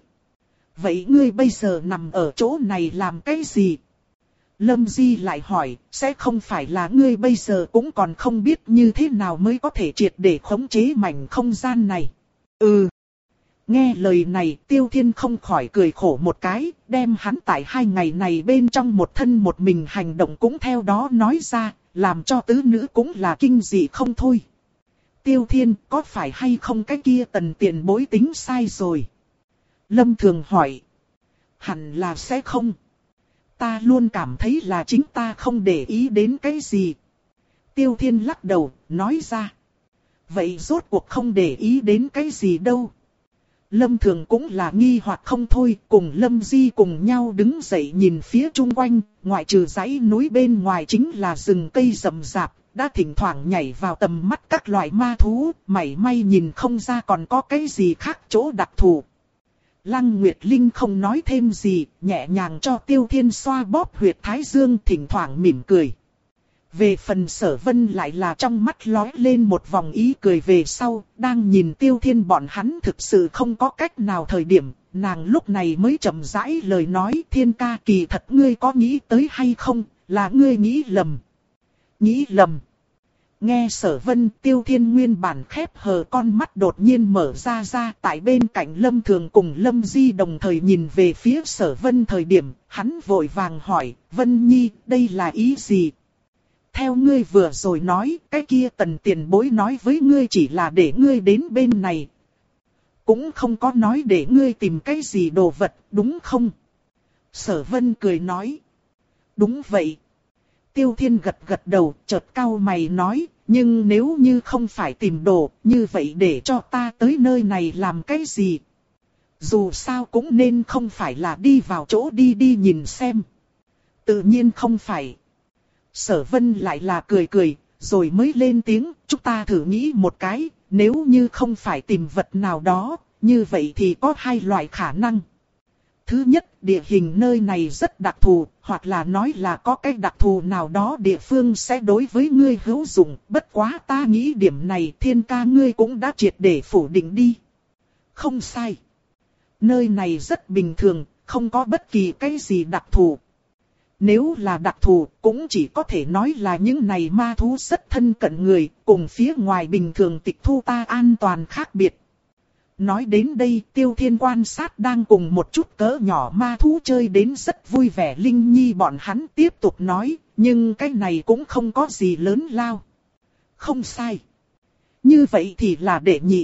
Vậy ngươi bây giờ nằm ở chỗ này làm cái gì? Lâm Di lại hỏi, sẽ không phải là ngươi bây giờ cũng còn không biết như thế nào mới có thể triệt để khống chế mảnh không gian này? Ừ. Nghe lời này, Tiêu Thiên không khỏi cười khổ một cái, đem hắn tại hai ngày này bên trong một thân một mình hành động cũng theo đó nói ra, làm cho tứ nữ cũng là kinh dị không thôi. Tiêu Thiên, có phải hay không cái kia tần tiền bối tính sai rồi? Lâm Thường hỏi. Hẳn là sẽ không. Ta luôn cảm thấy là chính ta không để ý đến cái gì. Tiêu Thiên lắc đầu, nói ra. Vậy rốt cuộc không để ý đến cái gì đâu? Lâm Thường cũng là nghi hoặc không thôi, cùng Lâm Di cùng nhau đứng dậy nhìn phía chung quanh, ngoại trừ dãy núi bên ngoài chính là rừng cây rậm rạp, đã thỉnh thoảng nhảy vào tầm mắt các loại ma thú, mảy may nhìn không ra còn có cái gì khác chỗ đặc thù. Lăng Nguyệt Linh không nói thêm gì, nhẹ nhàng cho Tiêu Thiên xoa bóp huyệt thái dương, thỉnh thoảng mỉm cười. Về phần Sở Vân lại là trong mắt lóe lên một vòng ý cười về sau, đang nhìn Tiêu Thiên bọn hắn thực sự không có cách nào thời điểm, nàng lúc này mới chậm rãi lời nói, Thiên ca, kỳ thật ngươi có nghĩ tới hay không, là ngươi nghĩ lầm. Nghĩ lầm. Nghe Sở Vân, Tiêu Thiên nguyên bản khép hờ con mắt đột nhiên mở ra ra, tại bên cạnh Lâm Thường cùng Lâm Di đồng thời nhìn về phía Sở Vân thời điểm, hắn vội vàng hỏi, Vân Nhi, đây là ý gì? Theo ngươi vừa rồi nói, cái kia Tần tiền bối nói với ngươi chỉ là để ngươi đến bên này. Cũng không có nói để ngươi tìm cái gì đồ vật, đúng không? Sở Vân cười nói. Đúng vậy. Tiêu Thiên gật gật đầu, chợt cau mày nói, nhưng nếu như không phải tìm đồ, như vậy để cho ta tới nơi này làm cái gì? Dù sao cũng nên không phải là đi vào chỗ đi đi nhìn xem. Tự nhiên không phải. Sở Vân lại là cười cười, rồi mới lên tiếng, chúng ta thử nghĩ một cái, nếu như không phải tìm vật nào đó, như vậy thì có hai loại khả năng. Thứ nhất, địa hình nơi này rất đặc thù, hoặc là nói là có cái đặc thù nào đó địa phương sẽ đối với ngươi hữu dụng, bất quá ta nghĩ điểm này Thiên ca ngươi cũng đã triệt để phủ định đi. Không sai. Nơi này rất bình thường, không có bất kỳ cái gì đặc thù. Nếu là đặc thù, cũng chỉ có thể nói là những này ma thú rất thân cận người, cùng phía ngoài bình thường tịch thu ta an toàn khác biệt. Nói đến đây, Tiêu Thiên quan sát đang cùng một chút cỡ nhỏ ma thú chơi đến rất vui vẻ. Linh Nhi bọn hắn tiếp tục nói, nhưng cái này cũng không có gì lớn lao. Không sai. Như vậy thì là đệ nhị.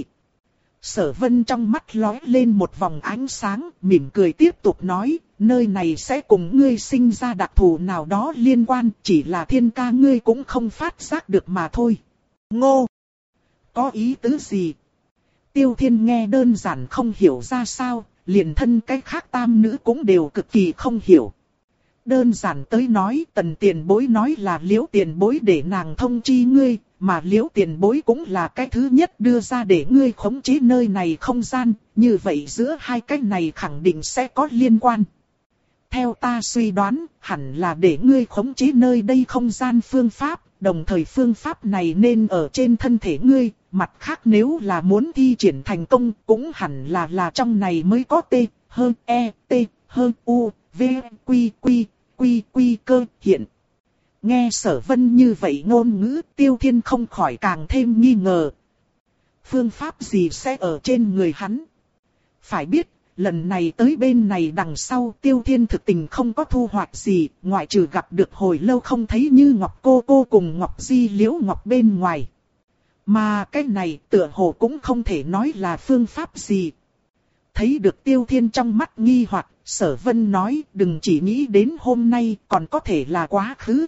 Sở Vân trong mắt lóe lên một vòng ánh sáng, mỉm cười tiếp tục nói, nơi này sẽ cùng ngươi sinh ra đặc thù nào đó liên quan, chỉ là Thiên ca ngươi cũng không phát giác được mà thôi. Ngô! Có ý tứ gì? Tiêu Thiên nghe đơn giản không hiểu ra sao, liền thân cái khác tam nữ cũng đều cực kỳ không hiểu. Đơn giản tới nói, Tần tiền bối nói là Liễu tiền bối để nàng thông chi ngươi, mà Liễu tiền bối cũng là cái thứ nhất đưa ra để ngươi khống chế nơi này không gian, như vậy giữa hai cái này khẳng định sẽ có liên quan. Theo ta suy đoán, hẳn là để ngươi khống chế nơi đây không gian phương pháp, đồng thời phương pháp này nên ở trên thân thể ngươi, mặt khác nếu là muốn thi triển thành công, cũng hẳn là là trong này mới có T, hơn E, T, hơn U, V, Quy, Quy, Quy, Quy cơ hiện. Nghe Sở Vân như vậy ngôn ngữ, Tiêu Thiên không khỏi càng thêm nghi ngờ. Phương pháp gì sẽ ở trên người hắn? Phải biết, lần này tới bên này đằng sau Tiêu Thiên thực tình không có thu hoạch gì, ngoại trừ gặp được hồi lâu không thấy Như Ngọc cô cô cùng Ngọc Di Liễu Ngọc bên ngoài. Mà cái này tựa hồ cũng không thể nói là phương pháp gì. Thấy được Tiêu Thiên trong mắt nghi hoặc, Sở Vân nói đừng chỉ nghĩ đến hôm nay, còn có thể là quá khứ.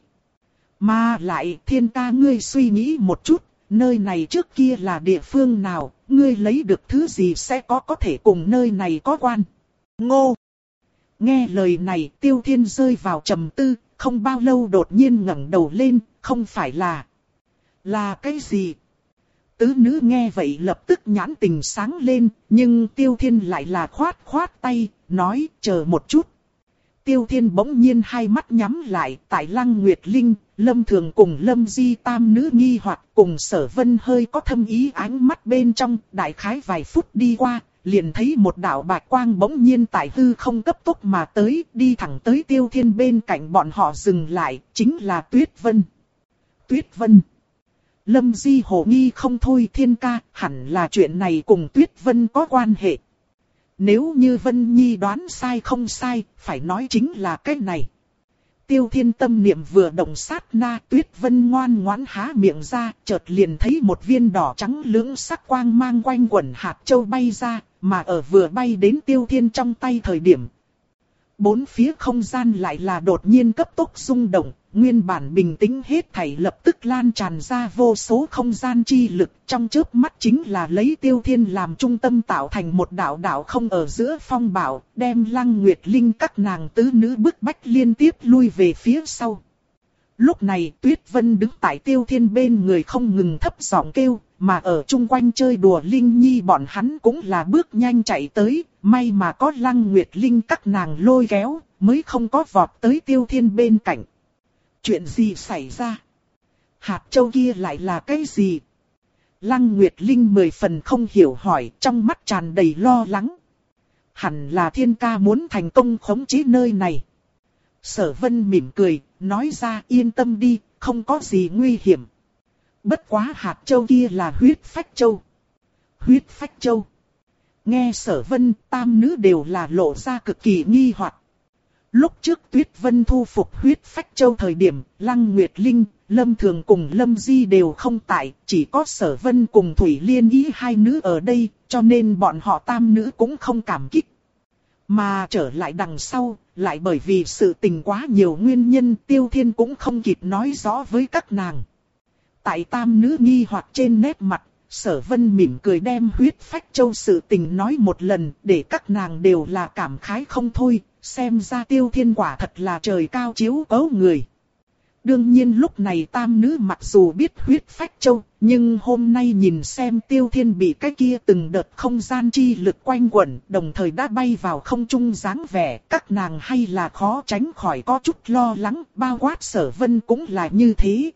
Mà lại Thiên ca ngươi suy nghĩ một chút, nơi này trước kia là địa phương nào, ngươi lấy được thứ gì sẽ có có thể cùng nơi này có quan. Ngô! Nghe lời này Tiêu Thiên rơi vào trầm tư, không bao lâu đột nhiên ngẩng đầu lên, không phải là... Là cái gì? Tứ nữ nghe vậy lập tức nhãn tình sáng lên, nhưng Tiêu Thiên lại là khoát khoát tay, nói chờ một chút. Tiêu Thiên bỗng nhiên hai mắt nhắm lại, tại Lăng Nguyệt Linh, Lâm Thường cùng Lâm Di tam nữ nghi hoặc cùng Sở Vân hơi có thâm ý ánh mắt bên trong, đại khái vài phút đi qua, liền thấy một đạo bạch quang bỗng nhiên tại hư không cấp tốc mà tới, đi thẳng tới Tiêu Thiên bên cạnh bọn họ dừng lại, chính là Tuyết Vân. Tuyết Vân. Lâm Di hồ nghi không thôi, Thiên ca, hẳn là chuyện này cùng Tuyết Vân có quan hệ. Nếu như Vân Nhi đoán sai không sai, phải nói chính là cái này. Tiêu Thiên tâm niệm vừa động sát na, Tuyết Vân ngoan ngoãn há miệng ra, chợt liền thấy một viên đỏ trắng lưỡng sắc quang mang quanh quẩn hạt châu bay ra, mà ở vừa bay đến Tiêu Thiên trong tay thời điểm. Bốn phía không gian lại là đột nhiên cấp tốc rung động, nguyên bản bình tĩnh hết thảy lập tức lan tràn ra vô số không gian chi lực, trong chớp mắt chính là lấy Tiêu Thiên làm trung tâm tạo thành một đạo đạo không ở giữa phong bảo, đem Lăng Nguyệt Linh các nàng tứ nữ bức bách liên tiếp lui về phía sau. Lúc này Tuyết Vân đứng tại Tiêu Thiên bên người không ngừng thấp giọng kêu, mà ở chung quanh chơi đùa Linh Nhi bọn hắn cũng là bước nhanh chạy tới, may mà có Lăng Nguyệt Linh các nàng lôi kéo, mới không có vọt tới Tiêu Thiên bên cạnh. Chuyện gì xảy ra? Hạt châu kia lại là cái gì? Lăng Nguyệt Linh mười phần không hiểu hỏi, trong mắt tràn đầy lo lắng. Hẳn là Thiên ca muốn thành công khống chế nơi này. Sở Vân mỉm cười, nói ra yên tâm đi, không có gì nguy hiểm. Bất quá hạt châu kia là huyết phách châu. Huyết phách châu. Nghe Sở Vân, tam nữ đều là lộ ra cực kỳ nghi hoặc. Lúc trước Tuyết Vân thu phục huyết phách châu thời điểm, Lăng Nguyệt Linh, Lâm Thường cùng Lâm Di đều không tại, chỉ có Sở Vân cùng Thủy Liên Ý hai nữ ở đây, cho nên bọn họ tam nữ cũng không cảm kích. Mà trở lại đằng sau, lại bởi vì sự tình quá nhiều nguyên nhân, Tiêu Thiên cũng không kịp nói rõ với các nàng. Tại tam nữ nghi hoặc trên nét mặt, Sở Vân mỉm cười đem huyết phách châu sự tình nói một lần, để các nàng đều là cảm khái không thôi, xem ra Tiêu Thiên quả thật là trời cao chiếu cố người. Đương nhiên lúc này tam nữ mặc dù biết huyết phách châu, nhưng hôm nay nhìn xem Tiêu Thiên bị cái kia từng đợt không gian chi lực quanh quẩn, đồng thời đã bay vào không trung dáng vẻ, các nàng hay là khó tránh khỏi có chút lo lắng, bao quát Sở Vân cũng là như thế.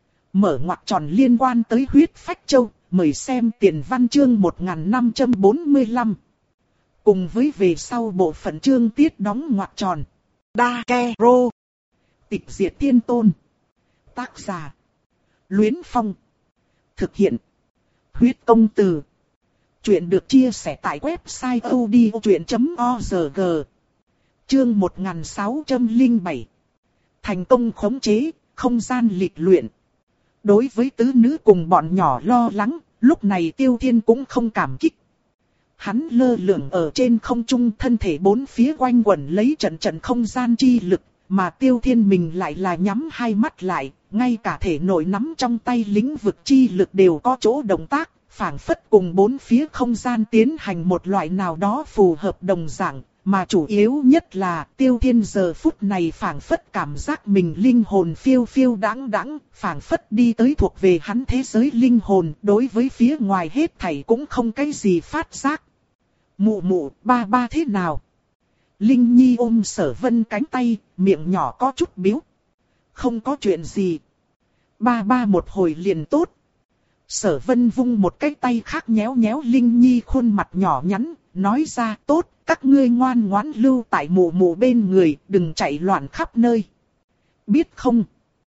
Mở ngoặc tròn liên quan tới huyết phách châu, mời xem tiền văn chương một nghìn năm trăm bốn mươi lăm. Cùng với về sau bộ phận chương tiết đóng ngoặc tròn. Đa Ke Rô. Tịch diệt thiên tôn. Tác giả. Luyến Phong. Thực hiện. Huyết công từ. Chuyện được chia sẻ tại website odchuyện chấm org. Chương một nghìn sáu trăm lẻ bảy. Thành công khống chế, không gian lịch luyện. Đối với tứ nữ cùng bọn nhỏ lo lắng, lúc này Tiêu Thiên cũng không cảm kích. Hắn lơ lửng ở trên không trung, thân thể bốn phía quanh quẩn lấy trận trận không gian chi lực, mà Tiêu Thiên mình lại là nhắm hai mắt lại, ngay cả thể nội nắm trong tay lĩnh vực chi lực đều có chỗ động tác, phảng phất cùng bốn phía không gian tiến hành một loại nào đó phù hợp đồng dạng. Mà chủ yếu nhất là Tiêu Thiên giờ phút này phảng phất cảm giác mình linh hồn phiêu phiêu đãng đãng, phảng phất đi tới thuộc về hắn thế giới linh hồn, đối với phía ngoài hết thảy cũng không cái gì phát giác. Mụ mụ, ba ba thế nào? Linh Nhi ôm Sở Vân cánh tay, miệng nhỏ có chút biếu. Không có chuyện gì. Ba ba một hồi liền tốt. Sở Vân vung một cái tay khác nhéo nhéo Linh Nhi khuôn mặt nhỏ nhắn, nói ra tốt, các ngươi ngoan ngoãn lưu tại mụ mụ bên người, đừng chạy loạn khắp nơi. Biết không?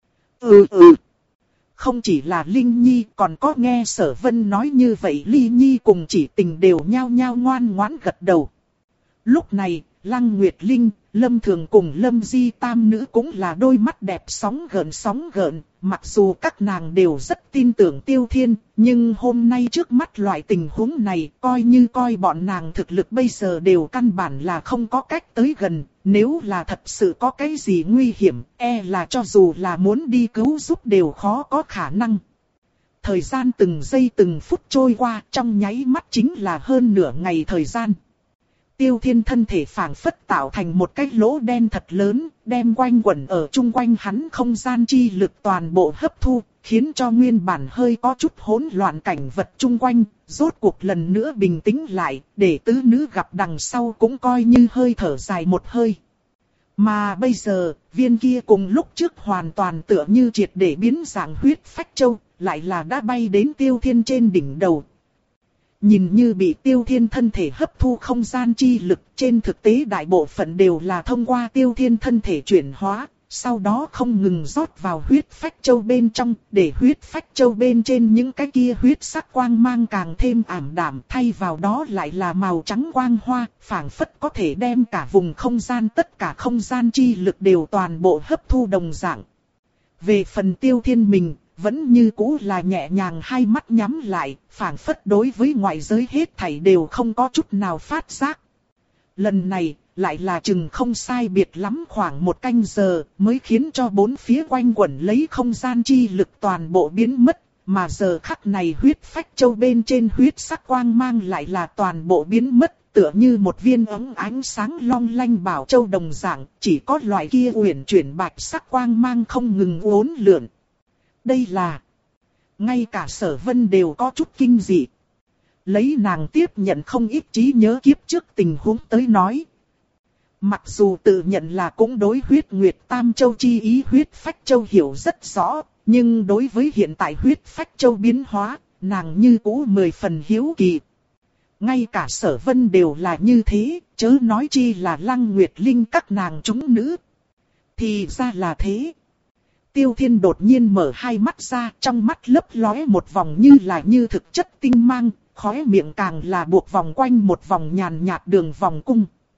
Ừ ừ. Không chỉ là Linh Nhi, còn có nghe Sở Vân nói như vậy, Ly Nhi cùng Chỉ Tình đều nhao nhao ngoan ngoãn gật đầu. Lúc này, Lăng Nguyệt Linh, Lâm Thường cùng Lâm Di tam nữ cũng là đôi mắt đẹp sóng gợn sóng gợn, mặc dù các nàng đều rất tin tưởng Tiêu Thiên, nhưng hôm nay trước mắt loại tình huống này, coi như coi bọn nàng thực lực bây giờ đều căn bản là không có cách tới gần, nếu là thật sự có cái gì nguy hiểm, e là cho dù là muốn đi cứu giúp đều khó có khả năng. Thời gian từng giây từng phút trôi qua, trong nháy mắt chính là hơn nửa ngày thời gian. Tiêu Thiên thân thể phảng phất tạo thành một cái lỗ đen thật lớn, đem quanh quẩn ở chung quanh hắn không gian chi lực toàn bộ hấp thu, khiến cho nguyên bản hơi có chút hỗn loạn cảnh vật chung quanh, rốt cuộc lần nữa bình tĩnh lại, để tứ nữ gặp đằng sau cũng coi như hơi thở dài một hơi. Mà bây giờ, viên kia cùng lúc trước hoàn toàn tựa như triệt để biến dạng huyết phách châu, lại là đã bay đến Tiêu Thiên trên đỉnh đầu. Nhìn như bị Tiêu Thiên thân thể hấp thu không gian chi lực, trên thực tế đại bộ phận đều là thông qua Tiêu Thiên thân thể chuyển hóa, sau đó không ngừng rót vào huyết phách châu bên trong, để huyết phách châu bên trên những cái kia huyết sắc quang mang càng thêm ảm đạm, thay vào đó lại là màu trắng quang hoa, phảng phất có thể đem cả vùng không gian, tất cả không gian chi lực đều toàn bộ hấp thu đồng dạng. Về phần Tiêu Thiên mình, vẫn như cũ là nhẹ nhàng hai mắt nhắm lại, phảng phất đối với ngoại giới hết thảy đều không có chút nào phát giác. Lần này, lại là chừng không sai biệt lắm khoảng một canh giờ, mới khiến cho bốn phía quanh quẩn lấy không gian chi lực toàn bộ biến mất, mà giờ khắc này huyết phách châu bên trên huyết sắc quang mang lại là toàn bộ biến mất, tựa như một viên ống ánh sáng long lanh bảo châu đồng dạng, chỉ có loại kia uyển chuyển bạch sắc quang mang không ngừng uốn lượn. Đây là... Ngay cả Sở Vân đều có chút kinh dị. Lấy nàng tiếp nhận không ít trí nhớ kiếp trước tình huống tới nói. Mặc dù tự nhận là cũng đối huyết nguyệt tam châu chi ý huyết phách châu hiểu rất rõ, nhưng đối với hiện tại huyết phách châu biến hóa, nàng như cũ mười phần hiếu kỳ. Ngay cả Sở Vân đều là như thế, chớ nói chi là Lăng Nguyệt Linh các nàng chúng nữ. Thì ra là thế. Tiêu Thiên đột nhiên mở hai mắt ra, trong mắt lấp lóe một vòng như là như thực chất tinh mang, khóe miệng càng là buộc vòng quanh một vòng nhàn nhạt đường vòng cung.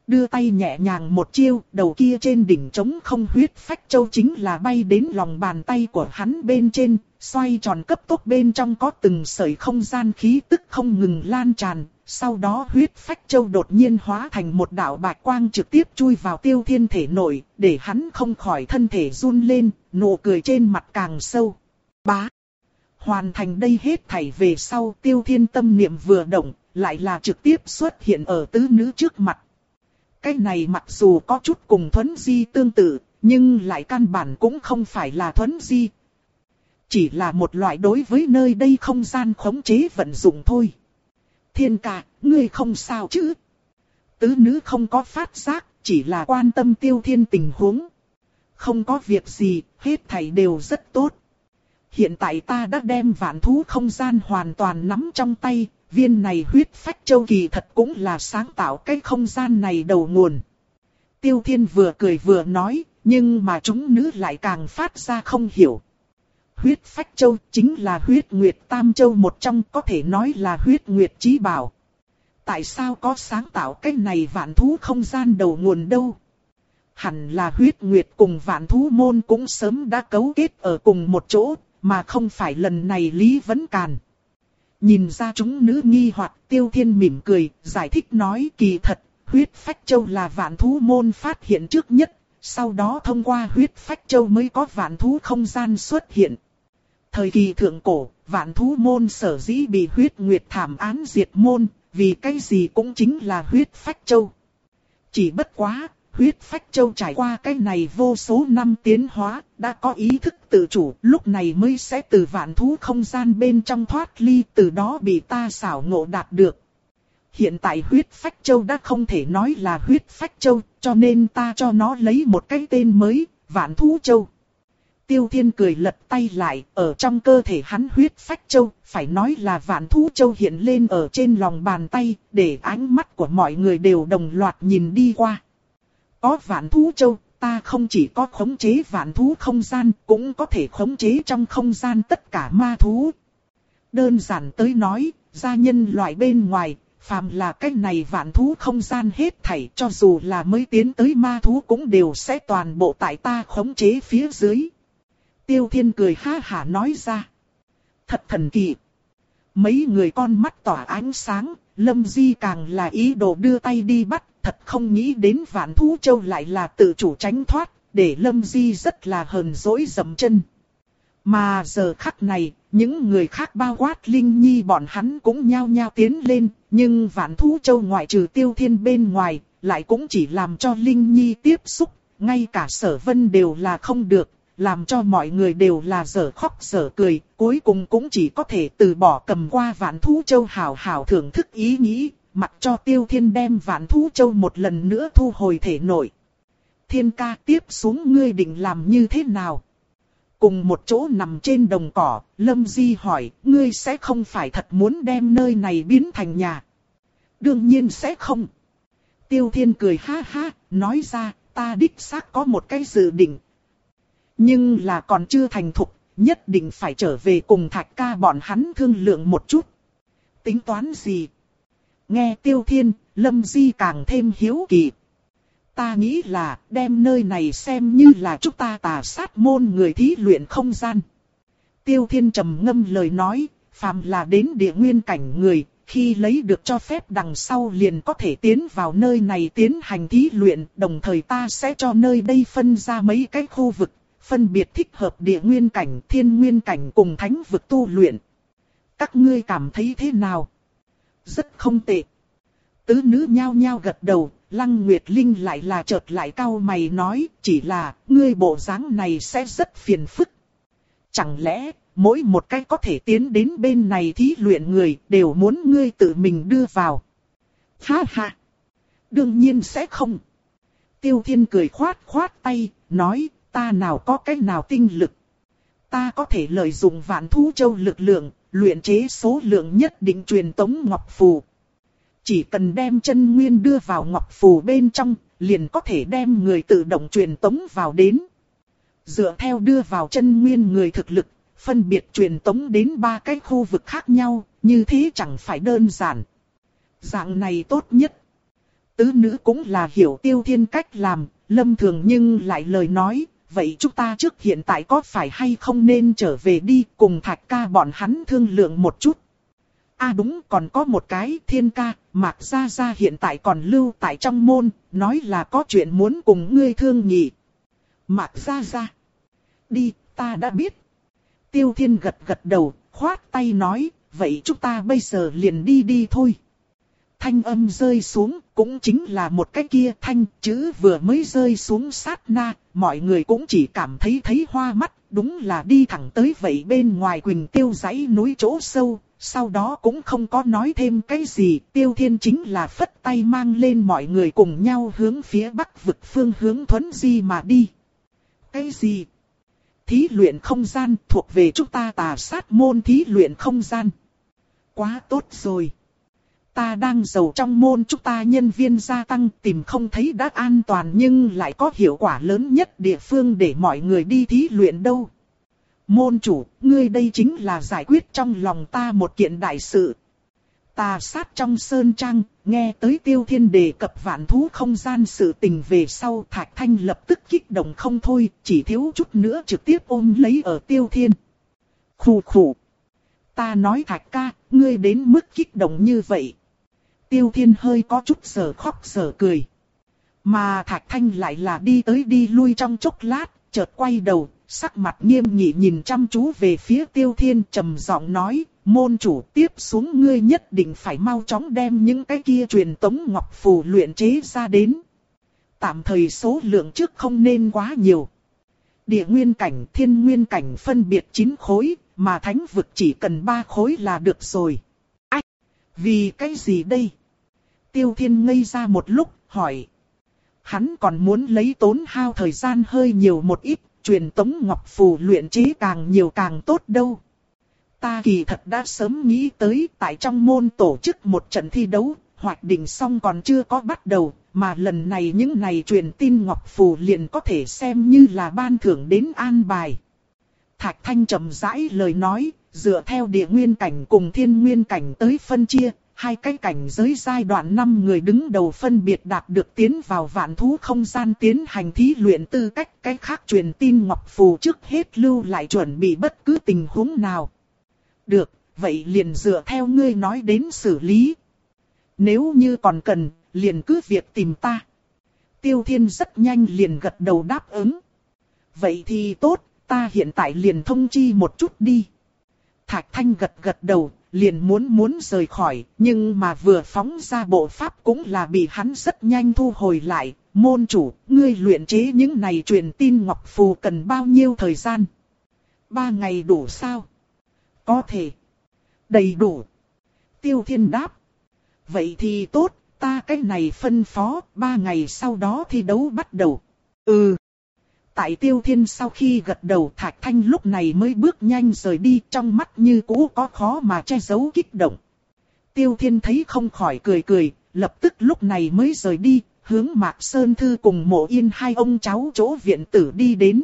Đưa tay nhẹ nhàng một chiêu, đầu kia trên đỉnh trống không huyết phách châu chính là bay đến lòng bàn tay của hắn bên trên, xoay tròn cấp tốc bên trong có từng sợi không gian khí tức không ngừng lan tràn. Sau đó huyết phách châu đột nhiên hóa thành một đạo bạch quang trực tiếp chui vào Tiêu Thiên thể nội, để hắn không khỏi thân thể run lên, nụ cười trên mặt càng sâu. Bá! Hoàn thành đây hết thảy về sau, Tiêu Thiên tâm niệm vừa động, lại là trực tiếp xuất hiện ở tứ nữ trước mặt. Cái này mặc dù có chút cùng thuấn di tương tự, nhưng lại căn bản cũng không phải là thuấn di. Chỉ là một loại đối với nơi đây không gian khống chế vận dụng thôi. Thiên ca, ngươi không sao chứ? Tứ nữ không có phát giác, chỉ là quan tâm Tiêu Thiên tình huống. Không có việc gì, hết thảy đều rất tốt. Hiện tại ta đã đem vạn thú không gian hoàn toàn nắm trong tay, viên này huyết phách châu kỳ thật cũng là sáng tạo cái không gian này đầu nguồn. Tiêu Thiên vừa cười vừa nói, nhưng mà chúng nữ lại càng phát ra không hiểu. Huyết phách châu chính là huyết nguyệt tam châu một trong, có thể nói là huyết nguyệt chí bảo. Tại sao có sáng tạo cái này vạn thú không gian đầu nguồn đâu? Hẳn là huyết nguyệt cùng vạn thú môn cũng sớm đã cấu kết ở cùng một chỗ, mà không phải lần này Lý Vấn Càn. Nhìn ra chúng nữ nghi hoặc, Tiêu Thiên mỉm cười, giải thích nói kỳ thật, huyết phách châu là vạn thú môn phát hiện trước nhất, sau đó thông qua huyết phách châu mới có vạn thú không gian xuất hiện. Thời kỳ thượng cổ, vạn thú môn sở dĩ bị huyết nguyệt thảm án diệt môn, vì cái gì cũng chính là huyết phách châu. Chỉ bất quá, huyết phách châu trải qua cái này vô số năm tiến hóa, đã có ý thức tự chủ, lúc này mới sẽ từ vạn thú không gian bên trong thoát ly, từ đó bị ta xảo ngộ đạt được. Hiện tại huyết phách châu đã không thể nói là huyết phách châu, cho nên ta cho nó lấy một cái tên mới, vạn thú châu. Tiêu Thiên cười lật tay lại, ở trong cơ thể hắn huyết phách châu, phải nói là vạn thú châu hiện lên ở trên lòng bàn tay, để ánh mắt của mọi người đều đồng loạt nhìn đi qua. Có vạn thú châu, ta không chỉ có khống chế vạn thú không gian, cũng có thể khống chế trong không gian tất cả ma thú. Đơn giản tới nói, gia nhân loại bên ngoài, phàm là cái này vạn thú không gian hết thảy, cho dù là mới tiến tới ma thú cũng đều sẽ toàn bộ tại ta khống chế phía dưới. Tiêu Thiên cười ha hả nói ra. Thật thần kỳ. Mấy người con mắt tỏa ánh sáng, Lâm Di càng là ý đồ đưa tay đi bắt, thật không nghĩ đến vạn thú châu lại là tự chủ tránh thoát, để Lâm Di rất là hờn dỗi dậm chân. Mà giờ khắc này, những người khác bao quát Linh Nhi bọn hắn cũng nhao nhao tiến lên, nhưng vạn thú châu ngoại trừ Tiêu Thiên bên ngoài, lại cũng chỉ làm cho Linh Nhi tiếp xúc, ngay cả Sở Vân đều là không được. Làm cho mọi người đều là dở khóc dở cười, cuối cùng cũng chỉ có thể từ bỏ cầm qua vạn thú châu hào hào thưởng thức ý nghĩ, mặc cho Tiêu Thiên đem vạn thú châu một lần nữa thu hồi thể nội. Thiên ca, tiếp xuống ngươi định làm như thế nào? Cùng một chỗ nằm trên đồng cỏ, Lâm Di hỏi, ngươi sẽ không phải thật muốn đem nơi này biến thành nhà? Đương nhiên sẽ không. Tiêu Thiên cười ha ha, nói ra, ta đích xác có một cái dự định. Nhưng là còn chưa thành thục, nhất định phải trở về cùng Thạch ca bọn hắn thương lượng một chút. Tính toán gì? Nghe Tiêu Thiên, Lâm Di càng thêm hiếu kỳ. Ta nghĩ là đem nơi này xem như là chúng ta tà sát môn người thí luyện không gian. Tiêu Thiên trầm ngâm lời nói, phàm là đến địa nguyên cảnh người, khi lấy được cho phép đằng sau liền có thể tiến vào nơi này tiến hành thí luyện, đồng thời ta sẽ cho nơi đây phân ra mấy cái khu vực. Phân biệt thích hợp địa nguyên cảnh, thiên nguyên cảnh cùng thánh vực tu luyện. Các ngươi cảm thấy thế nào? Rất không tệ. Tứ nữ nhao nhao gật đầu, Lăng Nguyệt Linh lại là chợt lại cau mày nói, chỉ là, ngươi bộ dáng này sẽ rất phiền phức. Chẳng lẽ, mỗi một cái có thể tiến đến bên này thí luyện người, đều muốn ngươi tự mình đưa vào? Ha ha! Đương nhiên sẽ không. Tiêu Thiên cười khoát khoát tay, nói, ta nào có cách nào tinh lực. Ta có thể lợi dụng vạn thú châu lực lượng, luyện chế số lượng nhất định truyền tống ngọc phù. Chỉ cần đem chân nguyên đưa vào ngọc phù bên trong, liền có thể đem người tự động truyền tống vào đến. Dựa theo đưa vào chân nguyên người thực lực, phân biệt truyền tống đến ba cái khu vực khác nhau, như thế chẳng phải đơn giản. Dạng này tốt nhất. Tứ nữ cũng là hiểu Tiêu Thiên cách làm, Lâm Thường nhưng lại lời nói, vậy chúng ta trước hiện tại có phải hay không nên trở về đi cùng Thạch ca bọn hắn thương lượng một chút. À đúng, còn có một cái, Thiên ca, Mạc Gia Gia hiện tại còn lưu tại trong môn, nói là có chuyện muốn cùng ngươi thương nghị. Mạc Gia Gia. Đi, ta đã biết. Tiêu Thiên gật gật đầu, khoát tay nói, vậy chúng ta bây giờ liền đi đi thôi. Thanh âm rơi xuống, cũng chính là một cái kia thanh chữ vừa mới rơi xuống sát na, mọi người cũng chỉ cảm thấy thấy hoa mắt, đúng là đi thẳng tới vậy bên ngoài Quỳnh Tiêu dãy núi chỗ sâu, sau đó cũng không có nói thêm cái gì, Tiêu Thiên chính là phất tay mang lên mọi người cùng nhau hướng phía bắc vực phương hướng Thuấn Di mà đi. Cái gì? Thí luyện không gian thuộc về chúng ta Tà Sát môn thí luyện không gian. Quá tốt rồi. Ta đang giàu trong môn chúng ta nhân viên gia tăng tìm không thấy đã an toàn nhưng lại có hiệu quả lớn nhất địa phương để mọi người đi thí luyện đâu. Môn chủ, ngươi đây chính là giải quyết trong lòng ta một kiện đại sự. Tà Sát trong sơn trang, nghe tới Tiêu Thiên đề cập vạn thú không gian sự tình về sau Thạch Thanh lập tức kích động không thôi, chỉ thiếu chút nữa trực tiếp ôm lấy ở Tiêu Thiên. Khủ khủ. Ta nói Thạch ca, ngươi đến mức kích động như vậy. Tiêu Thiên hơi có chút giờ khóc giờ cười. Mà Thạch Thanh lại là đi tới đi lui trong chốc lát, chợt quay đầu, sắc mặt nghiêm nghị nhìn chăm chú về phía Tiêu Thiên trầm giọng nói, môn chủ tiếp xuống ngươi nhất định phải mau chóng đem những cái kia truyền tống ngọc phù luyện chế ra đến. Tạm thời số lượng trước không nên quá nhiều. Địa nguyên cảnh, thiên nguyên cảnh phân biệt chín khối, mà thánh vực chỉ cần ba khối là được rồi. Ách! Vì cái gì đây? Tiêu Thiên ngây ra một lúc, hỏi. Hắn còn muốn lấy tốn hao thời gian hơi nhiều một ít, truyền tống ngọc phù luyện chế càng nhiều càng tốt đâu. Ta kỳ thật đã sớm nghĩ tới tại trong môn tổ chức một trận thi đấu, hoạch định xong còn chưa có bắt đầu, mà lần này những này truyền tin ngọc phù liền có thể xem như là ban thưởng đến an bài. Thạch Thanh trầm rãi lời nói, dựa theo địa nguyên cảnh cùng thiên nguyên cảnh tới phân chia, hai cái cảnh giới giai đoạn năm người đứng đầu phân biệt đạt được tiến vào vạn thú không gian tiến hành thí luyện tư cách, cái khác truyền tin ngọc phù trước hết lưu lại chuẩn bị bất cứ tình huống nào. Được, vậy liền dựa theo ngươi nói đến xử lý. Nếu như còn cần, liền cứ việc tìm ta. Tiêu Thiên rất nhanh liền gật đầu đáp ứng. Vậy thì tốt, ta hiện tại liền thông chi một chút đi. Thạch Thanh gật gật đầu, liền muốn muốn rời khỏi, nhưng mà vừa phóng ra bộ pháp cũng là bị hắn rất nhanh thu hồi lại. Môn chủ, ngươi luyện chế những này truyền tin ngọc phù cần bao nhiêu thời gian? Ba ngày đủ sao? Có thể. Đầy đủ. Tiêu Thiên đáp. Vậy thì tốt, ta cái này phân phó, ba ngày sau đó thi đấu bắt đầu. Ừ. Tại Tiêu Thiên sau khi gật đầu Thạch Thanh lúc này mới bước nhanh rời đi, trong mắt như cũ có khó mà che giấu kích động. Tiêu Thiên thấy không khỏi cười cười, lập tức lúc này mới rời đi, hướng Mạc Sơn Thư cùng Mộ Yên hai ông cháu chỗ viện tử đi đến.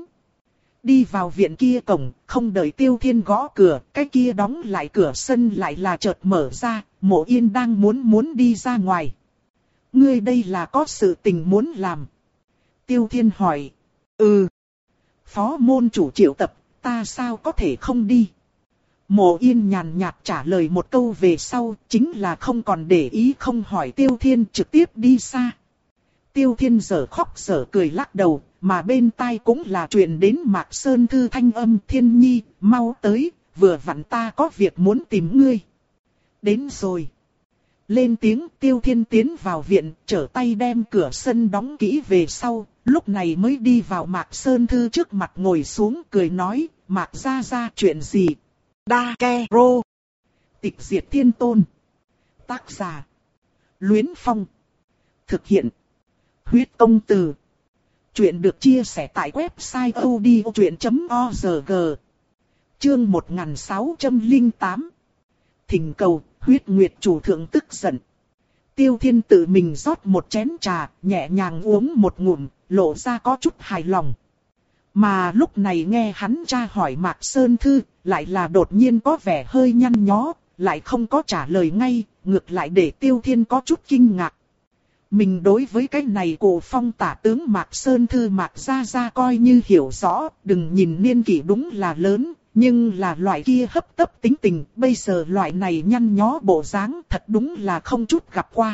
Đi vào viện kia cổng, không đợi Tiêu Thiên gõ cửa, cái kia đóng lại cửa sân lại là chợt mở ra, Mộ Yên đang muốn muốn đi ra ngoài. Ngươi đây là có sự tình muốn làm. Tiêu Thiên hỏi. Ừ. Phó môn chủ triệu tập, ta sao có thể không đi? Mộ Yên nhàn nhạt trả lời một câu về sau, chính là không còn để ý không hỏi Tiêu Thiên trực tiếp đi xa. Tiêu Thiên giờ khóc giờ cười lắc đầu, mà bên tai cũng là truyền đến Mạc Sơn Thư thanh âm Thiên Nhi, mau tới, vừa vặn ta có việc muốn tìm ngươi. Đến rồi. Lên tiếng Tiêu Thiên tiến vào viện, trở tay đem cửa sân đóng kỹ về sau, lúc này mới đi vào Mạc Sơn Thư trước mặt ngồi xuống cười nói, Mạc gia gia chuyện gì? Đa Ke Rô. Tịch diệt thiên tôn. Tác giả. Luyến Phong. Thực hiện. Huyết công từ. Chuyện được chia sẻ tại website odchuyện chấm org. Chương một nghìn sáu trăm lẻ tám. Thỉnh cầu, huyết nguyệt chủ thượng tức giận. Tiêu Thiên tự mình rót một chén trà, nhẹ nhàng uống một ngụm, lộ ra có chút hài lòng. Mà lúc này nghe hắn tra hỏi Mạc Sơn Thư, lại là đột nhiên có vẻ hơi nhăn nhó, lại không có trả lời ngay, ngược lại để Tiêu Thiên có chút kinh ngạc. Mình đối với cái này Cổ Phong tả tướng Mạc Sơn Thư Mạc Gia Gia coi như hiểu rõ, đừng nhìn niên kỷ đúng là lớn, nhưng là loại kia hấp tấp tính tình, bây giờ loại này nhăn nhó bộ dáng thật đúng là không chút gặp qua.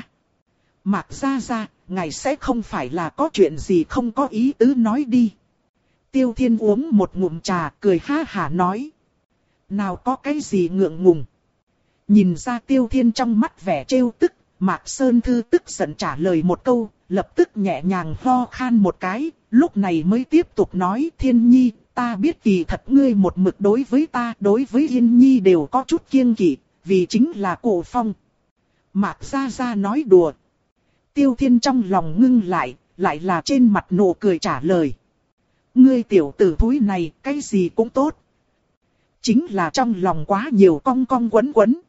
Mạc Gia Gia, ngài sẽ không phải là có chuyện gì không có ý tứ nói đi. Tiêu Thiên uống một ngụm trà, cười ha hả nói. Nào có cái gì ngượng ngùng. Nhìn ra Tiêu Thiên trong mắt vẻ trêu tức, Mạc Sơn Thư tức giận trả lời một câu, lập tức nhẹ nhàng ho khan một cái, lúc này mới tiếp tục nói Thiên Nhi, ta biết kỳ thật ngươi một mực đối với ta, đối với Yên Nhi đều có chút kiêng kỵ, vì chính là Cổ Phong. Mạc Gia Gia nói đùa. Tiêu Thiên trong lòng ngưng lại, lại là trên mặt nụ cười trả lời. Ngươi tiểu tử thúi này, cái gì cũng tốt. Chính là trong lòng quá nhiều cong cong quấn quấn.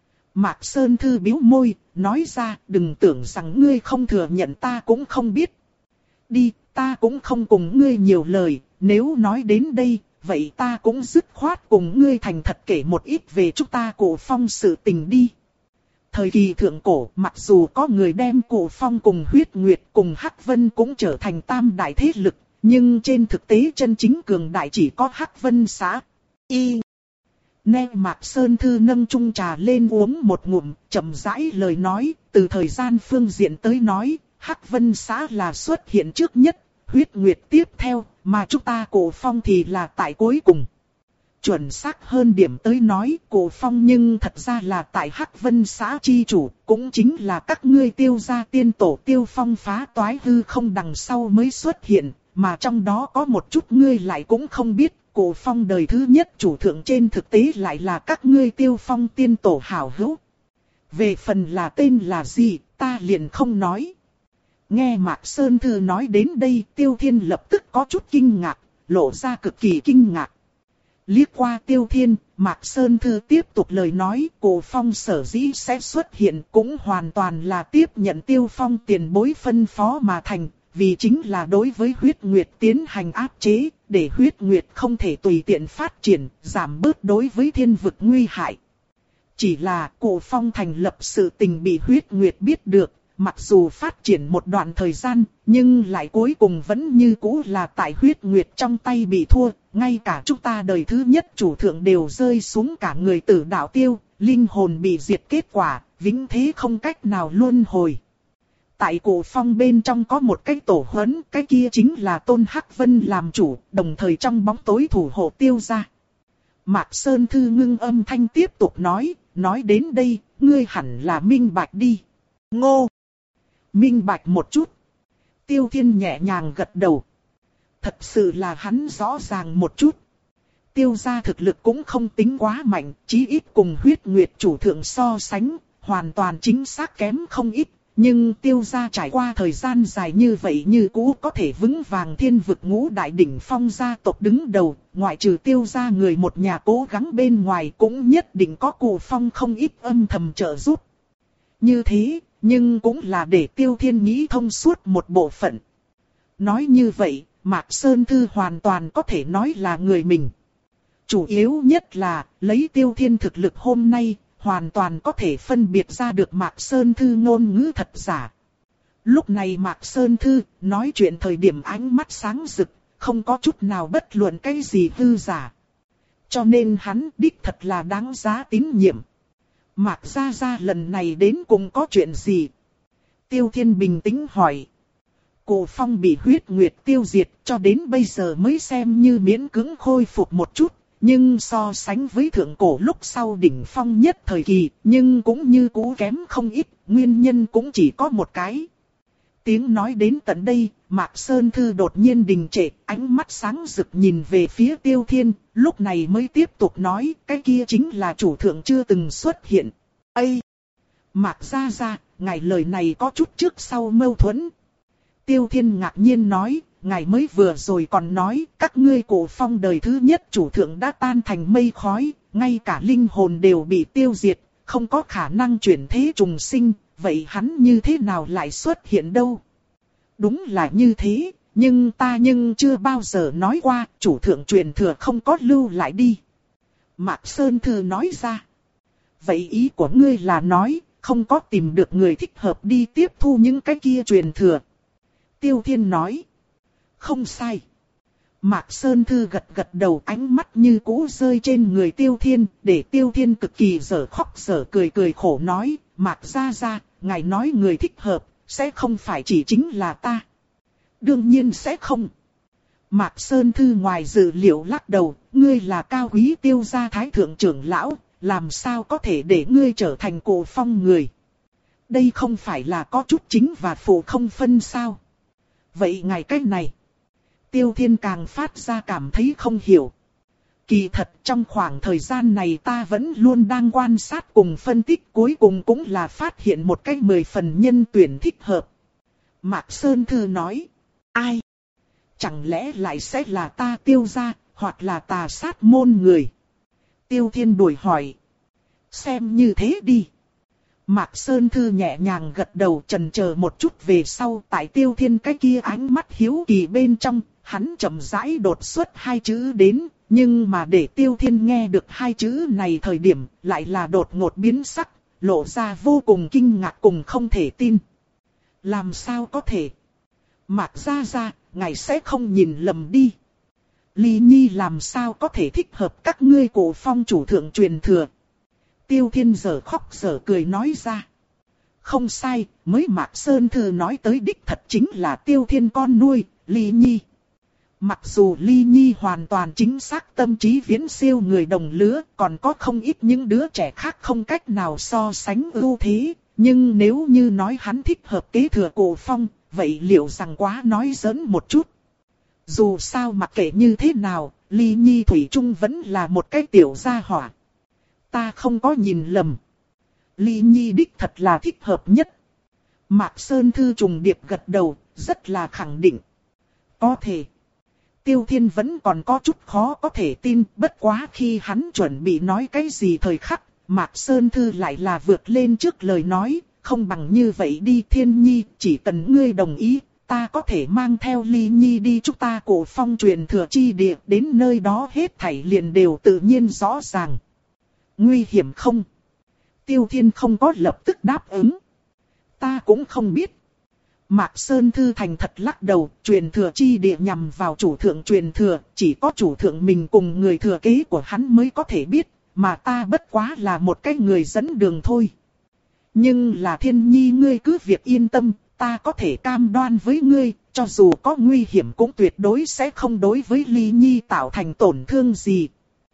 Mạc Sơn Thư bĩu môi, nói ra đừng tưởng rằng ngươi không thừa nhận ta cũng không biết. Đi, ta cũng không cùng ngươi nhiều lời, nếu nói đến đây, vậy ta cũng dứt khoát cùng ngươi thành thật kể một ít về chúng ta Cổ Phong sự tình đi. Thời kỳ thượng cổ, mặc dù có người đem Cổ Phong cùng Huyết Nguyệt cùng Hắc Vân cũng trở thành tam đại thế lực, nhưng trên thực tế chân chính cường đại chỉ có Hắc Vân xã. Y. Nè Mạc Sơn Thư nâng chung trà lên uống một ngụm, chậm rãi lời nói, từ thời gian phương diện tới nói, Hắc Vân xã là xuất hiện trước nhất, Huyết Nguyệt tiếp theo, mà chúng ta Cổ Phong thì là tại cuối cùng. Chuẩn xác hơn điểm tới nói, Cổ Phong nhưng thật ra là tại Hắc Vân xã chi chủ, cũng chính là các ngươi Tiêu gia tiên tổ Tiêu Phong phá toái hư không đằng sau mới xuất hiện, mà trong đó có một chút ngươi lại cũng không biết. Cổ Phong đời thứ nhất chủ thượng trên thực tế lại là các ngươi Tiêu Phong tiên tổ hảo hữu. Về phần là tên là gì, ta liền không nói. Nghe Mạc Sơn Thư nói đến đây, Tiêu Thiên lập tức có chút kinh ngạc, lộ ra cực kỳ kinh ngạc. Liếc qua Tiêu Thiên, Mạc Sơn Thư tiếp tục lời nói, Cổ Phong sở dĩ sẽ xuất hiện cũng hoàn toàn là tiếp nhận Tiêu Phong tiền bối phân phó mà thành. Vì chính là đối với Huyết Nguyệt tiến hành áp chế, để Huyết Nguyệt không thể tùy tiện phát triển, giảm bớt đối với thiên vực nguy hại. Chỉ là Cổ Phong thành lập sự tình bị Huyết Nguyệt biết được, mặc dù phát triển một đoạn thời gian, nhưng lại cuối cùng vẫn như cũ là tại Huyết Nguyệt trong tay bị thua, ngay cả chúng ta đời thứ nhất chủ thượng đều rơi xuống cả người tử đạo tiêu, linh hồn bị diệt kết quả, vĩnh thế không cách nào luân hồi. Tại Cổ Phong bên trong có một cái tổ huấn, cái kia chính là Tôn Hắc Vân làm chủ, đồng thời trong bóng tối thủ hộ Tiêu gia. Mạc Sơn Thư ngưng âm thanh tiếp tục nói, nói đến đây, ngươi hẳn là minh bạch đi. Ngô! Minh bạch một chút. Tiêu Thiên nhẹ nhàng gật đầu. Thật sự là hắn rõ ràng một chút. Tiêu gia thực lực cũng không tính quá mạnh, chí ít cùng Huyết Nguyệt chủ thượng so sánh, hoàn toàn chính xác kém không ít. Nhưng Tiêu gia trải qua thời gian dài như vậy như cũ có thể vững vàng thiên vực ngũ đại đỉnh phong gia tộc đứng đầu, ngoại trừ Tiêu gia người một nhà cố gắng bên ngoài cũng nhất định có Cổ Phong không ít âm thầm trợ giúp. Như thế, nhưng cũng là để Tiêu Thiên nghĩ thông suốt một bộ phận. Nói như vậy, Mạc Sơn Thư hoàn toàn có thể nói là người mình. Chủ yếu nhất là, lấy Tiêu Thiên thực lực hôm nay, hoàn toàn có thể phân biệt ra được Mạc Sơn Thư ngôn ngữ thật giả. Lúc này Mạc Sơn Thư nói chuyện thời điểm ánh mắt sáng rực, không có chút nào bất luận cái gì hư giả. Cho nên hắn đích thật là đáng giá tín nhiệm. Mạc Gia Gia lần này đến cùng có chuyện gì? Tiêu Thiên bình tĩnh hỏi. Cổ Phong bị Huyết Nguyệt tiêu diệt cho đến bây giờ mới xem như miễn cưỡng khôi phục một chút. Nhưng so sánh với thượng cổ lúc sau đỉnh phong nhất thời kỳ, nhưng cũng như cũ kém không ít, nguyên nhân cũng chỉ có một cái. Tiếng nói đến tận đây, Mạc Sơn Thư đột nhiên đình trệ, ánh mắt sáng rực nhìn về phía Tiêu Thiên, lúc này mới tiếp tục nói, cái kia chính là chủ thượng chưa từng xuất hiện. Ây! Mạc Gia Gia, ngài lời này có chút trước sau mâu thuẫn. Tiêu Thiên ngạc nhiên nói, ngài mới vừa rồi còn nói, các ngươi Cổ Phong đời thứ nhất chủ thượng đã tan thành mây khói, ngay cả linh hồn đều bị tiêu diệt, không có khả năng chuyển thế trùng sinh, vậy hắn như thế nào lại xuất hiện đâu? Đúng là như thế, nhưng ta nhưng chưa bao giờ nói qua, chủ thượng truyền thừa không có lưu lại đi. Mạc Sơn Thư nói ra. Vậy ý của ngươi là nói, không có tìm được người thích hợp đi tiếp thu những cái kia truyền thừa. Tiêu Thiên nói. Không sai. Mạc Sơn Thư gật gật đầu, ánh mắt như cũ rơi trên người Tiêu Thiên, để Tiêu Thiên cực kỳ dở khóc dở cười cười khổ nói, Mạc gia gia, ngài nói người thích hợp, sẽ không phải chỉ chính là ta. Đương nhiên sẽ không. Mạc Sơn Thư ngoài dự liệu lắc đầu, ngươi là cao quý Tiêu gia thái thượng trưởng lão, làm sao có thể để ngươi trở thành Cổ Phong người. Đây không phải là có chút chính và phụ không phân sao. Vậy ngài cách này. Tiêu Thiên càng phát ra cảm thấy không hiểu. Kỳ thật trong khoảng thời gian này ta vẫn luôn đang quan sát cùng phân tích, cuối cùng cũng là phát hiện một cách mười phần nhân tuyển thích hợp. Mạc Sơn Thư nói. Ai? Chẳng lẽ lại sẽ là ta Tiêu gia, hoặc là Tà Sát môn người? Tiêu Thiên đuổi hỏi. Xem như thế đi. Mạc Sơn Thư nhẹ nhàng gật đầu, chần chờ một chút về sau, tại Tiêu Thiên cái kia ánh mắt hiếu kỳ bên trong, hắn chậm rãi đột xuất hai chữ đến, nhưng mà để Tiêu Thiên nghe được hai chữ này thời điểm, lại là đột ngột biến sắc, lộ ra vô cùng kinh ngạc cùng không thể tin. Làm sao có thể? Mạc gia gia, ngài sẽ không nhìn lầm đi. Ly Nhi làm sao có thể thích hợp các ngươi Cổ Phong chủ thượng truyền thừa? Tiêu Thiên giờ khóc giờ cười nói ra. Không sai, mới Mạc Sơn Thư nói tới đích thật chính là Tiêu Thiên con nuôi, Ly Nhi. Mặc dù Ly Nhi hoàn toàn chính xác tâm trí viễn siêu người đồng lứa, còn có không ít những đứa trẻ khác không cách nào so sánh ưu thế, nhưng nếu như nói hắn thích hợp kế thừa Cổ Phong, vậy liệu rằng quá nói giỡn một chút. Dù sao mặc kệ như thế nào, Ly Nhi thủy chung vẫn là một cái tiểu gia hỏa. Ta không có nhìn lầm. Ly Nhi đích thật là thích hợp nhất. Mạc Sơn Thư trùng điệp gật đầu, rất là khẳng định. Có thể. Tiêu Thiên vẫn còn có chút khó có thể tin, bất quá khi hắn chuẩn bị nói cái gì thời khắc, Mạc Sơn Thư lại là vượt lên trước lời nói, không bằng như vậy đi Thiên Nhi, chỉ cần ngươi đồng ý, ta có thể mang theo Ly Nhi đi chúng ta Cổ Phong truyền thừa chi địa, đến nơi đó hết thảy liền đều tự nhiên rõ ràng. Nguy hiểm không? Tiêu Thiên không có lập tức đáp ứng. Ta cũng không biết. Mạc Sơn Thư thành thật lắc đầu, truyền thừa chi địa nhằm vào chủ thượng truyền thừa, chỉ có chủ thượng mình cùng người thừa kế của hắn mới có thể biết, mà ta bất quá là một cái người dẫn đường thôi. Nhưng là Thiên Nhi ngươi cứ việc yên tâm, ta có thể cam đoan với ngươi, cho dù có nguy hiểm cũng tuyệt đối sẽ không đối với Ly Nhi tạo thành tổn thương gì.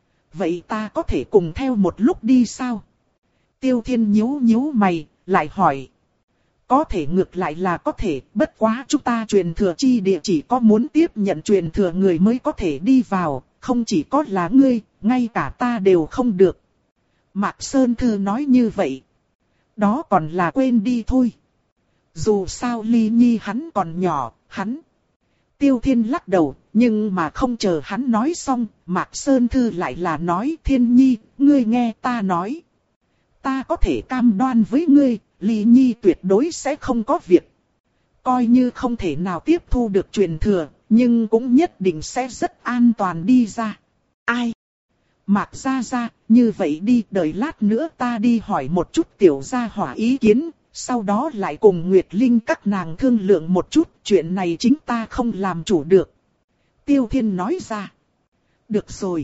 Vậy ta có thể cùng theo một lúc đi sao? Tiêu Thiên nhíu nhíu mày, lại hỏi. Có thể ngược lại là có thể, bất quá chúng ta truyền thừa chi địa chỉ có muốn tiếp nhận truyền thừa người mới có thể đi vào, không chỉ có là ngươi, ngay cả ta đều không được. Mạc Sơn Thư nói như vậy. Đó còn là quên đi thôi. Dù sao Ly Nhi hắn còn nhỏ, hắn. Tiêu Thiên lắc đầu, nhưng mà không chờ hắn nói xong, Mạc Sơn Thư lại là nói Thiên Nhi, ngươi nghe ta nói. Ta có thể cam đoan với ngươi, Ly Nhi tuyệt đối sẽ không có việc. Coi như không thể nào tiếp thu được truyền thừa, nhưng cũng nhất định sẽ rất an toàn đi ra. Ai? Mạc gia gia, như vậy đi, đợi lát nữa ta đi hỏi một chút tiểu gia hỏa ý kiến, sau đó lại cùng Nguyệt Linh các nàng thương lượng một chút, chuyện này chính ta không làm chủ được. Tiêu Thiên nói ra. Được rồi.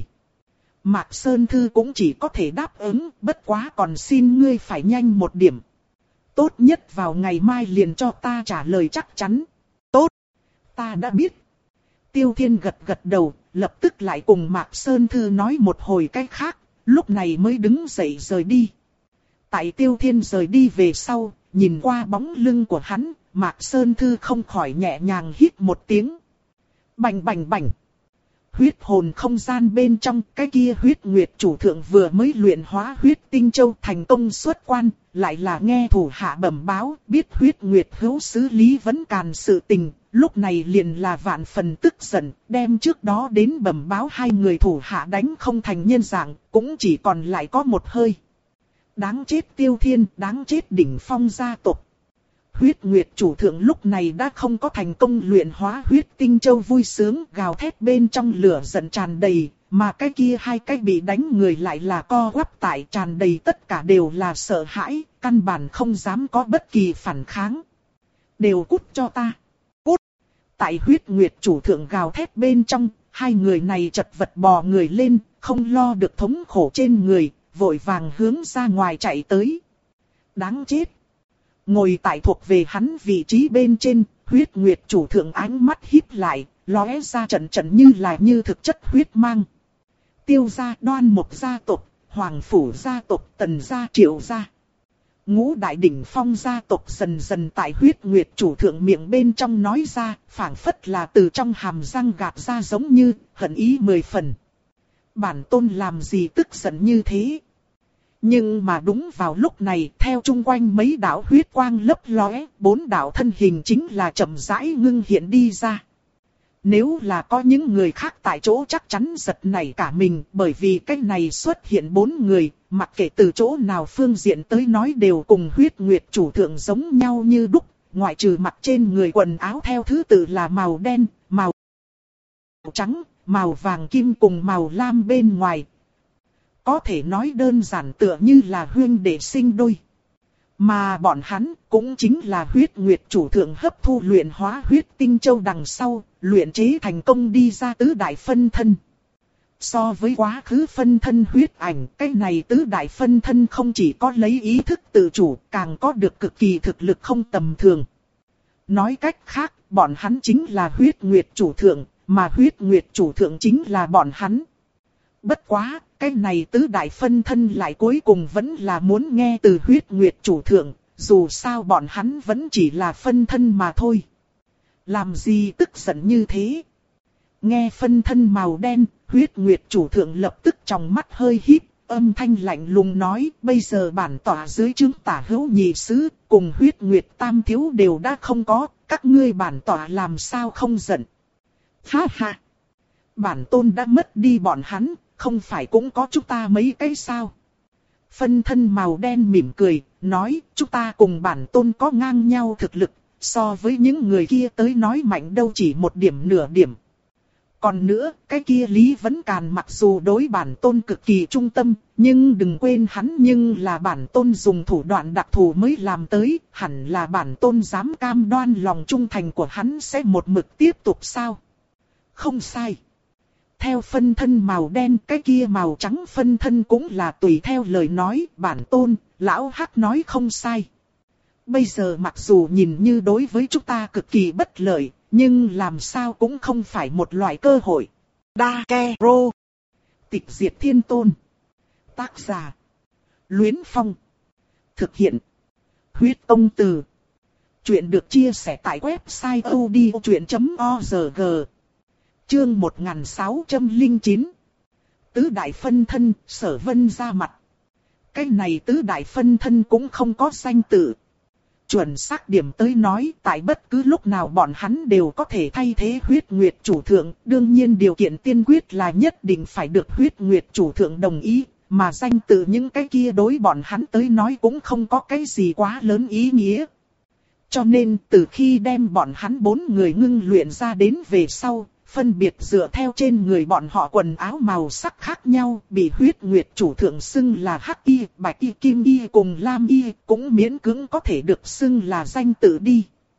Mạc Sơn Thư cũng chỉ có thể đáp ứng, bất quá còn xin ngươi phải nhanh một điểm. Tốt nhất vào ngày mai liền cho ta trả lời chắc chắn. Tốt. Ta đã biết. Tiêu Thiên gật gật đầu, lập tức lại cùng Mạc Sơn Thư nói một hồi cách khác, lúc này mới đứng dậy rời đi. Tại Tiêu Thiên rời đi về sau, nhìn qua bóng lưng của hắn, Mạc Sơn Thư không khỏi nhẹ nhàng hít một tiếng. Bành bành bành. Huyết hồn không gian bên trong, cái kia huyết nguyệt chủ thượng vừa mới luyện hóa huyết tinh châu thành công xuất quan, lại là nghe thủ hạ bẩm báo, biết huyết nguyệt hữu xử lý vẫn càn sự tình, lúc này liền là vạn phần tức giận, đem trước đó đến bẩm báo hai người thủ hạ đánh không thành nhân dạng, cũng chỉ còn lại có một hơi. Đáng chết Tiêu Thiên, đáng chết đỉnh phong gia tộc. Huyết Nguyệt chủ thượng lúc này đã không có thành công luyện hóa huyết tinh châu vui sướng, gào thét bên trong lửa giận tràn đầy, mà cái kia hai cái bị đánh người lại là co quắp tại, tràn đầy tất cả đều là sợ hãi, căn bản không dám có bất kỳ phản kháng. Đều cút cho ta. Cút. Tại huyết nguyệt chủ thượng gào thét bên trong, hai người này chật vật bò người lên, không lo được thống khổ trên người, vội vàng hướng ra ngoài chạy tới. Đáng chết. Ngồi tại thuộc về hắn vị trí bên trên, huyết nguyệt chủ thượng ánh mắt híp lại, lóe ra trận trận như là như thực chất huyết mang. Tiêu gia, Đoan Mục gia tộc, Hoàng phủ gia tộc, Tần gia, Triệu gia. Ngũ đại đỉnh phong gia tộc dần dần tại huyết nguyệt chủ thượng miệng bên trong nói ra, phảng phất là từ trong hàm răng gạt ra, giống như hận ý mười phần. Bản tôn làm gì tức giận như thế? Nhưng mà đúng vào lúc này, theo chung quanh mấy đạo huyết quang lấp lóe, bốn đạo thân hình chính là chậm rãi ngưng hiện đi ra. Nếu là có những người khác tại chỗ chắc chắn giật nảy cả mình, bởi vì cái này xuất hiện bốn người, mặc kệ từ chỗ nào phương diện tới nói đều cùng huyết nguyệt chủ thượng giống nhau như đúc, ngoại trừ mặc trên người quần áo theo thứ tự là màu đen, màu trắng, màu vàng kim cùng màu lam bên ngoài. Có thể nói đơn giản tựa như là huynh đệ sinh đôi. Mà bọn hắn cũng chính là huyết nguyệt chủ thượng hấp thu luyện hóa huyết tinh châu đằng sau, luyện chế thành công đi ra tứ đại phân thân. So với quá khứ phân thân huyết ảnh, cái này tứ đại phân thân không chỉ có lấy ý thức tự chủ, càng có được cực kỳ thực lực không tầm thường. Nói cách khác, bọn hắn chính là huyết nguyệt chủ thượng, mà huyết nguyệt chủ thượng chính là bọn hắn. Bất quá, cái này tứ đại phân thân lại cuối cùng vẫn là muốn nghe từ huyết nguyệt chủ thượng, dù sao bọn hắn vẫn chỉ là phân thân mà thôi. Làm gì tức giận như thế? Nghe phân thân màu đen, huyết nguyệt chủ thượng lập tức trong mắt hơi híp, âm thanh lạnh lùng nói, bây giờ bản tỏa dưới trướng tả hữu nhị sứ, cùng huyết nguyệt tam thiếu đều đã không có, các ngươi bản tỏa làm sao không giận? Ha ha! Bản tôn đã mất đi bọn hắn, không phải cũng có chúng ta mấy cái sao? Phân thân màu đen mỉm cười, nói, chúng ta cùng bản tôn có ngang nhau thực lực, so với những người kia tới nói mạnh đâu chỉ một điểm nửa điểm. Còn nữa, cái kia Lý Vấn Càn mặc dù đối bản tôn cực kỳ trung tâm, nhưng đừng quên hắn nhưng là bản tôn dùng thủ đoạn đặc thù mới làm tới, hẳn là bản tôn dám cam đoan lòng trung thành của hắn sẽ một mực tiếp tục sao? Không sai. Theo phân thân màu đen, cái kia màu trắng phân thân cũng là tùy theo lời nói, bản tôn, lão hắc nói không sai. Bây giờ mặc dù nhìn như đối với chúng ta cực kỳ bất lợi, nhưng làm sao cũng không phải một loại cơ hội. Dakero. Tịch diệt thiên tôn. Tác giả. Luyến Phong. Thực hiện. Huyết Công Từ. Chuyện được chia sẻ tại website odchuyện chấm org. Chương một nghìn sáu trăm lẻ chín. Tứ đại phân thân, Sở Vân ra mặt. Cái này tứ đại phân thân cũng không có danh tự. Chuẩn xác điểm tới nói, tại bất cứ lúc nào bọn hắn đều có thể thay thế huyết nguyệt chủ thượng. Đương nhiên điều kiện tiên quyết là nhất định phải được huyết nguyệt chủ thượng đồng ý. Mà danh tự những cái kia đối bọn hắn tới nói cũng không có cái gì quá lớn ý nghĩa. Cho nên từ khi đem bọn hắn bốn người ngưng luyện ra đến về sau, phân biệt dựa theo trên người bọn họ quần áo màu sắc khác nhau, bị huyết nguyệt chủ thượng xưng là hắc y, bạch y, kim y cùng lam y, cũng miễn cưỡng có thể được xưng là danh tự đi.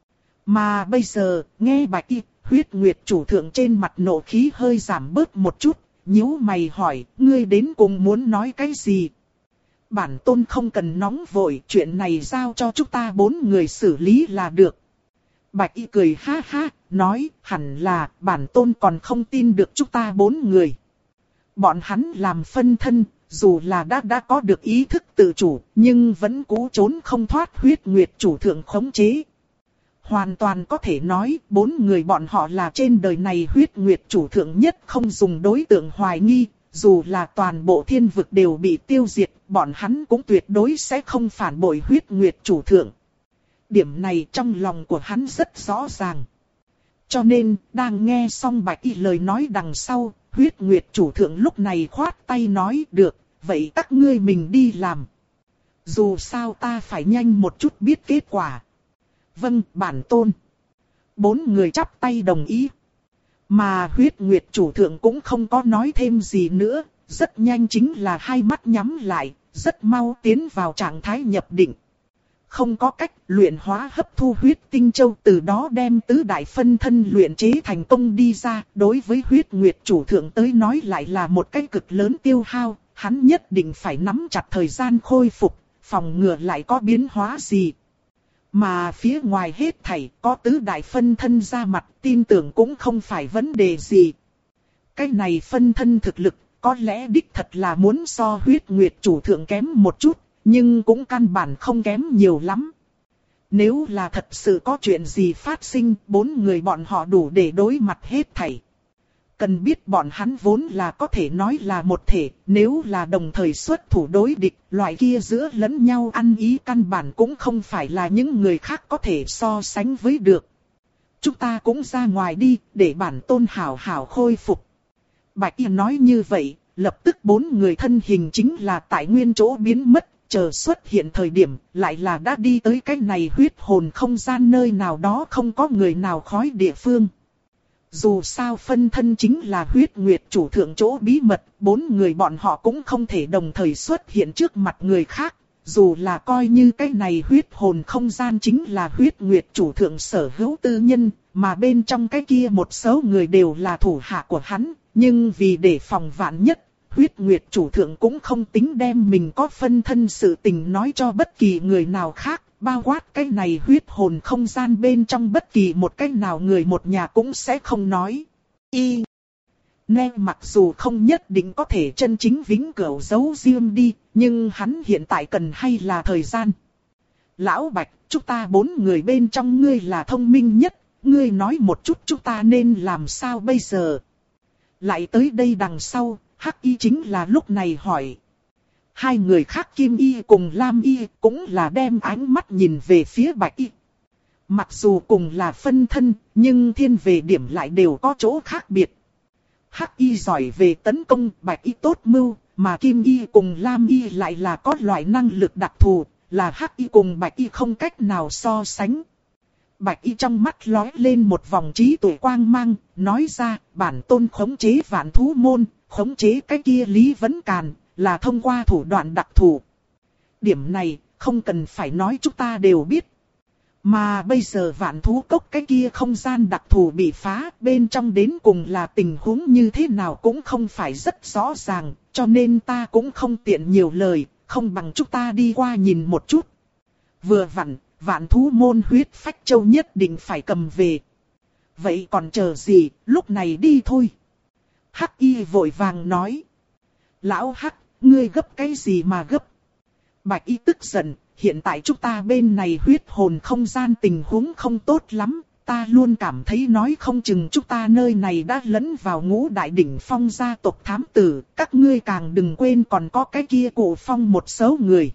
Mà bây giờ, nghe bạch y, huyết nguyệt chủ thượng trên mặt nộ khí hơi giảm bớt một chút, nhíu mày hỏi, ngươi đến cùng muốn nói cái gì? Bản tôn không cần nóng vội, chuyện này giao cho chúng ta bốn người xử lý là được. Bạch y cười ha ha, nói, hẳn là, bản tôn còn không tin được chúng ta bốn người. Bọn hắn làm phân thân, dù là đã đã có được ý thức tự chủ, nhưng vẫn cố trốn không thoát huyết nguyệt chủ thượng khống chế. Hoàn toàn có thể nói, bốn người bọn họ là trên đời này huyết nguyệt chủ thượng nhất không dùng đối tượng hoài nghi, dù là toàn bộ thiên vực đều bị tiêu diệt, bọn hắn cũng tuyệt đối sẽ không phản bội huyết nguyệt chủ thượng. Điểm này trong lòng của hắn rất rõ ràng. Cho nên, đang nghe xong bạch y lời nói đằng sau, huyết nguyệt chủ thượng lúc này khoát tay nói, được, vậy các ngươi mình đi làm. Dù sao ta phải nhanh một chút biết kết quả. Vâng, bản tôn. Bốn người chắp tay đồng ý. Mà huyết nguyệt chủ thượng cũng không có nói thêm gì nữa, rất nhanh chính là hai mắt nhắm lại, rất mau tiến vào trạng thái nhập định. Không có cách luyện hóa hấp thu huyết tinh châu, từ đó đem tứ đại phân thân luyện chế thành công đi ra. Đối với huyết nguyệt chủ thượng tới nói lại là một cái cực lớn tiêu hao, hắn nhất định phải nắm chặt thời gian khôi phục, phòng ngừa lại có biến hóa gì. Mà phía ngoài hết thảy có tứ đại phân thân ra mặt, tin tưởng cũng không phải vấn đề gì. Cái này phân thân thực lực có lẽ đích thật là muốn so huyết nguyệt chủ thượng kém một chút, nhưng cũng căn bản không kém nhiều lắm. Nếu là thật sự có chuyện gì phát sinh, bốn người bọn họ đủ để đối mặt hết thảy. Cần biết bọn hắn vốn là có thể nói là một thể, nếu là đồng thời xuất thủ đối địch, loại kia giữa lẫn nhau ăn ý căn bản cũng không phải là những người khác có thể so sánh với được. Chúng ta cũng ra ngoài đi, để bản tôn hảo hảo khôi phục. Bạch Y nói như vậy, lập tức bốn người thân hình chính là tại nguyên chỗ biến mất, chờ xuất hiện thời điểm, lại là đã đi tới cái này huyết hồn không gian nơi nào đó không có người nào khói địa phương. Dù sao phân thân chính là huyết nguyệt chủ thượng chỗ bí mật, bốn người bọn họ cũng không thể đồng thời xuất hiện trước mặt người khác. Dù là coi như cái này huyết hồn không gian chính là huyết nguyệt chủ thượng sở hữu tư nhân, mà bên trong cái kia một số người đều là thủ hạ của hắn, nhưng vì để phòng vạn nhất, huyết nguyệt chủ thượng cũng không tính đem mình có phân thân sự tình nói cho bất kỳ người nào khác. Bao quát cái này huyết hồn không gian bên trong bất kỳ một cái nào người một nhà cũng sẽ không nói. Y. Nên mặc dù không nhất định có thể chân chính vĩnh cửu giấu riêng đi, nhưng hắn hiện tại cần hay là thời gian. Lão Bạch, chúng ta bốn người bên trong ngươi là thông minh nhất, ngươi nói một chút chúng ta nên làm sao bây giờ. Lại tới đây đằng sau, Hắc Y chính là lúc này hỏi. Hai người khác Kim Y cùng Lam Y cũng là đem ánh mắt nhìn về phía Bạch Y. Mặc dù cùng là phân thân, nhưng thiên về điểm lại đều có chỗ khác biệt. Hắc Y giỏi về tấn công, Bạch Y tốt mưu, mà Kim Y cùng Lam Y lại là có loại năng lực đặc thù, là Hắc Y cùng Bạch Y không cách nào so sánh. Bạch Y trong mắt lóe lên một vòng trí tuệ quang mang, nói ra, bản tôn khống chế vạn thú môn, khống chế cái kia Lý Vấn Càn, là thông qua thủ đoạn đặc thù. Điểm này, không cần phải nói chúng ta đều biết. Mà bây giờ vạn thú cốc cái kia không gian đặc thù bị phá, bên trong đến cùng là tình huống như thế nào cũng không phải rất rõ ràng, cho nên ta cũng không tiện nhiều lời, không bằng chúng ta đi qua nhìn một chút. Vừa vặn, vạn thú môn huyết phách châu nhất định phải cầm về. Vậy còn chờ gì, lúc này đi thôi. Hắc Y vội vàng nói. Lão Hắc, ngươi gấp cái gì mà gấp? Bạch Y tức giận, hiện tại chúng ta bên này huyết hồn không gian tình huống không tốt lắm, ta luôn cảm thấy nói không chừng chúng ta nơi này đã lẫn vào ngũ đại đỉnh phong gia tộc thám tử, các ngươi càng đừng quên còn có cái kia cụ phong một số người.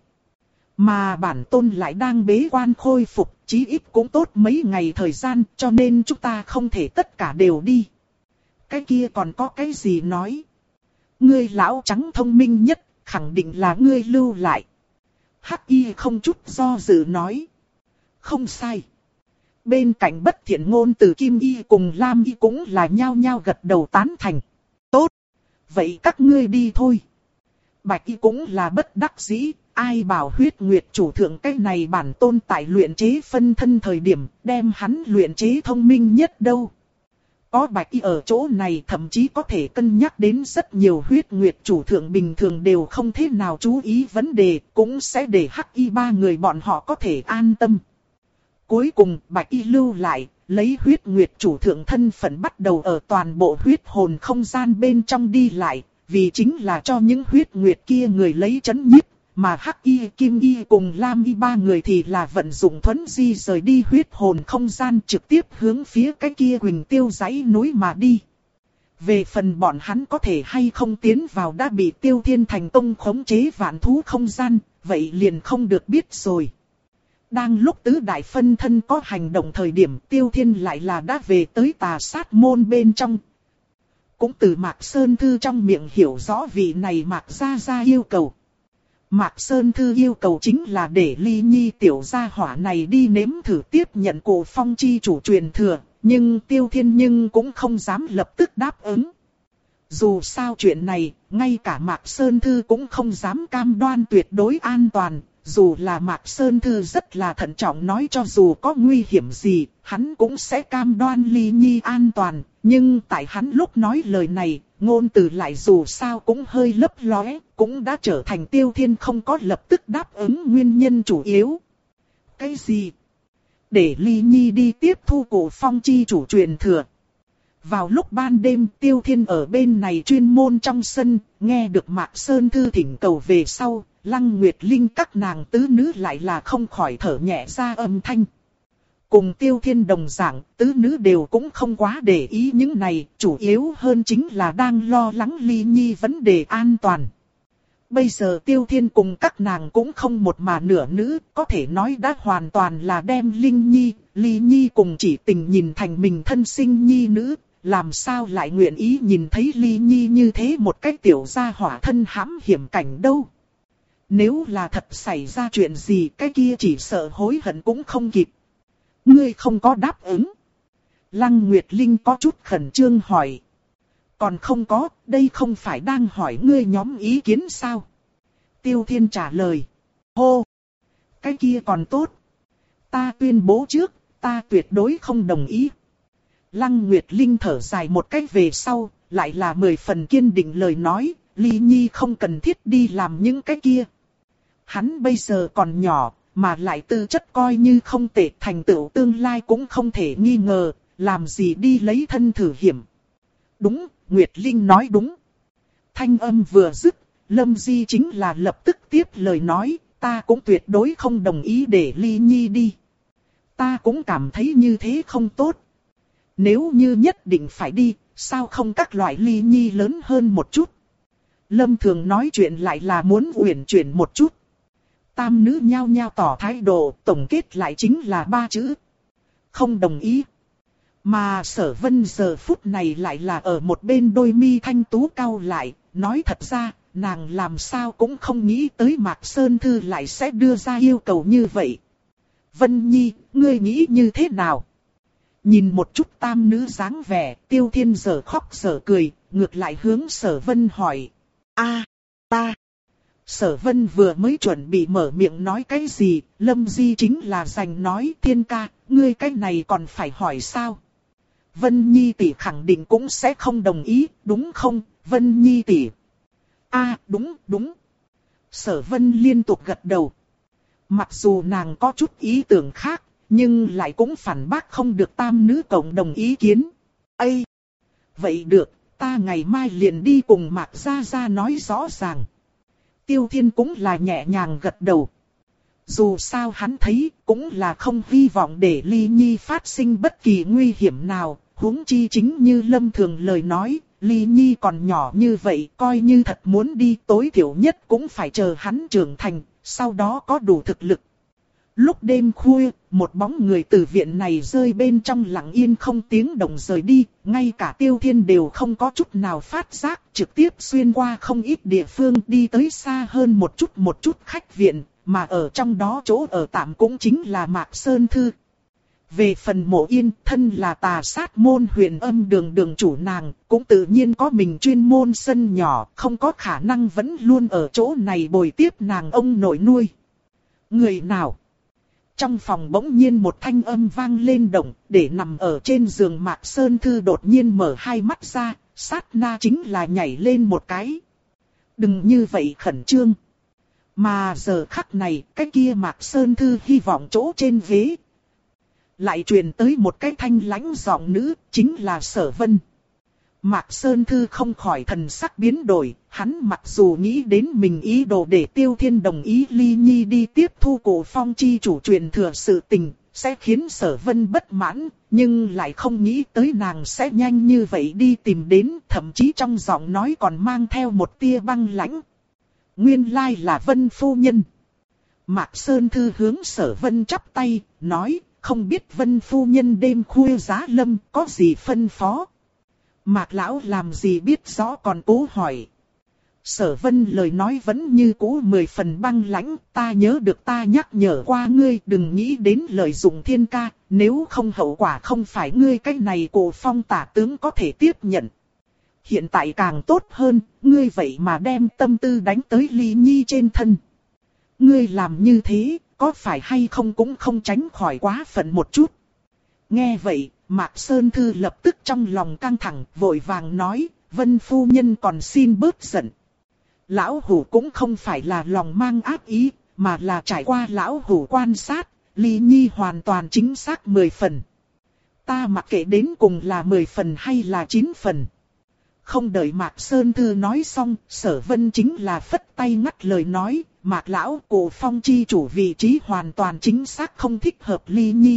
Mà bản tôn lại đang bế quan khôi phục, chí ít cũng tốt mấy ngày thời gian, cho nên chúng ta không thể tất cả đều đi. Cái kia còn có cái gì nói? Ngươi lão trắng thông minh nhất, khẳng định là ngươi lưu lại. Hắc Y không chút do dự nói. Không sai. Bên cạnh bất thiện ngôn từ Kim Y cùng Lam Y cũng là nhao nhao gật đầu tán thành. Tốt. Vậy các ngươi đi thôi. Bạch Y cũng là bất đắc dĩ. Ai bảo huyết nguyệt chủ thượng cái này bản tôn tại luyện chế phân thân thời điểm đem hắn luyện chế thông minh nhất đâu. Có Bạch Y ở chỗ này thậm chí có thể cân nhắc đến rất nhiều huyết nguyệt chủ thượng bình thường đều không thế nào chú ý vấn đề, cũng sẽ để Hắc Y ba người bọn họ có thể an tâm. Cuối cùng Bạch Y lưu lại, lấy huyết nguyệt chủ thượng thân phận bắt đầu ở toàn bộ huyết hồn không gian bên trong đi lại, vì chính là cho những huyết nguyệt kia người lấy chấn nhiếp. Mà Hắc Y, Kim Y cùng Lam Y ba người thì là vận dụng thuấn di rời đi huyết hồn không gian trực tiếp hướng phía cái kia Quỳnh Tiêu dãy núi mà đi. Về phần bọn hắn có thể hay không tiến vào đã bị Tiêu Thiên thành công khống chế vạn thú không gian, vậy liền không được biết rồi. Đang lúc tứ đại phân thân có hành động thời điểm Tiêu Thiên lại là đã về tới Tà Sát môn bên trong. Cũng từ Mạc Sơn Thư trong miệng hiểu rõ vị này Mạc Gia Gia yêu cầu. Mạc Sơn Thư yêu cầu chính là để Ly Nhi tiểu gia hỏa này đi nếm thử tiếp nhận Cổ Phong chi chủ truyền thừa, nhưng Tiêu Thiên nhưng cũng không dám lập tức đáp ứng. Dù sao chuyện này, ngay cả Mạc Sơn Thư cũng không dám cam đoan tuyệt đối an toàn. Dù là Mạc Sơn Thư rất là thận trọng nói cho dù có nguy hiểm gì, hắn cũng sẽ cam đoan Ly Nhi an toàn. Nhưng tại hắn lúc nói lời này, ngôn từ lại dù sao cũng hơi lấp lóe, cũng đã trở thành Tiêu Thiên không có lập tức đáp ứng nguyên nhân chủ yếu. Cái gì? Để Ly Nhi đi tiếp thu Cổ Phong chi chủ truyền thừa. Vào lúc ban đêm, Tiêu Thiên ở bên này chuyên môn trong sân, nghe được Mạc Sơn Thư thỉnh cầu về sau, Lăng Nguyệt Linh các nàng tứ nữ lại là không khỏi thở nhẹ ra âm thanh. Cùng Tiêu Thiên đồng dạng, tứ nữ đều cũng không quá để ý những này, chủ yếu hơn chính là đang lo lắng Ly Nhi vấn đề an toàn. Bây giờ Tiêu Thiên cùng các nàng cũng không một mà nửa nữ, có thể nói đã hoàn toàn là đem Linh Nhi, Ly Nhi cùng chỉ tình nhìn thành mình thân sinh nhi nữ, làm sao lại nguyện ý nhìn thấy Ly Nhi như thế một cách tiểu gia hỏa thân hãm hiểm cảnh đâu. Nếu là thật xảy ra chuyện gì cái kia chỉ sợ hối hận cũng không kịp. Ngươi không có đáp ứng. Lăng Nguyệt Linh có chút khẩn trương hỏi. Còn không có, đây không phải đang hỏi ngươi nhóm ý kiến sao? Tiêu Thiên trả lời. Hô! Cái kia còn tốt. Ta tuyên bố trước, ta tuyệt đối không đồng ý. Lăng Nguyệt Linh thở dài một cách về sau, lại là mười phần kiên định lời nói, Ly Nhi không cần thiết đi làm những cái kia. Hắn bây giờ còn nhỏ, mà lại tư chất coi như không tệ, thành tựu tương lai cũng không thể nghi ngờ, làm gì đi lấy thân thử hiểm. Đúng, Nguyệt Linh nói đúng. Thanh âm vừa dứt, Lâm Di chính là lập tức tiếp lời nói, ta cũng tuyệt đối không đồng ý để Ly Nhi đi. Ta cũng cảm thấy như thế không tốt. Nếu như nhất định phải đi, sao không các loại Ly Nhi lớn hơn một chút? Lâm Thường nói chuyện lại là muốn uyển chuyển một chút. Tam nữ nhao nhao tỏ thái độ, tổng kết lại chính là ba chữ. Không đồng ý. Mà Sở Vân giờ phút này lại là ở một bên đôi mi thanh tú cau lại, nói thật ra, nàng làm sao cũng không nghĩ tới Mạc Sơn Thư lại sẽ đưa ra yêu cầu như vậy. Vân Nhi, ngươi nghĩ như thế nào? Nhìn một chút tam nữ dáng vẻ, Tiêu Thiên giờ khóc giờ cười, ngược lại hướng Sở Vân hỏi. A, ta. Sở Vân vừa mới chuẩn bị mở miệng nói cái gì, Lâm Di chính là giành nói, Thiên ca, ngươi cái này còn phải hỏi sao? Vân Nhi tỷ khẳng định cũng sẽ không đồng ý, đúng không, Vân Nhi tỷ? A, đúng, đúng. Sở Vân liên tục gật đầu. Mặc dù nàng có chút ý tưởng khác, nhưng lại cũng phản bác không được tam nữ cộng đồng ý kiến. Ây! Vậy được, ta ngày mai liền đi cùng Mạc Gia Gia nói rõ ràng. Tiêu Thiên cũng là nhẹ nhàng gật đầu. Dù sao hắn thấy cũng là không hy vọng để Ly Nhi phát sinh bất kỳ nguy hiểm nào, huống chi chính như Lâm Thường lời nói, Ly Nhi còn nhỏ như vậy, coi như thật muốn đi tối thiểu nhất cũng phải chờ hắn trưởng thành, sau đó có đủ thực lực. Lúc đêm khuya, một bóng người từ viện này rơi bên trong lặng yên không tiếng động rời đi, ngay cả Tiêu Thiên đều không có chút nào phát giác, trực tiếp xuyên qua không ít địa phương đi tới xa hơn một chút một chút khách viện, mà ở trong đó chỗ ở tạm cũng chính là Mạc Sơn Thư. Về phần Mộ Yên, thân là Tà Sát môn Huyền Âm đường đường chủ nàng, cũng tự nhiên có mình chuyên môn sân nhỏ, không có khả năng vẫn luôn ở chỗ này bồi tiếp nàng ông nội nuôi. Người nào? Trong phòng bỗng nhiên một thanh âm vang lên động, để nằm ở trên giường Mạc Sơn Thư đột nhiên mở hai mắt ra, sát na chính là nhảy lên một cái. Đừng như vậy khẩn trương. Mà giờ khắc này, cái kia Mạc Sơn Thư hy vọng chỗ trên ghế. Lại truyền tới một cái thanh lãnh giọng nữ, chính là Sở Vân. Mạc Sơn Thư không khỏi thần sắc biến đổi, hắn mặc dù nghĩ đến mình ý đồ để Tiêu Thiên đồng ý Ly Nhi đi tiếp thu Cổ Phong chi chủ truyền thừa sự tình, sẽ khiến Sở Vân bất mãn, nhưng lại không nghĩ tới nàng sẽ nhanh như vậy đi tìm đến, thậm chí trong giọng nói còn mang theo một tia băng lãnh. Nguyên lai là Vân phu nhân. Mạc Sơn Thư hướng Sở Vân chắp tay, nói, không biết Vân phu nhân đêm khuya giá lâm có gì phân phó. Mạc lão làm gì biết rõ còn cố hỏi. Sở Vân lời nói vẫn như cũ mười phần băng lãnh, ta nhớ được ta nhắc nhở qua ngươi đừng nghĩ đến lợi dụng Thiên ca, Nếu không hậu quả không phải ngươi cái này Cổ Phong tả tướng có thể tiếp nhận. Hiện tại càng tốt hơn, ngươi vậy mà đem tâm tư đánh tới Ly Nhi trên thân. Ngươi làm như thế, có phải hay không cũng không tránh khỏi quá phận một chút. Nghe vậy, Mạc Sơn Thư lập tức trong lòng căng thẳng, vội vàng nói, Vân phu nhân còn xin bớt giận. Lão Hủ cũng không phải là lòng mang ác ý, mà là trải qua Lão Hủ quan sát, Ly Nhi hoàn toàn chính xác mười phần. Ta mặc kệ đến cùng là mười phần hay là chín phần. Không đợi Mạc Sơn Thư nói xong, Sở Vân chính là phất tay ngắt lời nói, Mạc Lão Cổ Phong chi chủ vị trí hoàn toàn chính xác không thích hợp Ly Nhi.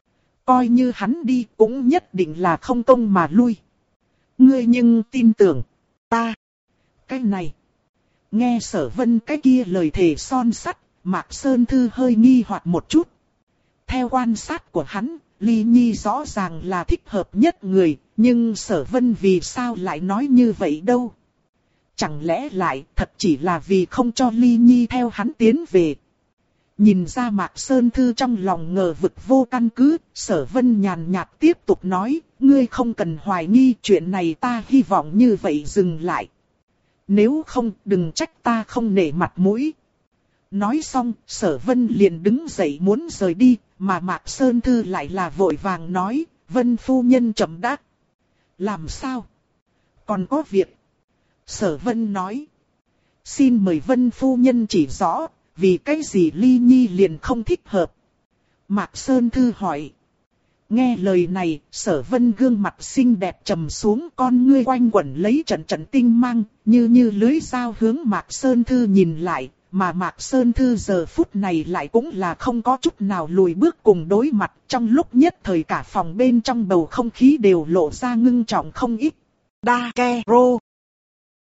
Coi như hắn đi cũng nhất định là không công mà lui. Ngươi nhưng tin tưởng ta. Cái này. Nghe Sở Vân cái kia lời thề son sắt, Mạc Sơn Thư hơi nghi hoặc một chút. Theo quan sát của hắn, Ly Nhi rõ ràng là thích hợp nhất người, nhưng Sở Vân vì sao lại nói như vậy đâu? Chẳng lẽ lại thật chỉ là vì không cho Ly Nhi theo hắn tiến về? Nhìn ra Mạc Sơn Thư trong lòng ngờ vực vô căn cứ, Sở Vân nhàn nhạt tiếp tục nói, ngươi không cần hoài nghi, chuyện này ta hy vọng như vậy dừng lại. Nếu không, đừng trách ta không nể mặt mũi. Nói xong, Sở Vân liền đứng dậy muốn rời đi, mà Mạc Sơn Thư lại là vội vàng nói, Vân phu nhân chậm đã. Làm sao? Còn có việc. Sở Vân nói, xin mời Vân phu nhân chỉ rõ, vì cái gì Ly Nhi liền không thích hợp. Mạc Sơn Thư hỏi. Nghe lời này, Sở Vân gương mặt xinh đẹp trầm xuống, con ngươi quanh quẩn lấy trận trận tinh mang, như như lưới dao hướng Mạc Sơn Thư nhìn lại, mà Mạc Sơn Thư giờ phút này lại cũng là không có chút nào lùi bước cùng đối mặt, trong lúc nhất thời cả phòng bên trong bầu không khí đều lộ ra ngưng trọng không ít. Đa ke rô.